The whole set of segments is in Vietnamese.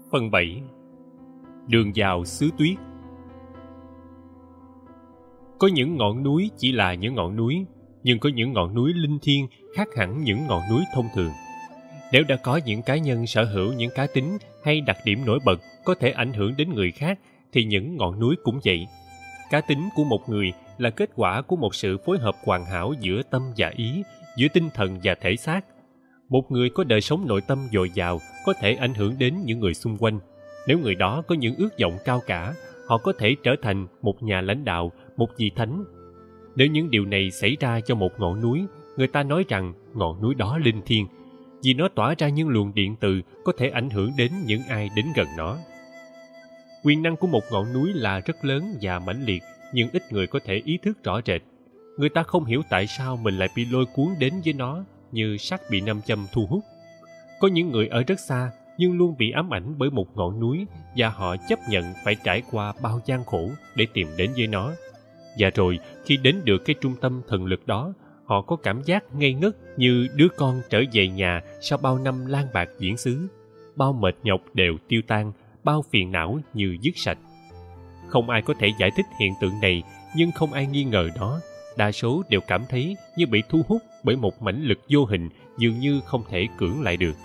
Phần 7. Đường vào xứ tuyết. Có những ngọn núi chỉ là những ngọn núi, nhưng có những ngọn núi linh thiêng khác hẳn những ngọn núi thông thường. Nếu đã có những cá nhân sở hữu những cá tính hay đặc điểm nổi bật có thể ảnh hưởng đến người khác, thì những ngọn núi cũng vậy. Cá tính của một người là kết quả của một sự phối hợp hoàn hảo giữa tâm và ý, giữa tinh thần và thể xác. Một người có đời sống nội tâm dồi dào có thể ảnh hưởng đến những người xung quanh. Nếu người đó có những ước vọng cao cả, họ có thể trở thành một nhà lãnh đạo, một vị thánh. Nếu những điều này xảy ra cho một ngọn núi, người ta nói rằng ngọn núi đó linh thiêng, vì nó tỏa ra những luồng điện từ có thể ảnh hưởng đến những ai đến gần nó. Quyền năng của một ngọn núi là rất lớn và mãnh liệt, nhưng ít người có thể ý thức rõ rệt. Người ta không hiểu tại sao mình lại bị lôi cuốn đến với nó, như sắt bị nam châm thu hút. Có những người ở rất xa, nhưng luôn bị ám ảnh bởi một ngọn núi, và họ chấp nhận phải trải qua bao gian khổ để tìm đến với nó. Và rồi, khi đến được cái trung tâm thần lực đó, họ có cảm giác ngây ngất như đứa con trở về nhà sau bao năm lang bạc viễn xứ. Bao mệt nhọc đều tiêu tan, bao phiền não như dứt sạch. Không ai có thể giải thích hiện tượng này, nhưng không ai nghi ngờ nó. Đa số đều cảm thấy như bị thu hút bởi một mãnh lực vô hình dường như không thể cưỡng lại được.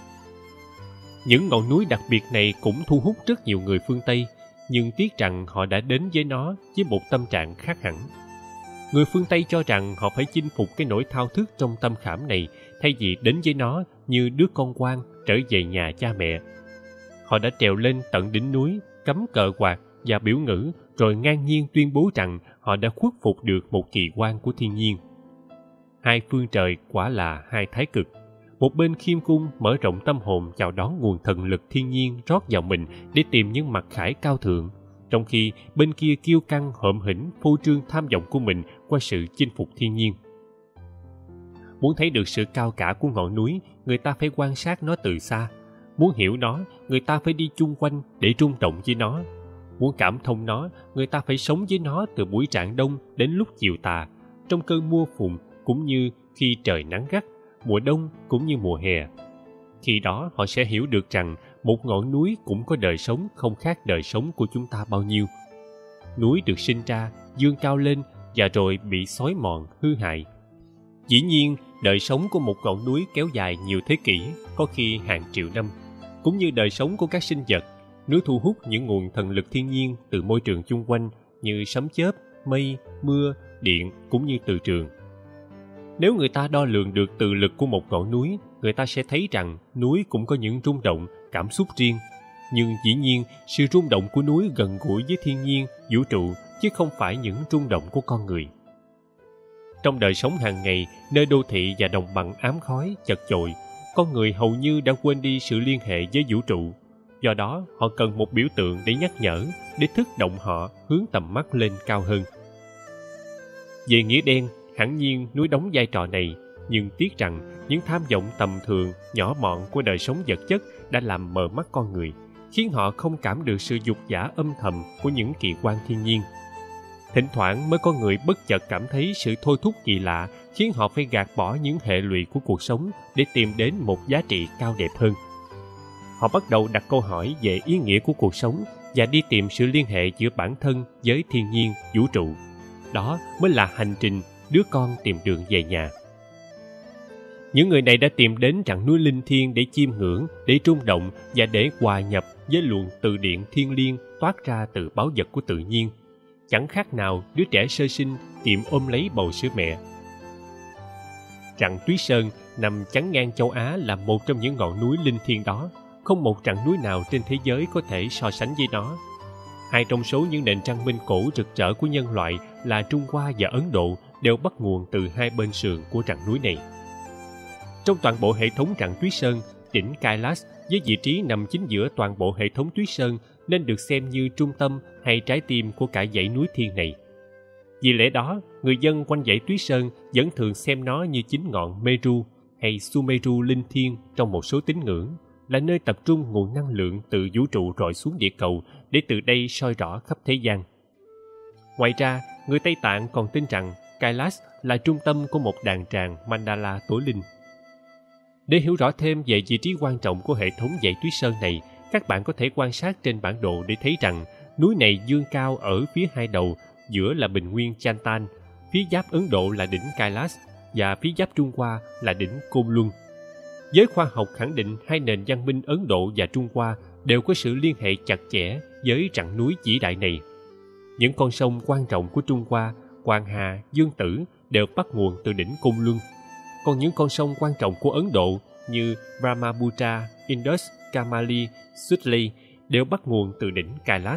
Những ngọn núi đặc biệt này cũng thu hút rất nhiều người phương Tây, nhưng tiếc rằng họ đã đến với nó với một tâm trạng khác hẳn. Người phương Tây cho rằng họ phải chinh phục cái nỗi thao thức trong tâm khảm này, thay vì đến với nó như đứa con ngoan trở về nhà cha mẹ. Họ đã trèo lên tận đỉnh núi, cắm cờ quạt và biểu ngữ, rồi ngang nhiên tuyên bố rằng họ đã khuất phục được một kỳ quan của thiên nhiên. Hai phương trời quả là hai thái cực. Một bên khiêm cung mở rộng tâm hồn chào đón nguồn thần lực thiên nhiên rót vào mình để tìm những mặc khải cao thượng, trong khi bên kia kiêu căng hợm hĩnh phô trương tham vọng của mình qua sự chinh phục thiên nhiên. Muốn thấy được sự cao cả của ngọn núi, người ta phải quan sát nó từ xa. Muốn hiểu nó, người ta phải đi chung quanh để rung động với nó. Muốn cảm thông nó, người ta phải sống với nó từ buổi rạng đông đến lúc chiều tà, trong cơn mưa phùn cũng như khi trời nắng gắt, mùa đông cũng như mùa hè. Khi đó họ sẽ hiểu được rằng một ngọn núi cũng có đời sống không khác đời sống của chúng ta bao nhiêu. Núi được sinh ra, vươn cao lên và rồi bị xói mòn, hư hại. Dĩ nhiên, đời sống của một ngọn núi kéo dài nhiều thế kỷ, có khi hàng triệu năm. Cũng như đời sống của các sinh vật, núi thu hút những nguồn thần lực thiên nhiên từ môi trường chung quanh như sấm chớp, mây, mưa, điện cũng như từ trường. Nếu người ta đo lường được từ lực của một ngọn núi, người ta sẽ thấy rằng núi cũng có những rung động, cảm xúc riêng. Nhưng dĩ nhiên, sự rung động của núi gần gũi với thiên nhiên, vũ trụ, chứ không phải những rung động của con người. Trong đời sống hàng ngày, nơi đô thị và đồng bằng ám khói, chật chội, con người hầu như đã quên đi sự liên hệ với vũ trụ. Do đó, họ cần một biểu tượng để nhắc nhở, để thức động họ hướng tầm mắt lên cao hơn. Về nghĩa đen, hẳn nhiên núi đóng vai trò này, nhưng tiếc rằng những tham vọng tầm thường, nhỏ mọn của đời sống vật chất đã làm mờ mắt con người, khiến họ không cảm được sự dục dã âm thầm của những kỳ quan thiên nhiên. Thỉnh thoảng mới có người bất chợt cảm thấy sự thôi thúc kỳ lạ, khiến họ phải gạt bỏ những hệ lụy của cuộc sống để tìm đến một giá trị cao đẹp hơn. Họ bắt đầu đặt câu hỏi về ý nghĩa của cuộc sống và đi tìm sự liên hệ giữa bản thân với thiên nhiên, vũ trụ. Đó mới là hành trình đứa con tìm đường về nhà. Những người này đã tìm đến rặng núi linh thiêng để chiêm ngưỡng, để rung động và để hòa nhập với luồng từ điện thiêng liêng toát ra từ báu vật của tự nhiên. Chẳng khác nào đứa trẻ sơ sinh tìm ôm lấy bầu sữa mẹ. Rặng Tuyết Sơn nằm chắn ngang châu Á là một trong những ngọn núi linh thiêng đó. Không một rặng núi nào trên thế giới có thể so sánh với nó. Hai trong số những nền văn minh cổ rực rỡ của nhân loại là Trung Hoa và Ấn Độ đều bắt nguồn từ hai bên sườn của rặng núi này. Trong toàn bộ hệ thống rặng Tuyết Sơn, đỉnh Kailash với vị trí nằm chính giữa toàn bộ hệ thống Tuyết Sơn nên được xem như trung tâm hay trái tim của cả dãy núi thiêng này. Vì lẽ đó, người dân quanh dãy Tuyết Sơn vẫn thường xem nó như chính ngọn Meru hay Sumeru linh thiêng trong một số tín ngưỡng, là nơi tập trung nguồn năng lượng từ vũ trụ rọi xuống địa cầu để từ đây soi rõ khắp thế gian. Ngoài ra, người Tây Tạng còn tin rằng Kailash là trung tâm của một đàn tràng Mandala tối linh. Để hiểu rõ thêm về vị trí quan trọng của hệ thống dãy Tuyết Sơn này, các bạn có thể quan sát trên bản đồ để thấy rằng núi này dương cao ở phía hai đầu, giữa là bình nguyên Chantan, phía giáp Ấn Độ là đỉnh Kailash và phía giáp Trung Hoa là đỉnh Côn Luân. Giới khoa học khẳng định hai nền văn minh Ấn Độ và Trung Hoa đều có sự liên hệ chặt chẽ với rặng núi vĩ đại này. Những con sông quan trọng của Trung Hoa, Hoàng Hà, Dương Tử đều bắt nguồn từ đỉnh Côn Luân. Còn những con sông quan trọng của Ấn Độ như Brahmaputra, Indus, Kamali, Sutlej đều bắt nguồn từ đỉnh Kailash.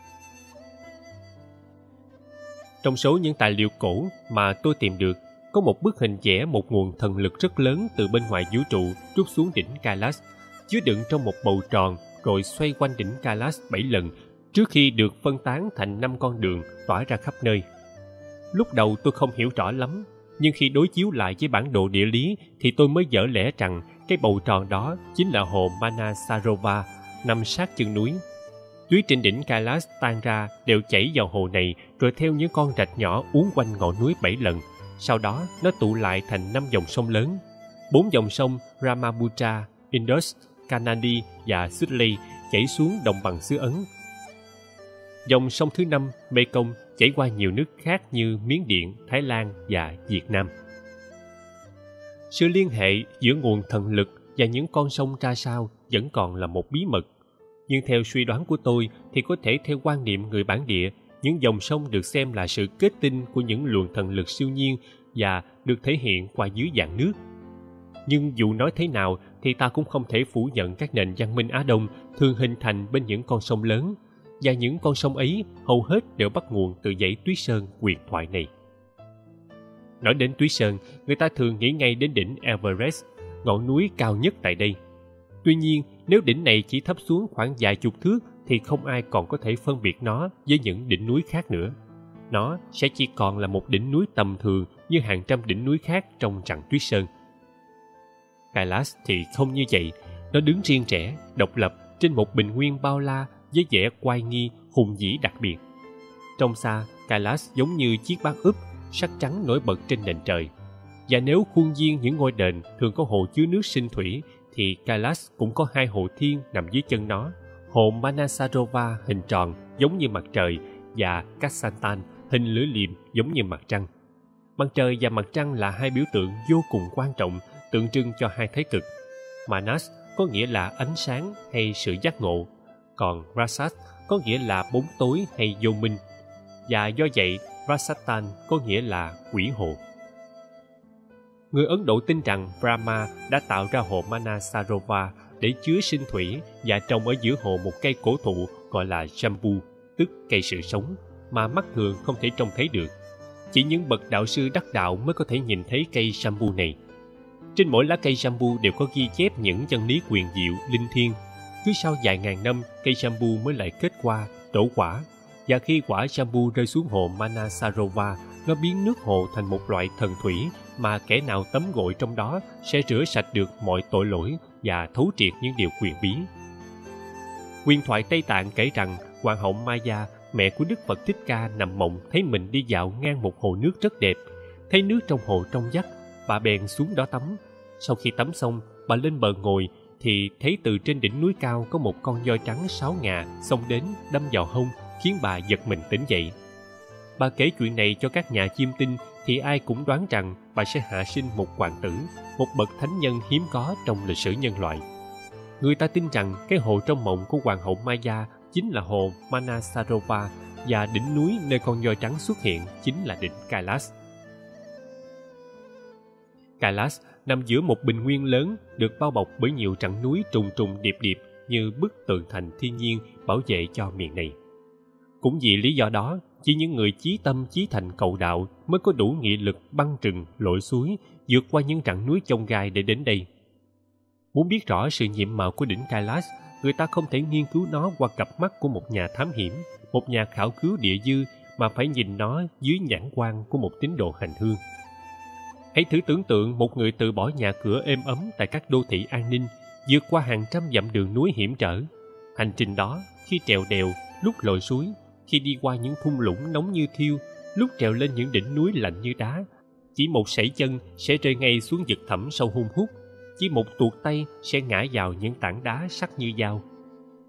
Trong số những tài liệu cổ mà tôi tìm được, có một bức hình vẽ một nguồn thần lực rất lớn từ bên ngoài vũ trụ trút xuống đỉnh Kailash, chứa đựng trong một bầu tròn rồi xoay quanh đỉnh Kailash 7 lần trước khi được phân tán thành 5 con đường tỏa ra khắp nơi. Lúc đầu tôi không hiểu rõ lắm, nhưng khi đối chiếu lại với bản đồ địa lý thì tôi mới vỡ lẽ rằng cái bầu tròn đó chính là hồ Manasarova nằm sát chân núi. Tuyết trên đỉnh Kailash tan ra đều chảy vào hồ này rồi theo những con rạch nhỏ uốn quanh ngọn núi 7 lần. Sau đó nó tụ lại thành 5 dòng sông lớn. 4 dòng sông Brahmaputra, Indus, Kanadi và Sutlej chảy xuống đồng bằng xứ Ấn. Dòng sông thứ 5, Mekong, chảy qua nhiều nước khác như Miến Điện, Thái Lan và Việt Nam. Sự liên hệ giữa nguồn thần lực và những con sông ra sao vẫn còn là một bí mật. Nhưng theo suy đoán của tôi thì có thể theo quan niệm người bản địa, những dòng sông được xem là sự kết tinh của những luồng thần lực siêu nhiên và được thể hiện qua dưới dạng nước. Nhưng dù nói thế nào thì ta cũng không thể phủ nhận các nền văn minh Á Đông thường hình thành bên những con sông lớn, và những con sông ấy hầu hết đều bắt nguồn từ dãy Tuyết Sơn huyền thoại này. Nói đến Tuyết Sơn, người ta thường nghĩ ngay đến đỉnh Everest, ngọn núi cao nhất tại đây. Tuy nhiên, nếu đỉnh này chỉ thấp xuống khoảng vài chục thước thì không ai còn có thể phân biệt nó với những đỉnh núi khác nữa. Nó sẽ chỉ còn là một đỉnh núi tầm thường như hàng trăm đỉnh núi khác trong rặng Tuyết Sơn. Kailash thì không như vậy, nó đứng riêng rẽ, độc lập trên một bình nguyên bao la với vẻ oai nghi, hùng vĩ đặc biệt. Trong xa, Kailash giống như chiếc bát úp, sắc trắng nổi bật trên nền trời. Và nếu khuôn viên những ngôi đền thường có hồ chứa nước sinh thủy, thì Kailash cũng có 2 hồ thiên nằm dưới chân nó. Hồ Manasarova hình tròn giống như mặt trời và Kasantan hình lưỡi liềm giống như mặt trăng. Mặt trời và mặt trăng là 2 biểu tượng vô cùng quan trọng, tượng trưng cho 2 thái cực. Manas có nghĩa là ánh sáng hay sự giác ngộ, còn Rasat có nghĩa là bóng tối hay vô minh. Và do vậy, Rasatan có nghĩa là quỷ hồ. Người Ấn Độ tin rằng Brahma đã tạo ra hồ Manasarova để chứa sinh thủy và trồng ở giữa hồ một cây cổ thụ gọi là Jambu, tức cây sự sống, mà mắt thường không thể trông thấy được. Chỉ những bậc đạo sư đắc đạo mới có thể nhìn thấy cây Jambu này. Trên mỗi lá cây Jambu đều có ghi chép những chân lý quyền diệu, linh thiêng. Cứ sau vài ngàn năm, cây Jambu mới lại kết quả, trổ quả. Và khi quả Jambu rơi xuống hồ Manasarova, nó biến nước hồ thành một loại thần thủy mà kẻ nào tắm gội trong đó sẽ rửa sạch được mọi tội lỗi và thấu triệt những điều quyền bí. Huyền thoại Tây Tạng kể rằng Hoàng hậu Maya, mẹ của Đức Phật Thích Ca, nằm mộng thấy mình đi dạo ngang một hồ nước rất đẹp. Thấy nước trong hồ trong vắt, bà bèn xuống đó tắm. Sau khi tắm xong, bà lên bờ ngồi thì thấy từ trên đỉnh núi cao có một con voi trắng 6 ngà xông đến đâm vào hông, khiến bà giật mình tỉnh dậy. Bà kể chuyện này cho các nhà chiêm tinh thì ai cũng đoán rằng bà sẽ hạ sinh một hoàng tử, một bậc thánh nhân hiếm có trong lịch sử nhân loại. Người ta tin rằng cái hồ trong mộng của Hoàng hậu Maya chính là hồ Manasarova và đỉnh núi nơi con voi trắng xuất hiện chính là đỉnh Kailash. Kailash nằm giữa một bình nguyên lớn được bao bọc bởi nhiều rặng núi trùng trùng điệp điệp như bức tường thành thiên nhiên bảo vệ cho miền này. Cũng vì lý do đó, chỉ những người chí tâm chí thành cầu đạo mới có đủ nghị lực băng rừng, lội suối, vượt qua những rặng núi chông gai để đến đây. Muốn biết rõ sự nhiệm màu của đỉnh Kailash, người ta không thể nghiên cứu nó qua cặp mắt của một nhà thám hiểm, một nhà khảo cứu địa dư, mà phải nhìn nó dưới nhãn quan của một tín đồ hành hương. Hãy thử tưởng tượng một người từ bỏ nhà cửa êm ấm tại các đô thị an ninh, vượt qua hàng trăm dặm đường núi hiểm trở. Hành trình đó, khi trèo đèo, lúc lội suối, khi đi qua những thung lũng nóng như thiêu, lúc trèo lên những đỉnh núi lạnh như đá, chỉ một sẩy chân sẽ rơi ngay xuống vực thẳm sâu hun hút, chỉ một tuột tay sẽ ngã vào những tảng đá sắc như dao.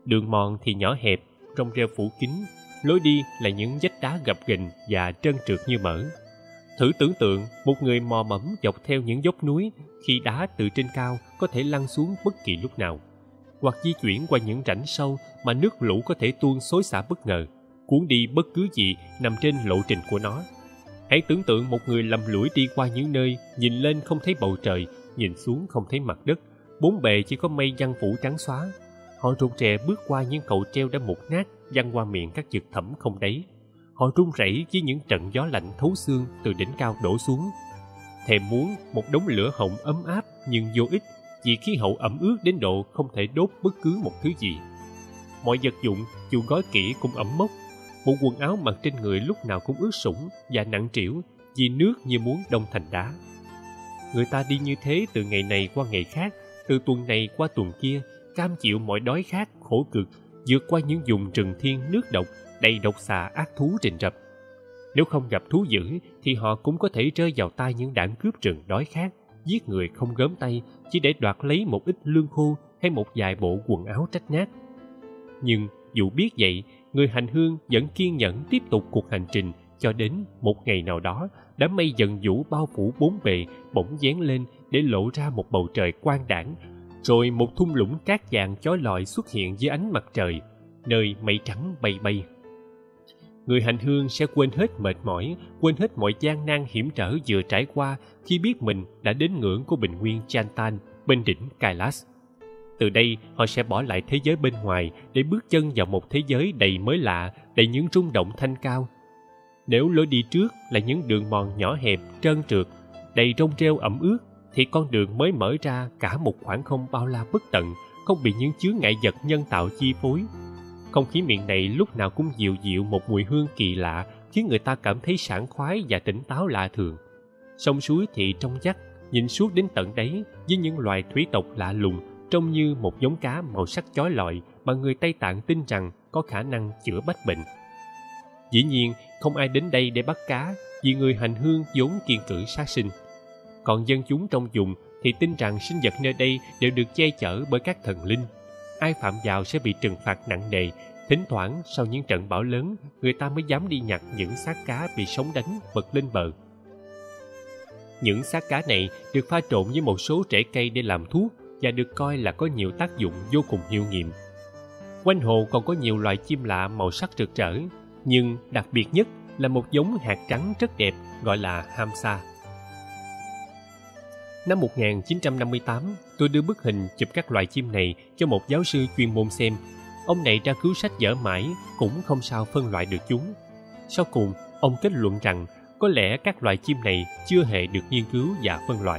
Đường mòn thì nhỏ hẹp, rong rêu phủ kín, lối đi là những vách đá gập ghềnh và trơn trượt như mỡ. Thử tưởng tượng một người mò mẫm dọc theo những dốc núi khi đá từ trên cao có thể lăn xuống bất kỳ lúc nào, hoặc di chuyển qua những rãnh sâu mà nước lũ có thể tuôn xối xả bất ngờ, cuốn đi bất cứ gì nằm trên lộ trình của nó. Hãy tưởng tượng một người lầm lũi đi qua những nơi nhìn lên không thấy bầu trời, nhìn xuống không thấy mặt đất, bốn bề chỉ có mây giăng phủ trắng xóa. Họ rụt rè bước qua những cầu treo đã mục nát, văng qua miệng các vực thẳm không đáy. Họ run rẩy với những trận gió lạnh thấu xương từ đỉnh cao đổ xuống. Thèm muốn một đống lửa hồng ấm áp nhưng vô ích, vì khí hậu ẩm ướt đến độ không thể đốt bất cứ một thứ gì. Mọi vật dụng dù gói kỹ cũng ẩm mốc. Bộ quần áo mặc trên người lúc nào cũng ướt sũng và nặng trĩu vì nước như muốn đông thành đá. Người ta đi như thế từ ngày này qua ngày khác, từ tuần này qua tuần kia, cam chịu mọi đói khát khổ cực, vượt qua những vùng rừng thiên nước độc đầy độc xà ác thú rình rập. Nếu không gặp thú dữ thì họ cũng có thể rơi vào tay những đảng cướp rừng đói khát, giết người không gớm tay chỉ để đoạt lấy một ít lương khô hay một vài bộ quần áo rách nát. Nhưng dù biết vậy, người hành hương vẫn kiên nhẫn tiếp tục cuộc hành trình cho đến một ngày nào đó, đám mây dần vũ bao phủ bốn bề bỗng vén lên để lộ ra một bầu trời quang đãng, rồi một thung lũng cát vàng chói lọi xuất hiện dưới ánh mặt trời, nơi mây trắng bay bay. Người hành hương sẽ quên hết mệt mỏi, quên hết mọi gian nan hiểm trở vừa trải qua khi biết mình đã đến ngưỡng của bình nguyên Chantan bên đỉnh Kailash. Từ đây, họ sẽ bỏ lại thế giới bên ngoài để bước chân vào một thế giới đầy mới lạ, đầy những rung động thanh cao. Nếu lối đi trước là những đường mòn nhỏ hẹp, trơn trượt, đầy rong rêu ẩm ướt, thì con đường mới mở ra cả một khoảng không bao la bất tận, không bị những chướng ngại vật nhân tạo chi phối. Không khí miền này lúc nào cũng dịu dịu một mùi hương kỳ lạ, khiến người ta cảm thấy sảng khoái và tỉnh táo lạ thường. Sông suối thì trong vắt, nhìn suốt đến tận đáy, với những loài thủy tộc lạ lùng, trông như một giống cá màu sắc chói lọi mà người Tây Tạng tin rằng có khả năng chữa bách bệnh. Dĩ nhiên, không ai đến đây để bắt cá, vì người hành hương vốn kiêng cữ sát sinh. Còn dân chúng trong vùng thì tin rằng sinh vật nơi đây đều được che chở bởi các thần linh. Ai phạm vào sẽ bị trừng phạt nặng nề. Thỉnh thoảng sau những trận bão lớn, người ta mới dám đi nhặt những xác cá bị sóng đánh bật lên bờ. Những xác cá này được pha trộn với một số rễ cây để làm thuốc và được coi là có nhiều tác dụng vô cùng hiệu nghiệm. Quanh hồ còn có nhiều loài chim lạ màu sắc rực rỡ, nhưng đặc biệt nhất là một giống hạt trắng rất đẹp gọi là Hamsa. Năm 1958, tôi đưa bức hình chụp các loài chim này cho một giáo sư chuyên môn xem. Ông này tra cứu sách vở mãi cũng không sao phân loại được chúng. Sau cùng, ông kết luận rằng có lẽ các loài chim này chưa hề được nghiên cứu và phân loại.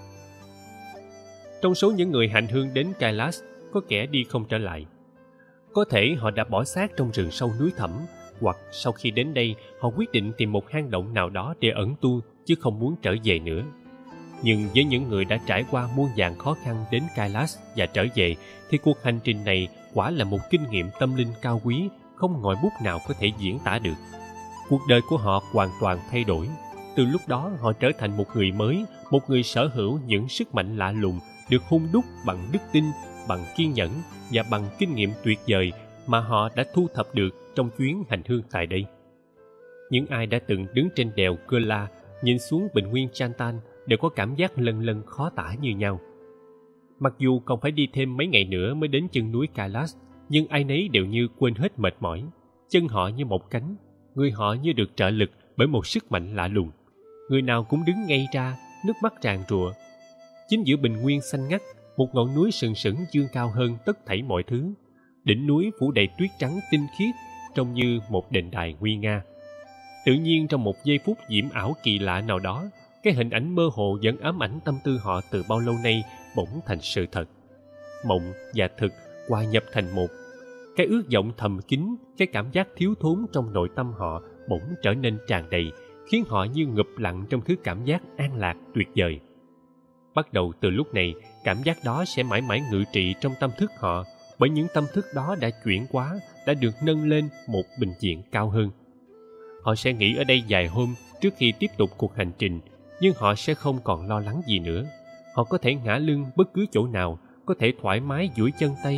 Trong số những người hành hương đến Kailash, có kẻ đi không trở lại. Có thể họ đã bỏ xác trong rừng sâu núi thẳm, hoặc sau khi đến đây họ quyết định tìm một hang động nào đó để ẩn tu chứ không muốn trở về nữa. Nhưng với những người đã trải qua muôn vàn khó khăn đến Kailash và trở về, thì cuộc hành trình này quả là một kinh nghiệm tâm linh cao quý, không ngòi bút nào có thể diễn tả được. Cuộc đời của họ hoàn toàn thay đổi. Từ lúc đó họ trở thành một người mới, một người sở hữu những sức mạnh lạ lùng, được hun đúc bằng đức tin, bằng kiên nhẫn và bằng kinh nghiệm tuyệt vời mà họ đã thu thập được trong chuyến hành hương tại đây. Những ai đã từng đứng trên đèo Kurla nhìn xuống bình nguyên Chantan đều có cảm giác lân lân khó tả như nhau. Mặc dù còn phải đi thêm mấy ngày nữa mới đến chân núi Kailash, nhưng ai nấy đều như quên hết mệt mỏi. Chân họ như một cánh, người họ như được trợ lực bởi một sức mạnh lạ lùng. Người nào cũng đứng ngay ra, nước mắt tràn trụa. Chính giữa bình nguyên xanh ngắt, một ngọn núi sừng sững vươn cao hơn tất thảy mọi thứ. Đỉnh núi phủ đầy tuyết trắng tinh khiết, trông như một đền đài nguy nga. Tự nhiên trong một giây phút diễm ảo kỳ lạ nào đó, cái hình ảnh mơ hồ vẫn ám ảnh tâm tư họ từ bao lâu nay bỗng thành sự thật. Mộng và thực hòa nhập thành một. Cái ước vọng thầm kín, cái cảm giác thiếu thốn trong nội tâm họ bỗng trở nên tràn đầy, khiến họ như ngụp lặng trong thứ cảm giác an lạc tuyệt vời. Bắt đầu từ lúc này, cảm giác đó sẽ mãi mãi ngự trị trong tâm thức họ, bởi những tâm thức đó đã chuyển hóa, đã được nâng lên một bình diện cao hơn. Họ sẽ nghỉ ở đây vài hôm trước khi tiếp tục cuộc hành trình, nhưng họ sẽ không còn lo lắng gì nữa. Họ có thể ngả lưng bất cứ chỗ nào, có thể thoải mái duỗi chân tay,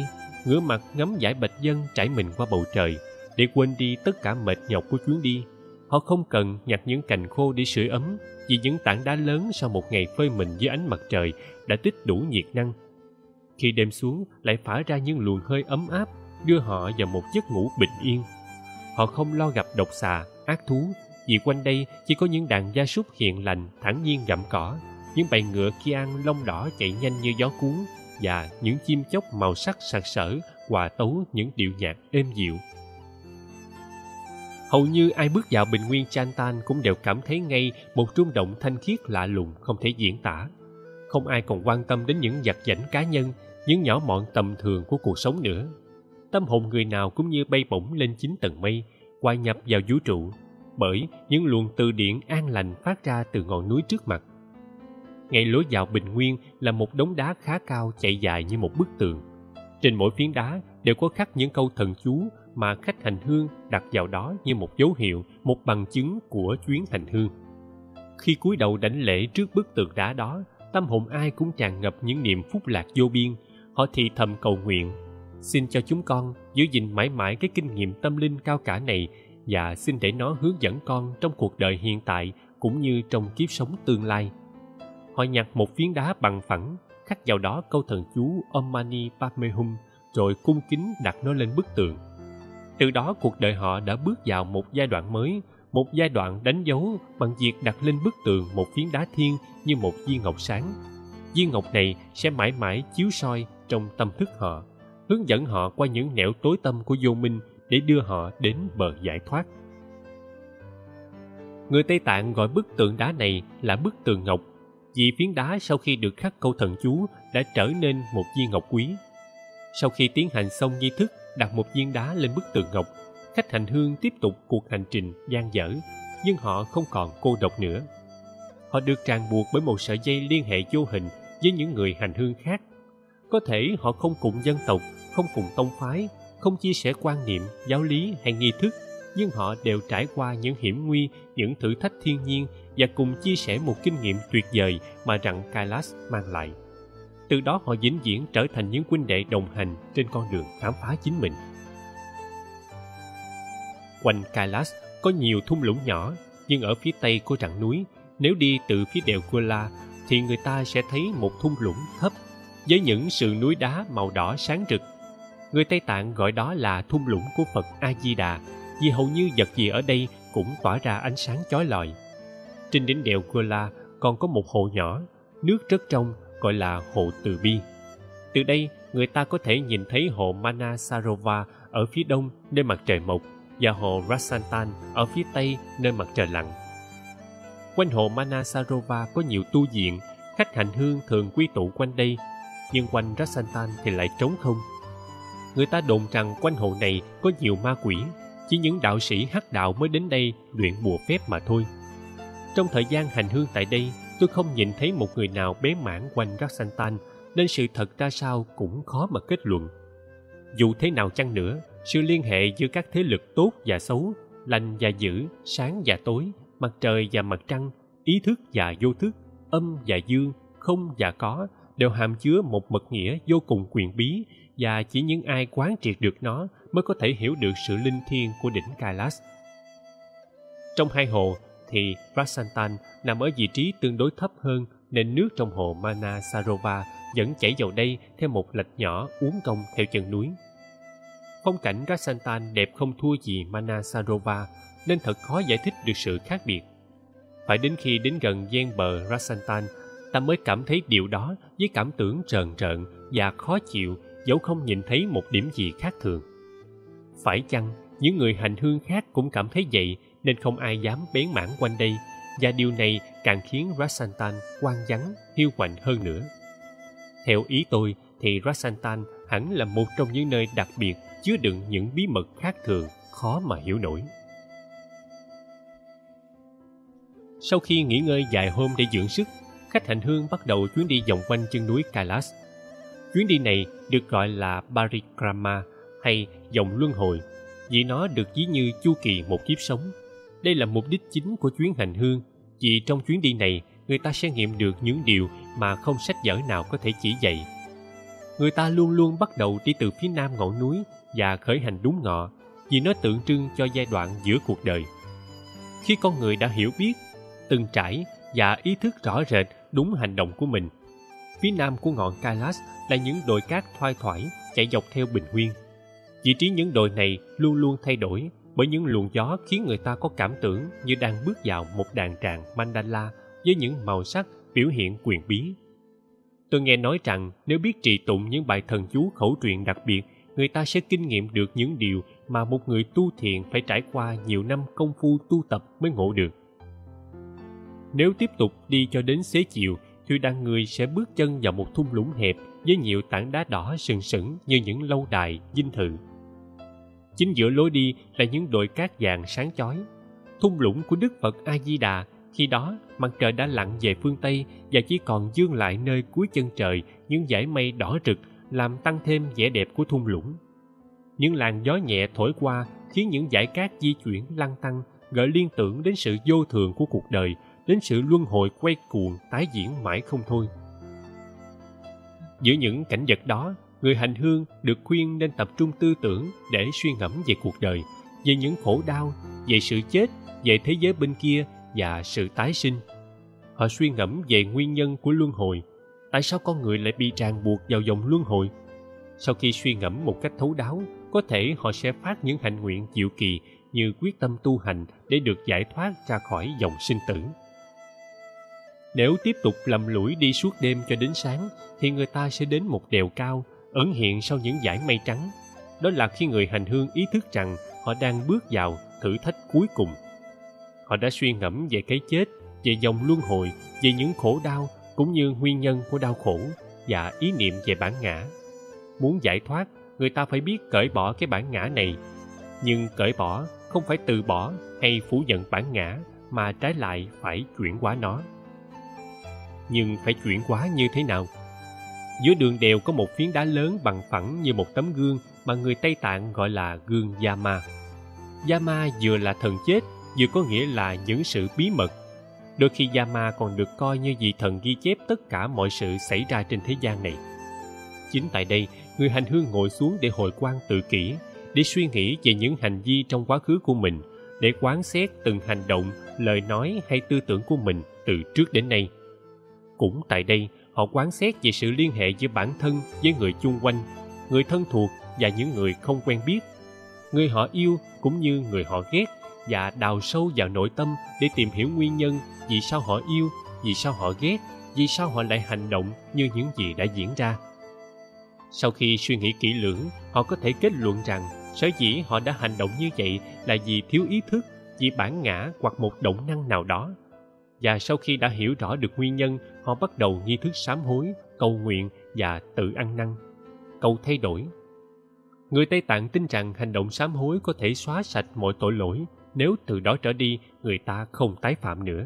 ngửa mặt ngắm dải bạch vân trải mình qua bầu trời để quên đi tất cả mệt nhọc của chuyến đi. Họ không cần nhặt những cành khô để sưởi ấm, vì những tảng đá lớn sau một ngày phơi mình dưới ánh mặt trời đã tích đủ nhiệt năng. Khi đêm xuống lại phả ra những luồng hơi ấm áp, đưa họ vào một giấc ngủ bình yên. Họ không lo gặp độc xà, ác thú, vì quanh đây chỉ có những đàn gia súc hiền lành thản nhiên gặm cỏ, những bầy ngựa Kiang lông đỏ chạy nhanh như gió cuốn, và những chim chóc màu sắc sặc sỡ hòa tấu những điệu nhạc êm dịu. Hầu như ai bước vào bình nguyên Chantan cũng đều cảm thấy ngay một rung động thanh khiết lạ lùng không thể diễn tả. Không ai còn quan tâm đến những vặt vãnh cá nhân, những nhỏ mọn tầm thường của cuộc sống nữa. Tâm hồn người nào cũng như bay bổng lên 9 tầng mây, hòa nhập vào vũ trụ, bởi những luồng từ điển an lành phát ra từ ngọn núi trước mặt. Ngay lối vào bình nguyên là một đống đá khá cao chạy dài như một bức tường. Trên mỗi phiến đá đều có khắc những câu thần chú mà khách hành hương đặt vào đó như một dấu hiệu, một bằng chứng của chuyến hành hương. Khi cúi đầu đảnh lễ trước bức tượng đá đó, tâm hồn ai cũng tràn ngập những niềm phúc lạc vô biên. Họ thì thầm cầu nguyện: xin cho chúng con giữ gìn mãi mãi cái kinh nghiệm tâm linh cao cả này, và xin để nó hướng dẫn con trong cuộc đời hiện tại cũng như trong kiếp sống tương lai. Họ nhặt một phiến đá bằng phẳng, khắc vào đó câu thần chú Om Mani Padme Hum, rồi cung kính đặt nó lên bức tường. Từ đó cuộc đời họ đã bước vào một giai đoạn mới, một giai đoạn đánh dấu bằng việc đặt lên bức tường một phiến đá thiên như một viên ngọc sáng. Viên ngọc này sẽ mãi mãi chiếu soi trong tâm thức họ, hướng dẫn họ qua những nẻo tối tăm của vô minh để đưa họ đến bờ giải thoát. Người Tây Tạng gọi bức tượng đá này là bức tường ngọc, vì phiến đá sau khi được khắc câu thần chú đã trở nên một viên ngọc quý. Sau khi tiến hành xong nghi thức đặt một viên đá lên bức tường ngọc, khách hành hương tiếp tục cuộc hành trình dang dở, nhưng họ không còn cô độc nữa. Họ được ràng buộc bởi một sợi dây liên hệ vô hình với những người hành hương khác. Có thể họ không cùng dân tộc, không cùng tông phái, không chia sẻ quan niệm, giáo lý hay nghi thức, nhưng họ đều trải qua những hiểm nguy, những thử thách thiên nhiên và cùng chia sẻ một kinh nghiệm tuyệt vời mà rặng Kailash mang lại. Từ đó họ vĩnh viễn trở thành những huynh đệ đồng hành trên con đường khám phá chính mình. Quanh Kailash có nhiều thung lũng nhỏ, nhưng ở phía tây của rặng núi, nếu đi từ phía đèo Gola thì người ta sẽ thấy một thung lũng thấp với những sườn núi đá màu đỏ sáng rực. Người Tây Tạng gọi đó là thung lũng của Phật A Di Đà, vì hầu như vật gì ở đây cũng tỏa ra ánh sáng chói lọi. Trên đỉnh đèo Gola còn có một hồ nhỏ, nước rất trong, gọi là hồ Từ Bi. Từ đây, người ta có thể nhìn thấy hồ Manasarovar ở phía đông nơi mặt trời mọc và hồ Rasantan ở phía tây nơi mặt trời lặn. Quanh hồ Manasarovar có nhiều tu viện, khách hành hương thường quy tụ quanh đây, nhưng quanh Rasantan thì lại trống không. Người ta đồn rằng quanh hồ này có nhiều ma quỷ, chỉ những đạo sĩ hắc đạo mới đến đây luyện bùa phép mà thôi. Trong thời gian hành hương tại đây, tôi không nhìn thấy một người nào bế mãn quanh Rasantan, nên sự thật ra sao cũng khó mà kết luận. Dù thế nào chăng nữa, sự liên hệ giữa các thế lực tốt và xấu, lành và dữ, sáng và tối, mặt trời và mặt trăng, ý thức và vô thức, âm và dương, không và có, đều hàm chứa một mật nghĩa vô cùng quyền bí, và chỉ những ai quán triệt được nó mới có thể hiểu được sự linh thiêng của đỉnh Kailash. Trong hai hồ thì Rasantan nằm ở vị trí tương đối thấp hơn, nên nước trong hồ Manasarovar vẫn chảy vào đây theo một lạch nhỏ uốn cong theo chân núi. Phong cảnh Rasantan đẹp không thua gì Manasarovar, nên thật khó giải thích được sự khác biệt. Phải đến khi đến gần ven bờ Rasantan, ta mới cảm thấy điều đó với cảm tưởng rờn rợn và khó chịu, dẫu không nhìn thấy một điểm gì khác thường. Phải chăng những người hành hương khác cũng cảm thấy vậy, nên không ai dám bén mảng quanh đây, và điều này càng khiến Rasantan hoang vắng, hiu quạnh hơn nữa. Theo ý tôi thì Rasantan hẳn là một trong những nơi đặc biệt chứa đựng những bí mật khác thường, khó mà hiểu nổi. Sau khi nghỉ ngơi vài hôm để dưỡng sức, khách hành hương bắt đầu chuyến đi vòng quanh chân núi Kailash. Chuyến đi này được gọi là Parikrama hay vòng luân hồi, vì nó được ví như chu kỳ một kiếp sống. Đây là mục đích chính của chuyến hành hương, vì trong chuyến đi này người ta sẽ nghiệm được những điều mà không sách vở nào có thể chỉ dạy. người ta luôn luôn bắt đầu đi từ phía nam ngọn núi và khởi hành đúng ngọ, vì nó tượng trưng cho giai đoạn giữa cuộc đời. Khi con người đã hiểu biết, từng trải và ý thức rõ rệt đúng hành động của mình, phía nam của ngọn Kailash là những đồi cát thoai thoải chạy dọc theo bình nguyên. Vị trí những đồi này luôn luôn thay đổi bởi những luồng gió khiến người ta có cảm tưởng như đang bước vào một đàn tràng mandala với những màu sắc biểu hiện quyền bí. Tôi nghe nói rằng nếu biết trì tụng những bài thần chú khẩu truyện đặc biệt, người ta sẽ kinh nghiệm được những điều mà một người tu thiền phải trải qua nhiều năm công phu tu tập mới ngộ được. Nếu tiếp tục đi cho đến xế chiều, thì đoàn người sẽ bước chân vào một thung lũng hẹp với nhiều tảng đá đỏ sừng sững như những lâu đài dinh thự. Chính giữa lối đi là những đồi cát vàng sáng chói, thung lũng của Đức Phật A Di Đà. Khi đó mặt trời đã lặn về phương Tây và chỉ còn dương lại nơi cuối chân trời những dải mây đỏ rực làm tăng thêm vẻ đẹp của thung lũng. Những làn gió nhẹ thổi qua khiến những dải cát di chuyển lăn tăn, gợi liên tưởng đến sự vô thường của cuộc đời, đến sự luân hồi quay cuồng tái diễn mãi không thôi. Giữa những cảnh vật đó, người hành hương được khuyên nên tập trung tư tưởng để suy ngẫm về cuộc đời, về những khổ đau, về sự chết, về thế giới bên kia và sự tái sinh. Họ suy ngẫm về nguyên nhân của luân hồi. Tại sao con người lại bị ràng buộc vào dòng luân hồi? Sau khi suy ngẫm một cách thấu đáo, có thể họ sẽ phát những hạnh nguyện diệu kỳ như quyết tâm tu hành để được giải thoát ra khỏi dòng sinh tử. Nếu tiếp tục lầm lũi đi suốt đêm cho đến sáng, thì người ta sẽ đến một đèo cao, ẩn hiện sau những dải mây trắng. Đó là khi người hành hương ý thức rằng họ đang bước vào thử thách cuối cùng. Họ đã suy ngẫm về cái chết, về dòng luân hồi, về những khổ đau cũng như nguyên nhân của đau khổ và ý niệm về bản ngã. Muốn giải thoát, người ta phải biết cởi bỏ cái bản ngã này. Nhưng cởi bỏ không phải từ bỏ hay phủ nhận bản ngã, mà trái lại phải chuyển hóa nó. Nhưng phải chuyển hóa như thế nào? Giữa đường đèo có một phiến đá lớn bằng phẳng như một tấm gương mà người Tây Tạng gọi là gương Yama. Yama vừa là thần chết, vừa có nghĩa là những sự bí mật. Đôi khi Yama còn được coi như vị thần ghi chép tất cả mọi sự xảy ra trên thế gian này. Chính tại đây, người hành hương ngồi xuống để hồi quan tự kỷ, để suy nghĩ về những hành vi trong quá khứ của mình, để quán xét từng hành động, lời nói hay tư tưởng của mình từ trước đến nay. Cũng tại đây, họ quán xét về sự liên hệ giữa bản thân với người chung quanh, người thân thuộc và những người không quen biết, người họ yêu cũng như người họ ghét, và đào sâu vào nội tâm để tìm hiểu nguyên nhân vì sao họ yêu, vì sao họ ghét, vì sao họ lại hành động như những gì đã diễn ra. Sau khi suy nghĩ kỹ lưỡng, họ có thể kết luận rằng sở dĩ họ đã hành động như vậy là vì thiếu ý thức, vì bản ngã hoặc một động năng nào đó. Và sau khi đã hiểu rõ được nguyên nhân, họ bắt đầu nghi thức sám hối, cầu nguyện và tự ăn năn, cầu thay đổi. Người Tây Tạng tin rằng hành động sám hối có thể xóa sạch mọi tội lỗi nếu từ đó trở đi người ta không tái phạm nữa.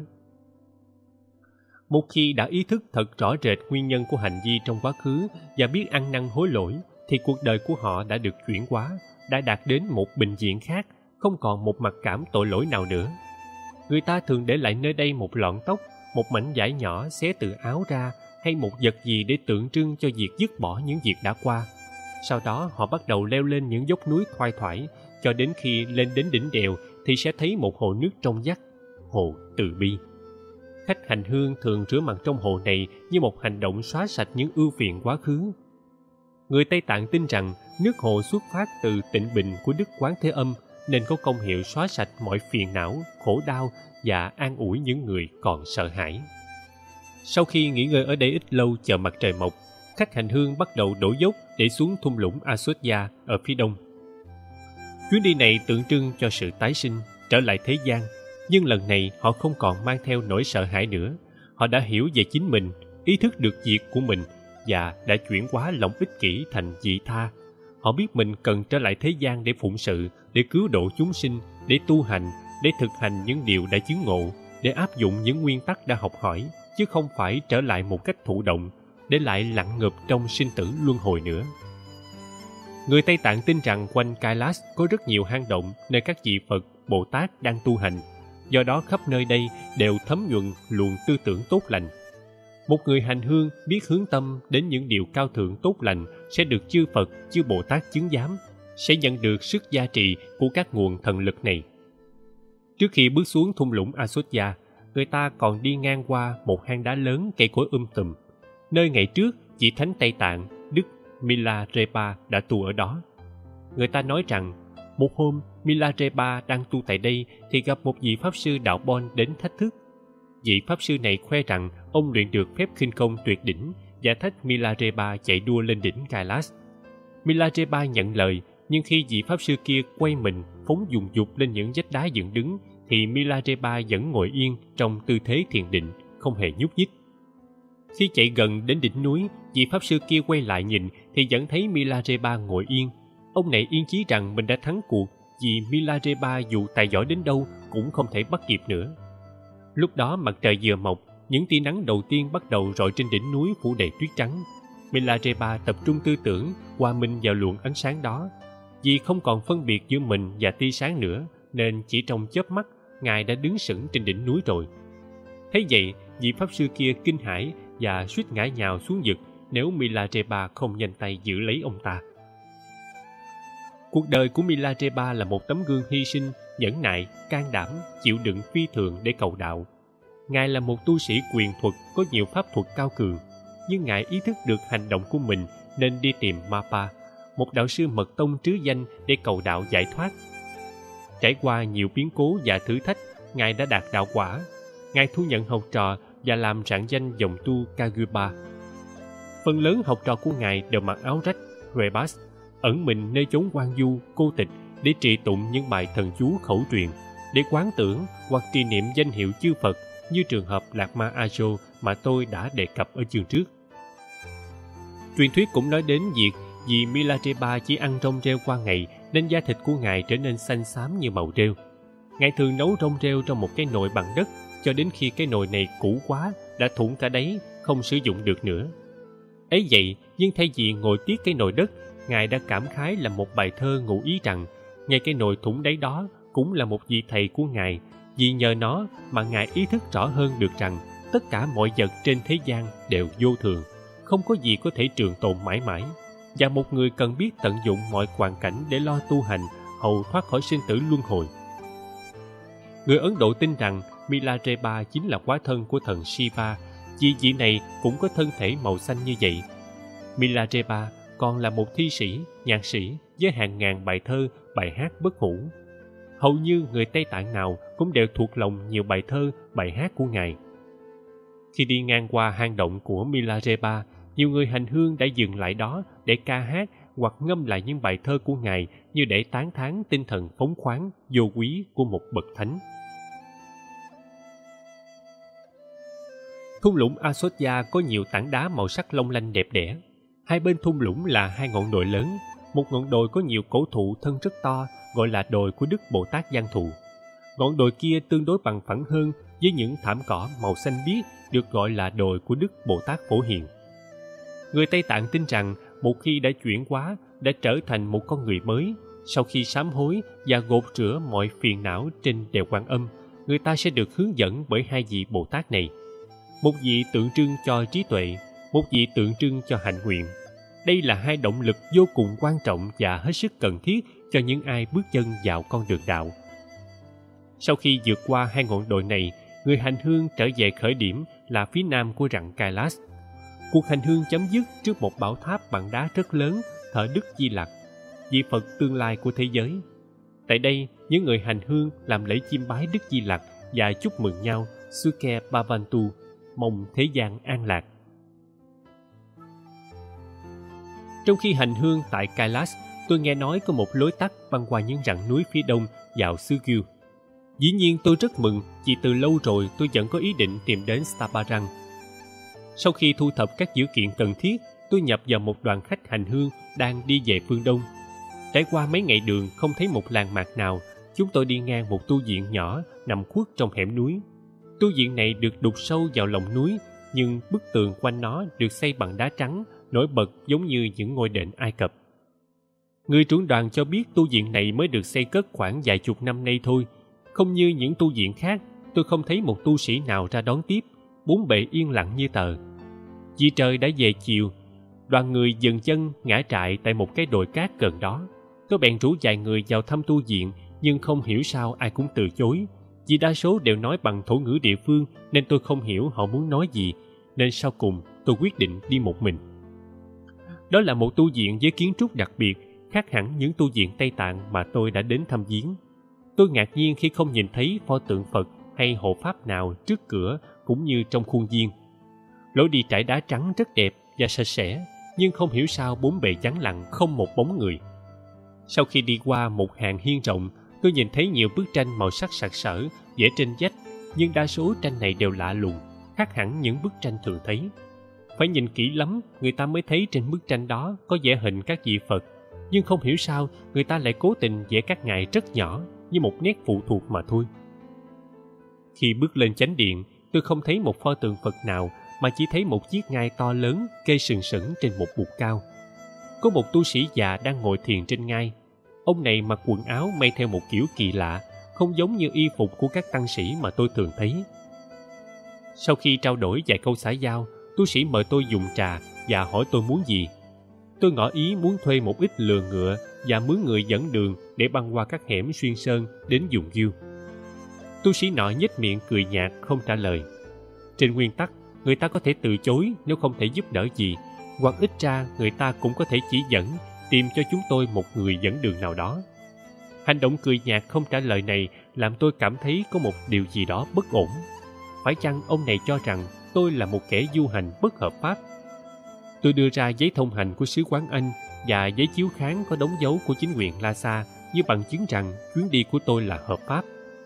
Một khi đã ý thức thật rõ rệt nguyên nhân của hành vi trong quá khứ và biết ăn năn hối lỗi, thì cuộc đời của họ đã được chuyển hóa, đã đạt đến một bình diện khác, không còn một mặc cảm tội lỗi nào nữa. Người ta thường để lại nơi đây một lọn tóc, một mảnh vải nhỏ xé từ áo ra, hay một vật gì để tượng trưng cho việc dứt bỏ những việc đã qua. Sau đó họ bắt đầu leo lên những dốc núi thoai thoải, cho đến khi lên đến đỉnh đèo thì sẽ thấy một hồ nước trong vắt, hồ Từ Bi. Khách hành hương thường rửa mặt trong hồ này như một hành động xóa sạch những ưu phiền quá khứ. Người Tây Tạng tin rằng nước hồ xuất phát từ tịnh bình của Đức Quán Thế Âm, nên có công hiệu xóa sạch mọi phiền não, khổ đau và an ủi những người còn sợ hãi. Sau khi nghỉ ngơi ở đây ít lâu chờ mặt trời mọc, khách hành hương bắt đầu đổ dốc để xuống thung lũng Aswatthaya ở phía đông. Chuyến đi này tượng trưng cho sự tái sinh, trở lại thế gian, nhưng lần này họ không còn mang theo nỗi sợ hãi nữa. Họ đã hiểu về chính mình, ý thức được việc của mình và đã chuyển hóa lòng ích kỷ thành vị tha. Họ biết mình cần trở lại thế gian để phụng sự, để cứu độ chúng sinh, để tu hành, để thực hành những điều đã chứng ngộ, để áp dụng những nguyên tắc đã học hỏi, chứ không phải trở lại một cách thụ động, để lại lặng ngập trong sinh tử luân hồi nữa. Người Tây Tạng tin rằng quanh Kailash có rất nhiều hang động nơi các vị Phật, Bồ Tát đang tu hành, do đó khắp nơi đây đều thấm nhuần luồng tư tưởng tốt lành. Một người hành hương biết hướng tâm đến những điều cao thượng tốt lành sẽ được chư Phật, chư Bồ Tát chứng giám, sẽ nhận được sức gia trì của các nguồn thần lực này. Trước khi bước xuống thung lũng Asodhya, người ta còn đi ngang qua một hang đá lớn cây cối tùm, nơi ngày trước vị thánh Tây Tạng Đức Milarepa đã tu ở đó. Người ta nói rằng một hôm Milarepa đang tu tại đây thì gặp một vị pháp sư đạo Bon đến thách thức. Vị pháp sư này khoe rằng ông luyện được phép khinh công tuyệt đỉnh và thách Milarepa chạy đua lên đỉnh Kailash. Milarepa nhận lời, nhưng khi vị pháp sư kia quay mình phóng dùng dục lên những vách đá dựng đứng thì Milarepa vẫn ngồi yên trong tư thế thiền định, không hề nhúc nhích. Khi chạy gần đến đỉnh núi, vị pháp sư kia quay lại nhìn thì vẫn thấy Milarepa ngồi yên. Ông này yên chí rằng mình đã thắng cuộc, vì Milarepa dù tài giỏi đến đâu cũng không thể bắt kịp nữa. Lúc đó mặt trời vừa mọc, những tia nắng đầu tiên bắt đầu rọi trên đỉnh núi phủ đầy tuyết trắng. Milarepa tập trung tư tưởng, hòa mình vào luồng ánh sáng đó. Vì không còn phân biệt giữa mình và tia sáng nữa, nên chỉ trong chớp mắt, Ngài đã đứng sững trên đỉnh núi rồi. Thấy vậy, vị pháp sư kia kinh hãi và suýt ngã nhào xuống vực nếu Milarepa không nhanh tay giữ lấy ông ta. Cuộc đời của Milarepa là một tấm gương hy sinh, nhẫn nại, can đảm, chịu đựng phi thường để cầu đạo. Ngài là một tu sĩ quyền thuật có nhiều pháp thuật cao cường, nhưng Ngài ý thức được hành động của mình nên đi tìm Mapa, một đạo sư mật tông trứ danh để cầu đạo giải thoát. Trải qua nhiều biến cố và thử thách, Ngài đã đạt đạo quả. Ngài thu nhận học trò và làm rạng danh dòng tu Kagyupa. Phần lớn học trò của Ngài đều mặc áo rách, rebas, ẩn mình nơi chốn hoang vu, cô tịch để trì tụng những bài thần chú khẩu truyền, để quán tưởng hoặc trì niệm danh hiệu chư Phật như trường hợp Lạc Ma Ajo mà tôi đã đề cập ở chương trước. Truyền thuyết cũng nói đến việc vì Milarepa chỉ ăn rong rêu qua ngày nên da thịt của Ngài trở nên xanh xám như màu rêu. Ngài thường nấu rong rêu trong một cái nồi bằng đất cho đến khi cái nồi này cũ quá, đã thủng cả đáy, không sử dụng được nữa. Ấy vậy, nhưng thay vì ngồi tiếc cái nồi đất, Ngài đã cảm khái làm một bài thơ ngụ ý rằng ngay cái nồi thủng đáy đó cũng là một vị thầy của Ngài, vì nhờ nó mà Ngài ý thức rõ hơn được rằng tất cả mọi vật trên thế gian đều vô thường, không có gì có thể trường tồn mãi mãi, và một người cần biết tận dụng mọi hoàn cảnh để lo tu hành hầu thoát khỏi sinh tử luân hồi. Người Ấn Độ tin rằng Milarepa chính là hóa thân của thần Shiva, vì vị này cũng có thân thể màu xanh như vậy. Milarepa còn là một thi sĩ, nhạc sĩ với hàng ngàn bài thơ, bài hát bất hủ. Hầu như người Tây Tạng nào cũng đều thuộc lòng nhiều bài thơ, bài hát của Ngài. Khi đi ngang qua hang động của Milarepa, nhiều người hành hương đã dừng lại đó để ca hát hoặc ngâm lại những bài thơ của Ngài như để tán thán tinh thần phóng khoáng, vô quý của một bậc thánh. Thung lũng Asodhya có nhiều tảng đá màu sắc long lanh đẹp đẽ. Hai bên thung lũng là hai ngọn đồi lớn. Một ngọn đồi có nhiều cổ thụ thân rất to, gọi là đồi của Đức Bồ Tát Giang Thụ. Ngọn đồi kia tương đối bằng phẳng hơn với những thảm cỏ màu xanh biếc, được gọi là đồi của Đức Bồ Tát Phổ Hiền. Người Tây Tạng tin rằng một khi đã chuyển hóa, đã trở thành một con người mới, sau khi sám hối và gột rửa mọi phiền não trên đèo Quan Âm, người ta sẽ được hướng dẫn bởi hai vị Bồ Tát này. Một vị tượng trưng cho trí tuệ, một vị tượng trưng cho hạnh nguyện. Đây là hai động lực vô cùng quan trọng và hết sức cần thiết cho những ai bước chân vào con đường đạo. Sau khi vượt qua hai ngọn đồi này, người hành hương trở về khởi điểm là phía nam của rặng Kailash. Cuộc hành hương chấm dứt trước một bảo tháp bằng đá rất lớn thờ Đức Di Lặc, vị Phật tương lai của thế giới. Tại đây, những người hành hương làm lễ chiêm bái Đức Di Lặc và chúc mừng nhau Sukhe Bhavantu, mong thế gian an lạc. Trong khi hành hương tại Kailash, tôi nghe nói có một lối tắt băng qua những rặng núi phía đông vào xứ Gyu. Dĩ nhiên tôi rất mừng vì từ lâu rồi tôi vẫn có ý định tìm đến Staparang. Sau khi thu thập các dữ kiện cần thiết, tôi nhập vào một đoàn khách hành hương đang đi về phương đông. Trải qua mấy ngày đường không thấy một làng mạc nào, chúng tôi đi ngang một tu viện nhỏ nằm khuất trong hẻm núi. Tu viện này được đục sâu vào lòng núi, nhưng bức tường quanh nó được xây bằng đá trắng, nổi bật giống như những ngôi đền Ai Cập. Người trưởng đoàn cho biết tu viện này mới được xây cất khoảng vài chục năm nay thôi. Không như những tu viện khác, tôi không thấy một tu sĩ nào ra đón tiếp, bốn bề yên lặng như tờ. Vì trời đã về chiều, đoàn người dừng chân ngã trại tại một cái đồi cát gần đó. Tôi bèn rủ vài người vào thăm tu viện, nhưng không hiểu sao ai cũng từ chối. Vì đa số đều nói bằng thổ ngữ địa phương nên tôi không hiểu họ muốn nói gì, nên sau cùng tôi quyết định đi một mình. Đó là một tu viện với kiến trúc đặc biệt, khác hẳn những tu viện Tây Tạng mà tôi đã đến thăm viếng. Tôi ngạc nhiên khi không nhìn thấy pho tượng Phật hay hộ pháp nào trước cửa cũng như trong khuôn viên. Lối đi trải đá trắng rất đẹp và sạch sẽ, nhưng không hiểu sao bốn bề vắng lặng không một bóng người. Sau khi đi qua một hàng hiên rộng, tôi nhìn thấy nhiều bức tranh màu sắc sặc sỡ vẽ trên vách, nhưng đa số tranh này đều lạ lùng, khác hẳn những bức tranh thường thấy. Phải nhìn kỹ lắm người ta mới thấy trên bức tranh đó có vẽ hình các vị Phật, nhưng không hiểu sao người ta lại cố tình vẽ các ngài rất nhỏ, như một nét phụ thuộc mà thôi. Khi bước lên chánh điện, tôi không thấy một pho tượng Phật nào, mà chỉ thấy một chiếc ngai to lớn kê sừng sững trên một bục cao. Có một tu sĩ già đang ngồi thiền trên ngai. Ông này mặc quần áo may theo một kiểu kỳ lạ, không giống như y phục của các tăng sĩ mà tôi thường thấy. Sau khi trao đổi vài câu xã giao, tu sĩ mời tôi dùng trà và hỏi tôi muốn gì. Tôi ngỏ ý muốn thuê một ít lừa ngựa và mướn người dẫn đường để băng qua các hẻm xuyên sơn đến vùng Gươm. Tu sĩ nọ nhếch miệng cười nhạt không trả lời. Trên nguyên tắc, người ta có thể từ chối nếu không thể giúp đỡ gì, hoặc ít ra người ta cũng có thể chỉ dẫn, tìm cho chúng tôi một người dẫn đường nào đó. Hành động cười nhạt không trả lời này làm tôi cảm thấy có một điều gì đó bất ổn. Phải chăng ông này cho rằng tôi là một kẻ du hành bất hợp pháp? Tôi đưa ra giấy thông hành của sứ quán Anh và giấy chiếu kháng có đóng dấu của chính quyền Lhasa như bằng chứng rằng chuyến đi của tôi là hợp pháp.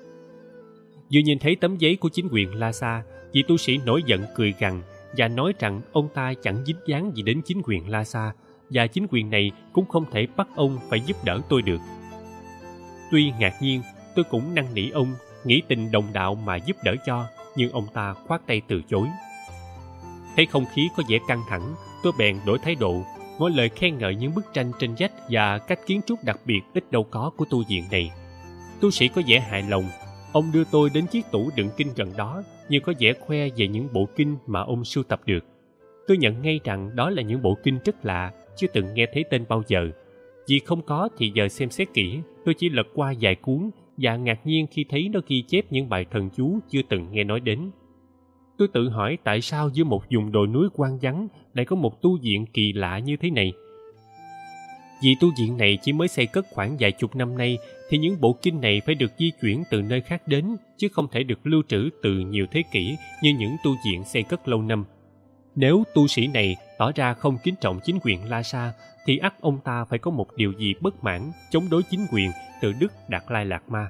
Vừa nhìn thấy tấm giấy của chính quyền Lhasa, vị tu sĩ nổi giận cười gằn và nói rằng ông ta chẳng dính dáng gì đến chính quyền Lhasa và chính quyền này cũng không thể bắt ông phải giúp đỡ tôi được. Tuy ngạc nhiên, tôi cũng năn nỉ ông nghĩ tình đồng đạo mà giúp đỡ cho, nhưng ông ta khoát tay từ chối. Thấy không khí có vẻ căng thẳng, tôi bèn đổi thái độ, ngỏ lời khen ngợi những bức tranh trên vách và cách kiến trúc đặc biệt ít đâu có của tu viện này. Tu sĩ có vẻ hài lòng. Ông đưa tôi đến chiếc tủ đựng kinh gần đó, như có vẻ khoe về những bộ kinh mà ông sưu tập được. Tôi nhận ngay rằng đó là những bộ kinh rất lạ, chưa từng nghe thấy tên bao giờ. Vì không có thì giờ xem xét kỹ, tôi chỉ lật qua vài cuốn và ngạc nhiên khi thấy nó ghi chép những bài thần chú chưa từng nghe nói đến. Tôi tự hỏi tại sao giữa một vùng đồi núi hoang vắng lại có một tu viện kỳ lạ như thế này. Vì tu viện này chỉ mới xây cất khoảng vài chục năm nay, thì những bộ kinh này phải được di chuyển từ nơi khác đến, chứ không thể được lưu trữ từ nhiều thế kỷ như những tu viện xây cất lâu năm. Nếu tu sĩ này tỏ ra không kính trọng chính quyền Lhasa, thì ắt ông ta phải có một điều gì bất mãn chống đối chính quyền từ Đức Đạt Lai Lạt Ma.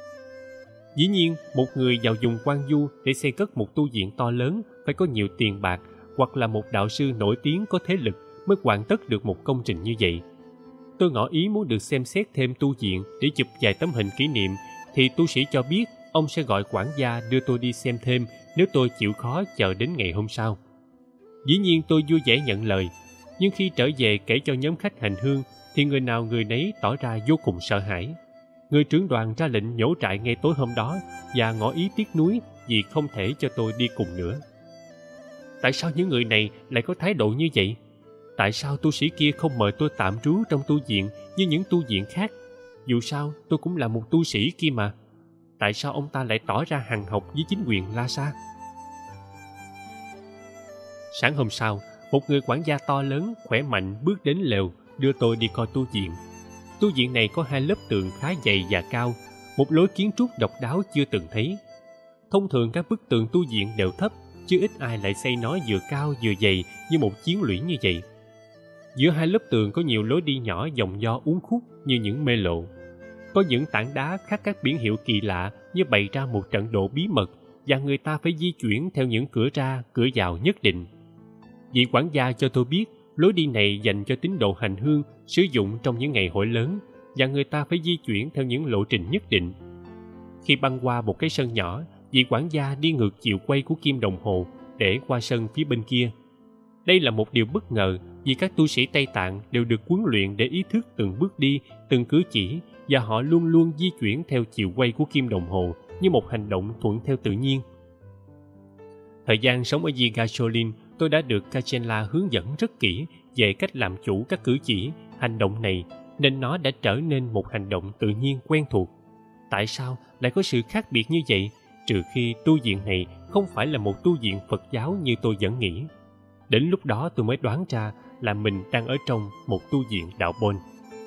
Dĩ nhiên, một người vào vùng Quan Du để xây cất một tu viện to lớn phải có nhiều tiền bạc, hoặc là một đạo sư nổi tiếng có thế lực mới hoàn tất được một công trình như vậy. Tôi ngỏ ý muốn được xem xét thêm tu viện để chụp vài tấm hình kỷ niệm, thì tu sĩ cho biết ông sẽ gọi quản gia đưa tôi đi xem thêm nếu tôi chịu khó chờ đến ngày hôm sau. Dĩ nhiên tôi vui vẻ nhận lời, nhưng khi trở về kể cho nhóm khách hành hương thì người nào người nấy tỏ ra vô cùng sợ hãi. Người trưởng đoàn ra lệnh nhổ trại ngay tối hôm đó và ngỏ ý tiếc nuối vì không thể cho tôi đi cùng nữa. Tại sao những người này lại có thái độ như vậy? Tại sao tu sĩ kia không mời tôi tạm trú trong tu viện như những tu viện khác? Dù sao tôi cũng là một tu sĩ kia mà. Tại sao ông ta lại tỏ ra hằn học với chính quyền Lhasa? Sáng hôm sau, một người quản gia to lớn, khỏe mạnh bước đến lều đưa tôi đi coi tu viện. Tu viện này có hai lớp tường khá dày và cao, một lối kiến trúc độc đáo chưa từng thấy. Thông thường các bức tường tu viện đều thấp, chứ ít ai lại xây nó vừa cao vừa dày như một chiến lũy như vậy. Giữa hai lớp tường có nhiều lối đi nhỏ dòng do uốn khúc như những mê lộ. Có những tảng đá khắc các biển hiệu kỳ lạ như bày ra một trận độ bí mật, và người ta phải di chuyển theo những cửa ra, cửa vào nhất định. Vị quản gia cho tôi biết lối đi này dành cho tín đồ hành hương sử dụng trong những ngày hội lớn, và người ta phải di chuyển theo những lộ trình nhất định. Khi băng qua một cái sân nhỏ, vị quản gia đi ngược chiều quay của kim đồng hồ để qua sân phía bên kia. Đây là một điều bất ngờ vì các tu sĩ Tây Tạng đều được huấn luyện để ý thức từng bước đi, từng cử chỉ, và họ luôn luôn di chuyển theo chiều quay của kim đồng hồ như một hành động thuận theo tự nhiên. Thời gian sống ở Yigacholine, tôi đã được Kachenla hướng dẫn rất kỹ về cách làm chủ các cử chỉ, hành động này, nên nó đã trở nên một hành động tự nhiên quen thuộc. Tại sao lại có sự khác biệt như vậy, trừ khi tu viện này không phải là một tu viện Phật giáo như tôi vẫn nghĩ? Đến lúc đó tôi mới đoán ra là mình đang ở trong một tu viện đạo Bon.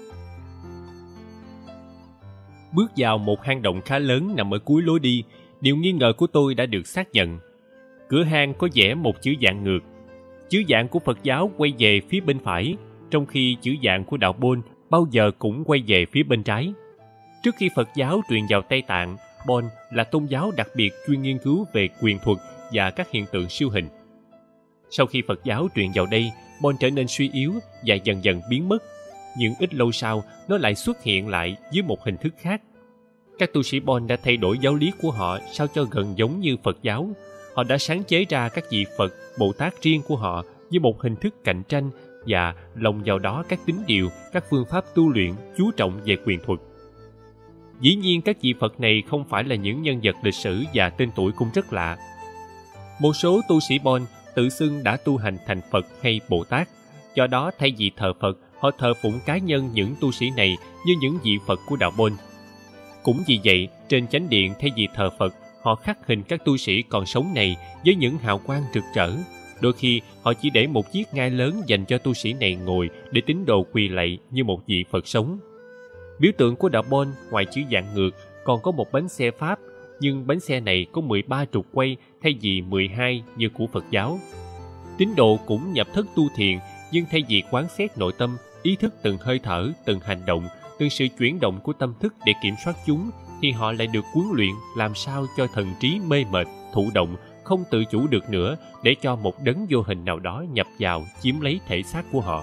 Bước vào một hang động khá lớn nằm ở cuối lối đi, điều nghi ngờ của tôi đã được xác nhận. Cửa hang có vẽ một chữ dạng ngược. Chữ dạng của Phật giáo quay về phía bên phải, trong khi chữ dạng của đạo Bon bao giờ cũng quay về phía bên trái. Trước khi Phật giáo truyền vào Tây Tạng, Bon là tôn giáo đặc biệt chuyên nghiên cứu về quyền thuật và các hiện tượng siêu hình. Sau khi Phật giáo truyền vào đây, Bon trở nên suy yếu và dần dần biến mất. Nhưng ít lâu sau, nó lại xuất hiện lại dưới một hình thức khác. Các tu sĩ Bon đã thay đổi giáo lý của họ sao cho gần giống như Phật giáo. Họ đã sáng chế ra các vị Phật, Bồ Tát riêng của họ với một hình thức cạnh tranh và lồng vào đó các tín điều, các phương pháp tu luyện chú trọng về quyền thuật. Dĩ nhiên các vị Phật này không phải là những nhân vật lịch sử và tên tuổi cũng rất lạ. Một số tu sĩ Bon tự xưng đã tu hành thành Phật hay Bồ Tát. Do đó thay vì thờ Phật, họ thờ phụng cá nhân những tu sĩ này như những vị Phật của đạo Bon. Cũng vì vậy, trên chánh điện thay vì thờ Phật, họ khắc hình các tu sĩ còn sống này với những hào quang rực rỡ. Đôi khi họ chỉ để một chiếc ngai lớn dành cho tu sĩ này ngồi để tín đồ quỳ lạy như một vị Phật sống. Biểu tượng của đạo Bon ngoài chữ dạng ngược còn có một bánh xe Pháp, nhưng bánh xe này có 13 trục quay thay vì 12 như của Phật giáo. Tín đồ cũng nhập thất tu thiền, nhưng thay vì quán xét nội tâm, ý thức từng hơi thở, từng hành động, từng sự chuyển động của tâm thức để kiểm soát chúng, thì họ lại được huấn luyện làm sao cho thần trí mê mệt, thụ động, không tự chủ được nữa để cho một đấng vô hình nào đó nhập vào, chiếm lấy thể xác của họ.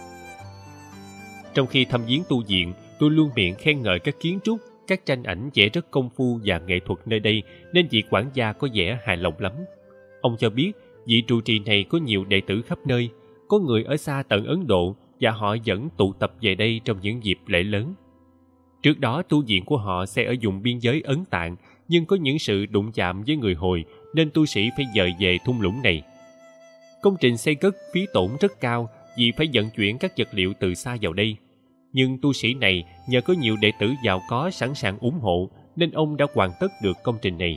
Trong khi thăm viếng tu viện, tôi luôn miệng khen ngợi các kiến trúc, các tranh ảnh vẽ rất công phu và nghệ thuật nơi đây, nên vị quản gia có vẻ hài lòng lắm. Ông cho biết vị trụ trì này có nhiều đệ tử khắp nơi, có người ở xa tận Ấn Độ và họ vẫn tụ tập về đây trong những dịp lễ lớn. Trước đó tu viện của họ sẽ ở vùng biên giới Ấn Tạng, nhưng có những sự đụng chạm với người Hồi nên tu sĩ phải dời về thung lũng này. Công trình xây cất phí tổn rất cao vì phải vận chuyển các vật liệu từ xa vào đây. Nhưng tu sĩ này nhờ có nhiều đệ tử giàu có sẵn sàng ủng hộ nên ông đã hoàn tất được công trình này.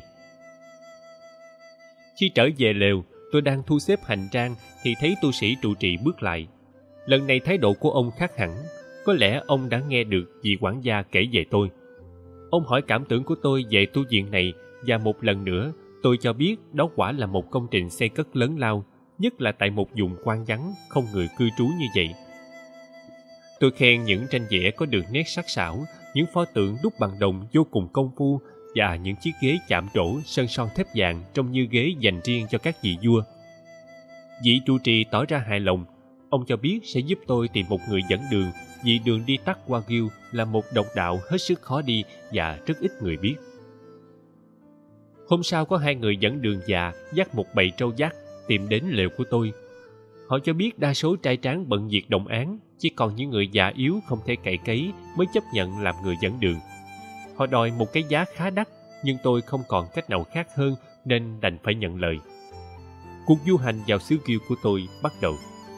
Khi trở về lều, tôi đang thu xếp hành trang thì thấy tu sĩ trụ trì bước lại. Lần này thái độ của ông khác hẳn. Có lẽ ông đã nghe được vị quản gia kể về tôi. Ông hỏi cảm tưởng của tôi về tu viện này và một lần nữa tôi cho biết đó quả là một công trình xây cất lớn lao, nhất là tại một vùng hoang vắng không người cư trú như vậy. Tôi khen những tranh vẽ có đường nét sắc sảo, những pho tượng đúc bằng đồng vô cùng công phu và những chiếc ghế chạm trổ sơn son thép vàng trông như ghế dành riêng cho các vị vua. Vị trụ trì tỏ ra hài lòng. Ông cho biết sẽ giúp tôi tìm một người dẫn đường vì đường đi tắt qua Gil là một độc đạo hết sức khó đi và rất ít người biết. Hôm sau có hai người dẫn đường già dắt một bầy trâu dắt tìm đến lều của tôi. Họ cho biết đa số trai tráng bận việc đồng án, chỉ còn những người già yếu không thể cày cấy mới chấp nhận làm người dẫn đường. Họ đòi một cái giá khá đắt, nhưng tôi không còn cách nào khác hơn nên đành phải nhận lời. Cuộc du hành vào xứ Gil của tôi bắt đầu.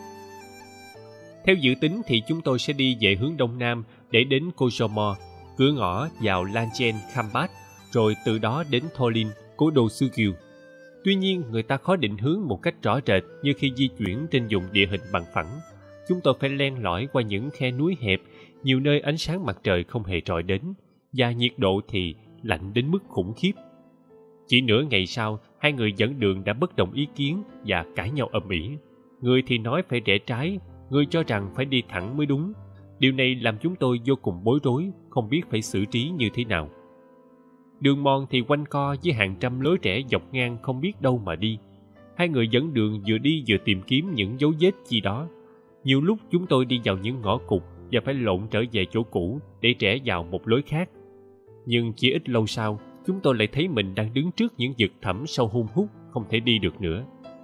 Theo dự tính thì chúng tôi sẽ đi về hướng đông nam để đến Kojomo, cửa ngõ vào Lanchen Khambat, rồi từ đó đến Tholin, cố đô xứ Gil. Tuy nhiên, người ta khó định hướng một cách rõ rệt như khi di chuyển trên vùng địa hình bằng phẳng. Chúng tôi phải len lỏi qua những khe núi hẹp, nhiều nơi ánh sáng mặt trời không hề rọi đến, và nhiệt độ thì lạnh đến mức khủng khiếp. Chỉ nửa ngày sau, hai người dẫn đường đã bất đồng ý kiến và cãi nhau ầm ĩ. Người thì nói phải rẽ trái, người cho rằng phải đi thẳng mới đúng. Điều này làm chúng tôi vô cùng bối rối, không biết phải xử trí như thế nào. Đường mòn thì quanh co với hàng trăm lối rẽ dọc ngang không biết đâu mà đi. Hai người dẫn đường vừa đi vừa tìm kiếm những dấu vết chi đó. Nhiều lúc chúng tôi đi vào những ngõ cụt và phải lộn trở về chỗ cũ để rẽ vào một lối khác. Nhưng chỉ ít lâu sau, chúng tôi lại thấy mình đang đứng trước những vực thẳm sâu hun hút, không thể đi được nữa.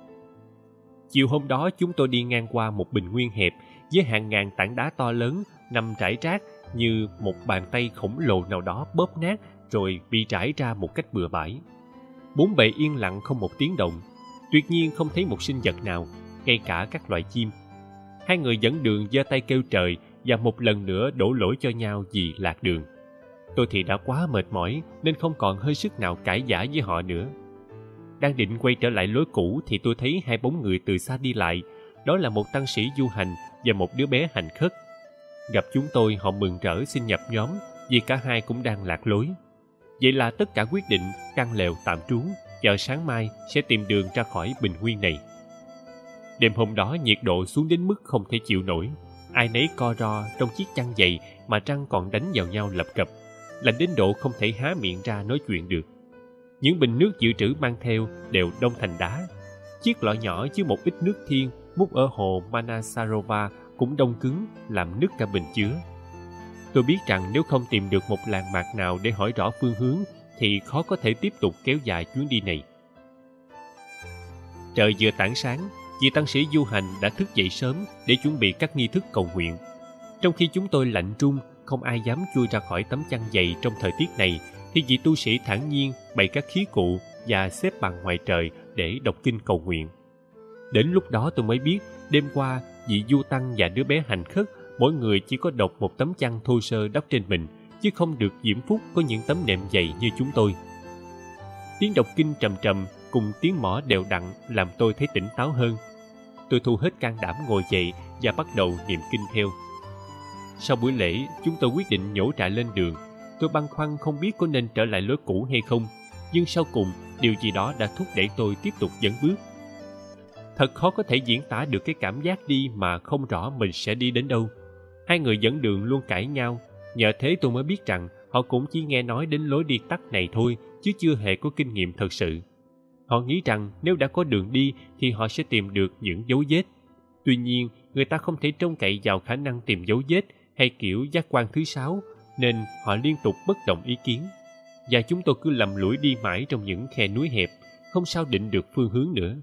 Chiều hôm đó chúng tôi đi ngang qua một bình nguyên hẹp với hàng ngàn tảng đá to lớn nằm rải rác như một bàn tay khổng lồ nào đó bóp nát rồi bị rải ra một cách bừa bãi. Bốn bề yên lặng không một tiếng động. Tuyệt nhiên không thấy một sinh vật nào, ngay cả các loài chim. Hai người dẫn đường giơ tay kêu trời và một lần nữa đổ lỗi cho nhau vì lạc đường. Tôi thì đã quá mệt mỏi nên không còn hơi sức nào cãi vã với họ nữa. Đang định quay trở lại lối cũ thì tôi thấy hai bóng người từ xa đi lại. Đó là một tăng sĩ du hành và một đứa bé hành khất. Gặp chúng tôi, họ mừng rỡ xin nhập nhóm vì cả hai cũng đang lạc lối. Vậy là tất cả quyết định căn lều tạm trú, chờ sáng mai sẽ tìm đường ra khỏi bình nguyên này. Đêm hôm đó nhiệt độ xuống đến mức không thể chịu nổi. Ai nấy co ro trong chiếc chăn dày mà răng còn đánh vào nhau lập cập, lạnh đến độ không thể há miệng ra nói chuyện được. Những bình nước dự trữ mang theo đều đông thành đá. Chiếc lọ nhỏ chứa một ít nước thiên múc ở hồ Manasarova cũng đông cứng, làm nứt cả bình chứa. Tôi biết rằng nếu không tìm được một làng mạc nào để hỏi rõ phương hướng thì khó có thể tiếp tục kéo dài chuyến đi này. Trời vừa tảng sáng, vị tăng sĩ du hành đã thức dậy sớm để chuẩn bị các nghi thức cầu nguyện. Trong khi chúng tôi lạnh run, không ai dám chui ra khỏi tấm chăn dày trong thời tiết này, thì vị tu sĩ thản nhiên bày các khí cụ và xếp bằng ngoài trời để đọc kinh cầu nguyện. Đến lúc đó tôi mới biết, đêm qua vị du tăng và đứa bé hành khất mỗi người chỉ có độc một tấm chăn thô sơ đắp trên mình, chứ không được diễm phúc có những tấm nệm dày như chúng tôi. Tiếng đọc kinh trầm trầm cùng tiếng mõ đều đặn làm tôi thấy tỉnh táo hơn. Tôi thu hết can đảm ngồi dậy và bắt đầu niệm kinh theo. Sau buổi lễ, chúng tôi quyết định nhổ trại lên đường. Tôi băn khoăn không biết có nên trở lại lối cũ hay không, nhưng sau cùng điều gì đó đã thúc đẩy tôi tiếp tục dẫn bước. Thật khó có thể diễn tả được cái cảm giác đi mà không rõ mình sẽ đi đến đâu. Hai người dẫn đường luôn cãi nhau, nhờ thế tôi mới biết rằng họ cũng chỉ nghe nói đến lối đi tắt này thôi, chứ chưa hề có kinh nghiệm thật sự. Họ nghĩ rằng nếu đã có đường đi thì họ sẽ tìm được những dấu vết. Tuy nhiên, người ta không thể trông cậy vào khả năng tìm dấu vết hay kiểu giác quan thứ sáu, nên họ liên tục bất đồng ý kiến. Và chúng tôi cứ lầm lũi đi mãi trong những khe núi hẹp, không sao định được phương hướng nữa.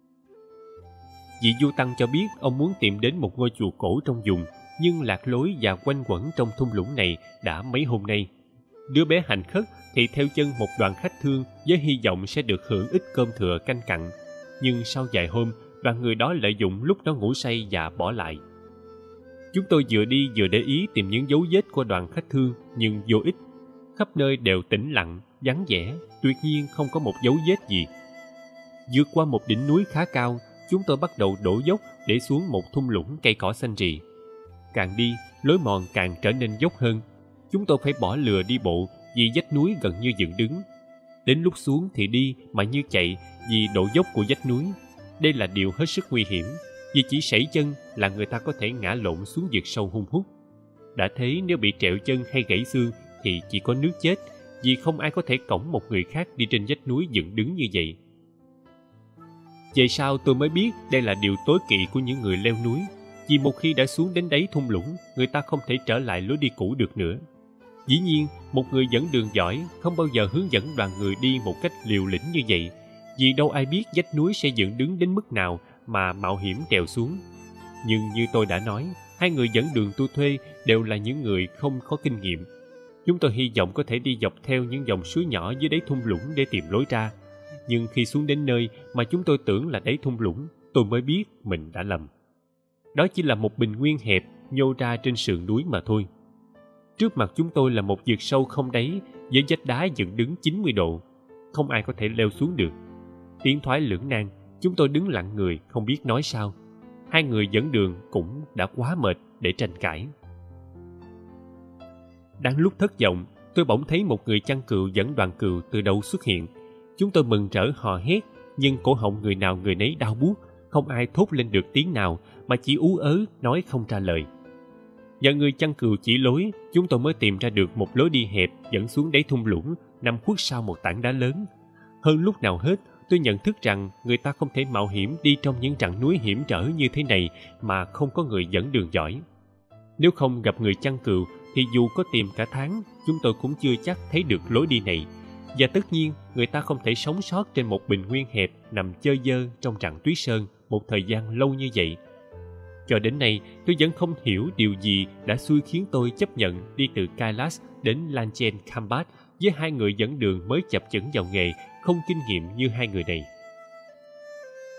Vị du tăng cho biết ông muốn tìm đến một ngôi chùa cổ trong vùng, nhưng lạc lối và quanh quẩn trong thung lũng này đã mấy hôm nay. Đứa bé hành khất thì theo chân một đoàn khách thương với hy vọng sẽ được hưởng ít cơm thừa canh cặn. Nhưng sau vài hôm, đoàn người đó lợi dụng lúc nó ngủ say và bỏ lại. Chúng tôi vừa đi vừa để ý tìm những dấu vết của đoàn khách thương, nhưng vô ích. Khắp nơi đều tĩnh lặng, vắng vẻ, tuyệt nhiên không có một dấu vết gì. Vượt qua một đỉnh núi khá cao, chúng tôi bắt đầu đổ dốc để xuống một thung lũng cây cỏ xanh rì. Càng đi, lối mòn càng trở nên dốc hơn. Chúng tôi phải bỏ lừa đi bộ vì vách núi gần như dựng đứng. Đến lúc xuống thì đi mà như chạy vì độ dốc của vách núi. Đây là điều hết sức nguy hiểm, vì chỉ sẩy chân là người ta có thể ngã lộn xuống vực sâu hun hút. Đã thế nếu bị trẹo chân hay gãy xương thì chỉ có nước chết, vì không ai có thể cõng một người khác đi trên vách núi dựng đứng như vậy. Về sau tôi mới biết đây là điều tối kỵ của những người leo núi, vì một khi đã xuống đến đáy thung lũng, người ta không thể trở lại lối đi cũ được nữa. Dĩ nhiên, một người dẫn đường giỏi không bao giờ hướng dẫn đoàn người đi một cách liều lĩnh như vậy, vì đâu ai biết vách núi sẽ dựng đứng đến mức nào mà mạo hiểm trèo xuống. Nhưng như tôi đã nói, hai người dẫn đường tôi thuê đều là những người không có kinh nghiệm. Chúng tôi hy vọng có thể đi dọc theo những dòng suối nhỏ dưới đáy thung lũng để tìm lối ra. Nhưng khi xuống đến nơi mà chúng tôi tưởng là đáy thung lũng, tôi mới biết mình đã lầm. Đó chỉ là một bình nguyên hẹp nhô ra trên sườn núi mà thôi. Trước mặt chúng tôi là một vực sâu không đáy với vách đá dựng đứng 90 độ. Không ai có thể leo xuống được. Tiến thoái lưỡng nan, chúng tôi đứng lặng người không biết nói sao. Hai người dẫn đường cũng đã quá mệt để tranh cãi. Đang lúc thất vọng, tôi bỗng thấy một người chăn cừu dẫn đoàn cừu từ đâu xuất hiện. Chúng tôi mừng rỡ hò hét, nhưng cổ họng người nào người nấy đau buốt, không ai thốt lên được tiếng nào mà chỉ ú ớ nói không ra lời. Nhờ người chăn cừu chỉ lối, chúng tôi mới tìm ra được một lối đi hẹp dẫn xuống đáy thung lũng nằm khuất sau một tảng đá lớn. Hơn lúc nào hết, tôi nhận thức rằng người ta không thể mạo hiểm đi trong những chặng núi hiểm trở như thế này mà không có người dẫn đường giỏi. Nếu không gặp người chăn cừu thì dù có tìm cả tháng, chúng tôi cũng chưa chắc thấy được lối đi này. Và tất nhiên, người ta không thể sống sót trên một bình nguyên hẹp nằm chơ vơ trong rặng tuyết sơn một thời gian lâu như vậy. Cho đến nay, tôi vẫn không hiểu điều gì đã xui khiến tôi chấp nhận đi từ Kailash đến Lanchen Khambat với hai người dẫn đường mới chập chững vào nghề, không kinh nghiệm như hai người này.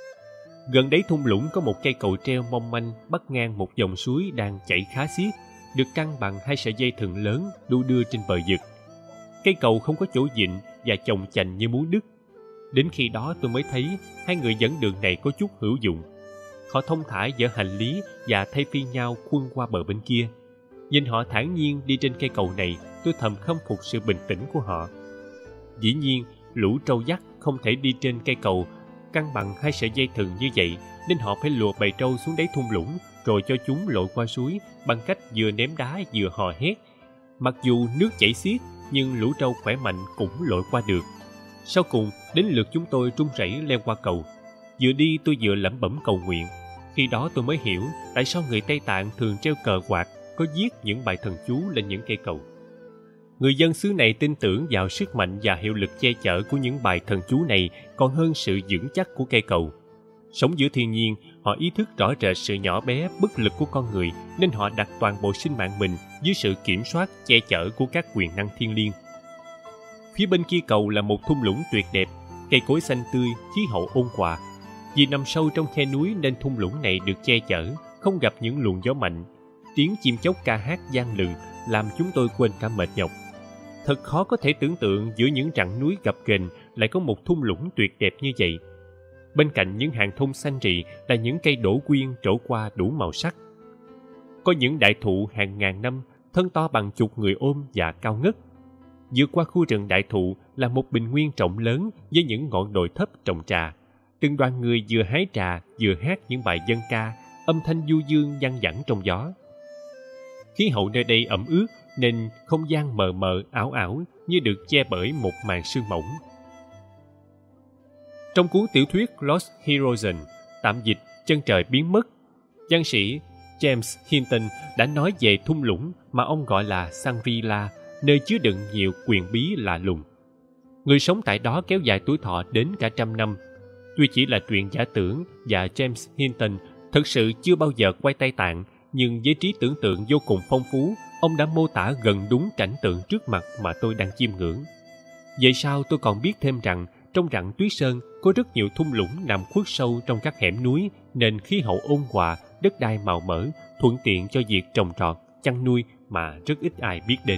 Gần đấy thung lũng có một cây cầu treo mong manh bắc ngang một dòng suối đang chảy khá xiết, được căng bằng hai sợi dây thừng lớn đu đưa trên bờ vực. Cây cầu không có chỗ vịn và chồng chành như muốn đứt. Đến khi đó tôi mới thấy hai người dẫn đường này có chút hữu dụng. Họ thông thả dỡ hành lý và thay phiên nhau khuân qua bờ bên kia. Nhìn họ thản nhiên đi trên cây cầu này, tôi thầm khâm phục sự bình tĩnh của họ. Dĩ nhiên, lũ trâu dắt không thể đi trên cây cầu căng bằng hai sợi dây thừng như vậy, nên họ phải lùa bầy trâu xuống đáy thung lũng rồi cho chúng lội qua suối bằng cách vừa ném đá vừa hò hét. Mặc dù nước chảy xiết, nhưng lũ trâu khỏe mạnh cũng lội qua được. Sau cùng, đến lượt chúng tôi run rẩy leo qua cầu. Vừa đi tôi vừa lẩm bẩm cầu nguyện. Khi đó tôi mới hiểu tại sao người Tây Tạng thường treo cờ quạt có viết những bài thần chú lên những cây cầu. Người dân xứ này tin tưởng vào sức mạnh và hiệu lực che chở của những bài thần chú này còn hơn sự vững chắc của cây cầu. Sống giữa thiên nhiên, họ ý thức rõ rệt sự nhỏ bé, bất lực của con người, nên họ đặt toàn bộ sinh mạng mình dưới sự kiểm soát, che chở của các quyền năng thiêng liêng. Phía bên kia cầu là một thung lũng tuyệt đẹp, cây cối xanh tươi, khí hậu ôn hòa. Vì nằm sâu trong khe núi nên thung lũng này được che chở, không gặp những luồng gió mạnh. Tiếng chim chóc ca hát vang lừng làm chúng tôi quên cả mệt nhọc. Thật khó có thể tưởng tượng giữa những rặng núi gập ghềnh lại có một thung lũng tuyệt đẹp như vậy. Bên cạnh những hàng thông xanh rì là những cây đổ quyên trổ qua đủ màu sắc. Có những đại thụ hàng ngàn năm, thân to bằng chục người ôm và cao ngất. Vượt qua khu rừng đại thụ là một bình nguyên rộng lớn với những ngọn đồi thấp trồng trà. Từng đoàn người vừa hái trà vừa hát những bài dân ca, âm thanh du dương văng vẳng trong gió. Khí hậu nơi đây ẩm ướt nên không gian mờ mờ ảo ảo như được che bởi một màn sương mỏng. Trong cuốn tiểu thuyết Lost Horizon, tạm dịch Chân trời biến mất, văn sĩ James Hinton đã nói về thung lũng mà ông gọi là Shangri-La, nơi chứa đựng nhiều quyền bí lạ lùng. Người sống tại đó kéo dài tuổi thọ đến cả 100 năm. Tuy chỉ là truyện giả tưởng và James Hinton thực sự chưa bao giờ quay Tây Tạng, nhưng với trí tưởng tượng vô cùng phong phú, ông đã mô tả gần đúng cảnh tượng trước mặt mà tôi đang chiêm ngưỡng. Vậy sao tôi còn biết thêm rằng trong rặng Tuyết Sơn có rất nhiều thung lũng nằm khuất sâu trong các hẻm núi, nên khí hậu ôn hòa, đất đai màu mỡ, thuận tiện cho việc trồng trọt, chăn nuôi mà rất ít ai biết đến.